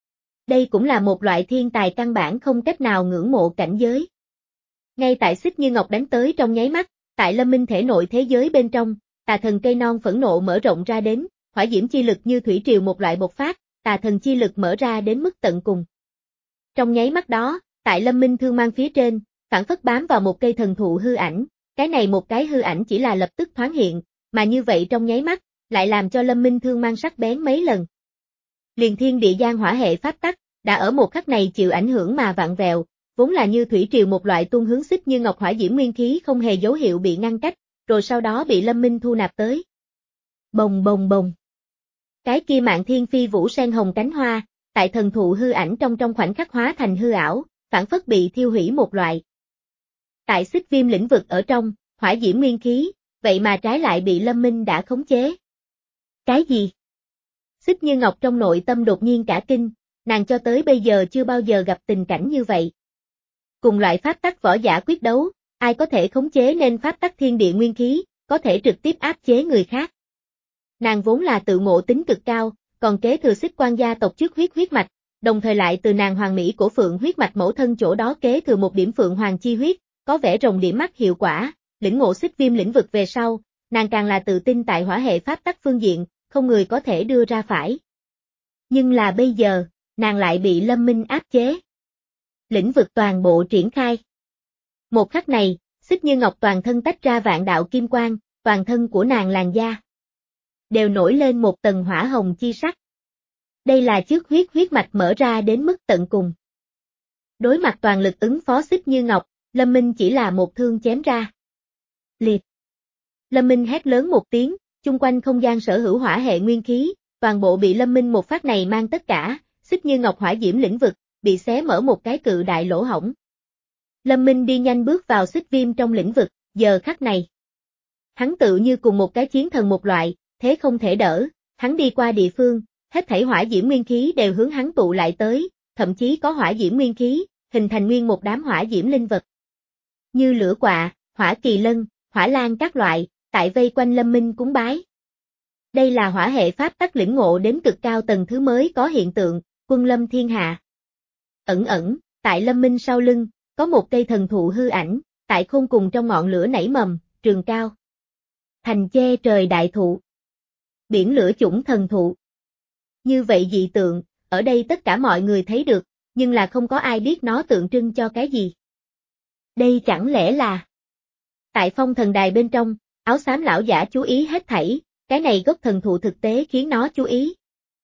Đây cũng là một loại thiên tài căn bản không cách nào ngưỡng mộ cảnh giới. Ngay tại Xích Như Ngọc đánh tới trong nháy mắt, tại Lâm Minh thể nội thế giới bên trong, tà thần cây non phẫn nộ mở rộng ra đến, hỏa diễm chi lực như thủy triều một loại bộc phát, tà thần chi lực mở ra đến mức tận cùng. Trong nháy mắt đó, tại Lâm Minh thương mang phía trên, phản phất bám vào một cây thần thụ hư ảnh, cái này một cái hư ảnh chỉ là lập tức thoáng hiện, mà như vậy trong nháy mắt, lại làm cho Lâm Minh thương mang sắc bén mấy lần. Liền thiên địa giang hỏa hệ pháp tắc, đã ở một khắc này chịu ảnh hưởng mà vặn vẹo, vốn là như thủy triều một loại tuôn hướng Xích Như Ngọc hỏa diễm nguyên khí không hề dấu hiệu bị ngăn cách, rồi sau đó bị Lâm Minh thu nạp tới. Bồng bồng bồng. Cái kia Mạn Thiên Phi vũ sen hồng cánh hoa, tại thần thụ hư ảnh trong trong khoảnh khắc hóa thành hư ảo, phản phất bị thiêu hủy một loại. Tại xích viêm lĩnh vực ở trong, hỏa diễm nguyên khí, vậy mà trái lại bị Lâm Minh đã khống chế. Cái gì? Xích Như Ngọc trong nội tâm đột nhiên cả kinh, nàng cho tới bây giờ chưa bao giờ gặp tình cảnh như vậy. Cùng loại pháp tắc võ giả quyết đấu, ai có thể khống chế nên pháp tắc thiên địa nguyên khí, có thể trực tiếp áp chế người khác. Nàng vốn là tự ngộ tính cực cao, còn kế thừa xích quan gia tộc trước huyết huyết mạch, đồng thời lại từ nàng hoàng mỹ cổ phượng huyết mạch mẫu thân chỗ đó kế thừa một điểm phượng hoàng chi huyết, có vẻ rồng điểm mắt hiệu quả, lĩnh ngộ xích viêm lĩnh vực về sau, nàng càng là tự tin tại hỏa hệ pháp tắc phương diện, không người có thể đưa ra phải. Nhưng là bây giờ, nàng lại bị Lâm Minh áp chế. Lĩnh vực toàn bộ triển khai. Một khắc này, Xích Như Ngọc toàn thân tách ra vạn đạo kim quang, toàn thân của nàng làn da đều nổi lên một tầng hỏa hồng chi sắc. Đây là trước huyết huyết mạch mở ra đến mức tận cùng. Đối mặt toàn lực ứng phó Xích Như Ngọc, Lâm Minh chỉ là một thương chém ra. Liệt. Lâm Minh hét lớn một tiếng, chung quanh không gian sở hữu hỏa hệ nguyên khí, toàn bộ bị Lâm Minh một phát này mang tất cả, Xích Như Ngọc hỏa diễm lĩnh vực, bị xé mở một cái cự đại lỗ hổng. Lâm Minh đi nhanh bước vào xích viêm trong lĩnh vực, giờ khắc này. Hắn tự như cùng một cái chiến thần một loại, thế không thể đỡ, hắn đi qua địa phương, hết thảy hỏa diễm nguyên khí đều hướng hắn tụ lại tới, thậm chí có hỏa diễm nguyên khí, hình thành nguyên một đám hỏa diễm linh vật. Như lửa quạ, hỏa kỳ lân, hỏa lan các loại, tại vây quanh Lâm Minh cúng bái. Đây là hỏa hệ pháp tắc lĩnh ngộ đến cực cao tầng thứ mới có hiện tượng, quân lâm thiên hạ. Ẩn ẩn, tại Lâm Minh sau lưng, có một cây thần thụ hư ảnh, tại khôn cùng trong ngọn lửa nảy mầm, trường cao. Thành che trời đại thụ. Biển lửa chủng thần thụ. Như vậy dị tượng, ở đây tất cả mọi người thấy được, nhưng là không có ai biết nó tượng trưng cho cái gì. Đây chẳng lẽ là... Tại phong thần đài bên trong, áo xám lão giả chú ý hết thảy, cái này gốc thần thụ thực tế khiến nó chú ý.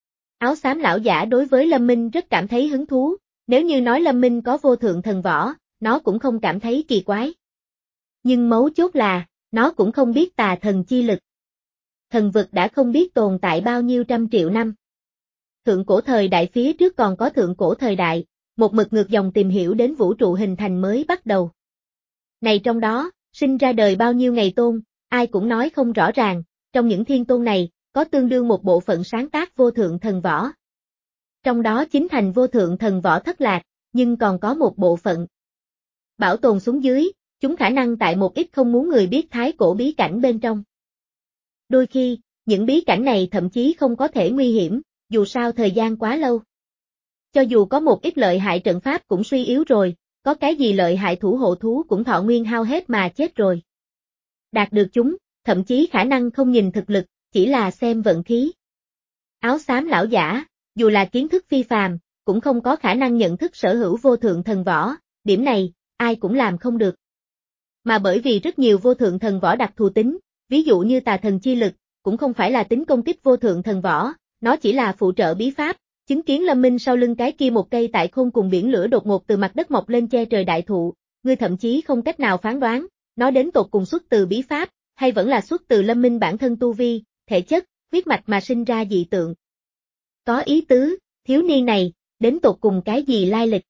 Áo xám lão giả đối với Lâm Minh rất cảm thấy hứng thú, nếu như nói Lâm Minh có vô thượng thần võ, nó cũng không cảm thấy kỳ quái. Nhưng mấu chốt là, nó cũng không biết tà thần chi lực. Thần vực đã không biết tồn tại bao nhiêu trăm triệu năm. Thượng cổ thời đại phía trước còn có thượng cổ thời đại, một mực ngược dòng tìm hiểu đến vũ trụ hình thành mới bắt đầu. Này trong đó, sinh ra đời bao nhiêu ngày tôn, ai cũng nói không rõ ràng, trong những thiên tôn này, có tương đương một bộ phận sáng tác vô thượng thần võ. Trong đó chính thành vô thượng thần võ thất lạc, nhưng còn có một bộ phận bảo tồn xuống dưới, chúng khả năng tại một ít không muốn người biết thái cổ bí cảnh bên trong. Đôi khi, những bí cảnh này thậm chí không có thể nguy hiểm, dù sao thời gian quá lâu. Cho dù có một ít lợi hại trận pháp cũng suy yếu rồi, có cái gì lợi hại thủ hộ thú cũng thọ nguyên hao hết mà chết rồi. Đạt được chúng, thậm chí khả năng không nhìn thực lực, chỉ là xem vận khí. Áo xám lão giả, dù là kiến thức phi phàm, cũng không có khả năng nhận thức sở hữu vô thượng thần võ, điểm này, ai cũng làm không được. Mà bởi vì rất nhiều vô thượng thần võ đặc thù tính, ví dụ như tà thần chi lực, cũng không phải là tính công kích vô thượng thần võ, nó chỉ là phụ trợ bí pháp, chứng kiến Lâm Minh sau lưng cái kia một cây tại khôn cùng biển lửa đột ngột từ mặt đất mọc lên che trời đại thụ, ngươi thậm chí không cách nào phán đoán, nó đến tột cùng xuất từ bí pháp, hay vẫn là xuất từ Lâm Minh bản thân tu vi, thể chất, huyết mạch mà sinh ra dị tượng. Có ý tứ, thiếu niên này, đến tột cùng cái gì lai lịch?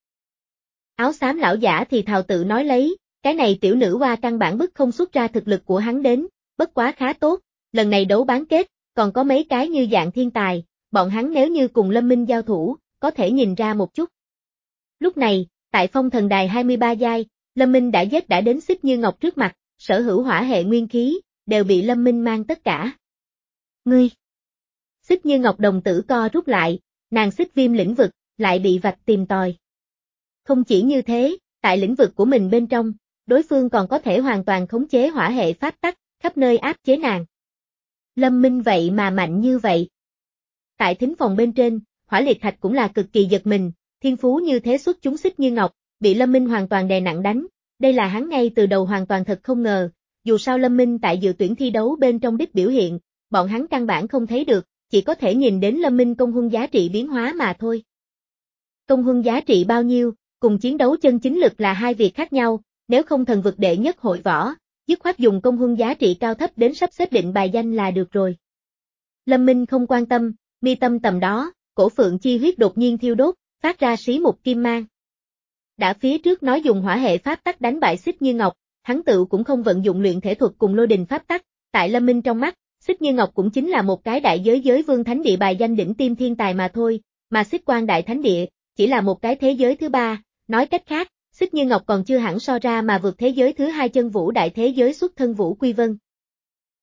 Áo xám lão giả thì thào tự nói lấy, cái này tiểu nữ hoa căn bản bức không xuất ra thực lực của hắn đến, bất quá khá tốt, lần này đấu bán kết, còn có mấy cái như dạng thiên tài, bọn hắn nếu như cùng Lâm Minh giao thủ, có thể nhìn ra một chút. Lúc này, tại phong thần đài hai mươi ba giai, Lâm Minh đã giết đã đến Xích Như Ngọc trước mặt, sở hữu hỏa hệ nguyên khí, đều bị Lâm Minh mang tất cả. Ngươi! Xích Như Ngọc đồng tử co rút lại, nàng xích viêm lĩnh vực, lại bị vạch tìm tòi. Không chỉ như thế, tại lĩnh vực của mình bên trong, đối phương còn có thể hoàn toàn khống chế hỏa hệ pháp tắc, khắp nơi áp chế nàng. Lâm Minh vậy mà mạnh như vậy. Tại thính phòng bên trên, Hỏa Liệt Thạch cũng là cực kỳ giật mình, thiên phú như thế xuất chúng Xích Như Ngọc, bị Lâm Minh hoàn toàn đè nặng đánh, đây là hắn ngay từ đầu hoàn toàn thật không ngờ, dù sao Lâm Minh tại dự tuyển thi đấu bên trong đích biểu hiện, bọn hắn căn bản không thấy được, chỉ có thể nhìn đến Lâm Minh công huân giá trị biến hóa mà thôi. Công huân giá trị bao nhiêu, cùng chiến đấu chân chính lực là hai việc khác nhau, nếu không thần vực đệ nhất hội võ, dứt khoát dùng công huân giá trị cao thấp đến sắp xếp định bài danh là được rồi. Lâm Minh không quan tâm, mi tâm tầm đó, cổ phượng chi huyết đột nhiên thiêu đốt, phát ra xí một kim mang. Đã phía trước nói dùng hỏa hệ pháp tắc đánh bại Xích Như Ngọc, hắn tự cũng không vận dụng luyện thể thuật cùng lôi đình pháp tắc, tại Lâm Minh trong mắt, Xích Như Ngọc cũng chính là một cái đại giới giới vương thánh địa bài danh đỉnh tim thiên tài mà thôi, mà Xích Quan đại thánh địa, chỉ là một cái thế giới thứ ba, nói cách khác, Xích Như Ngọc còn chưa hẳn so ra mà vượt thế giới thứ hai chân vũ đại thế giới xuất thân Vũ Quy Vân.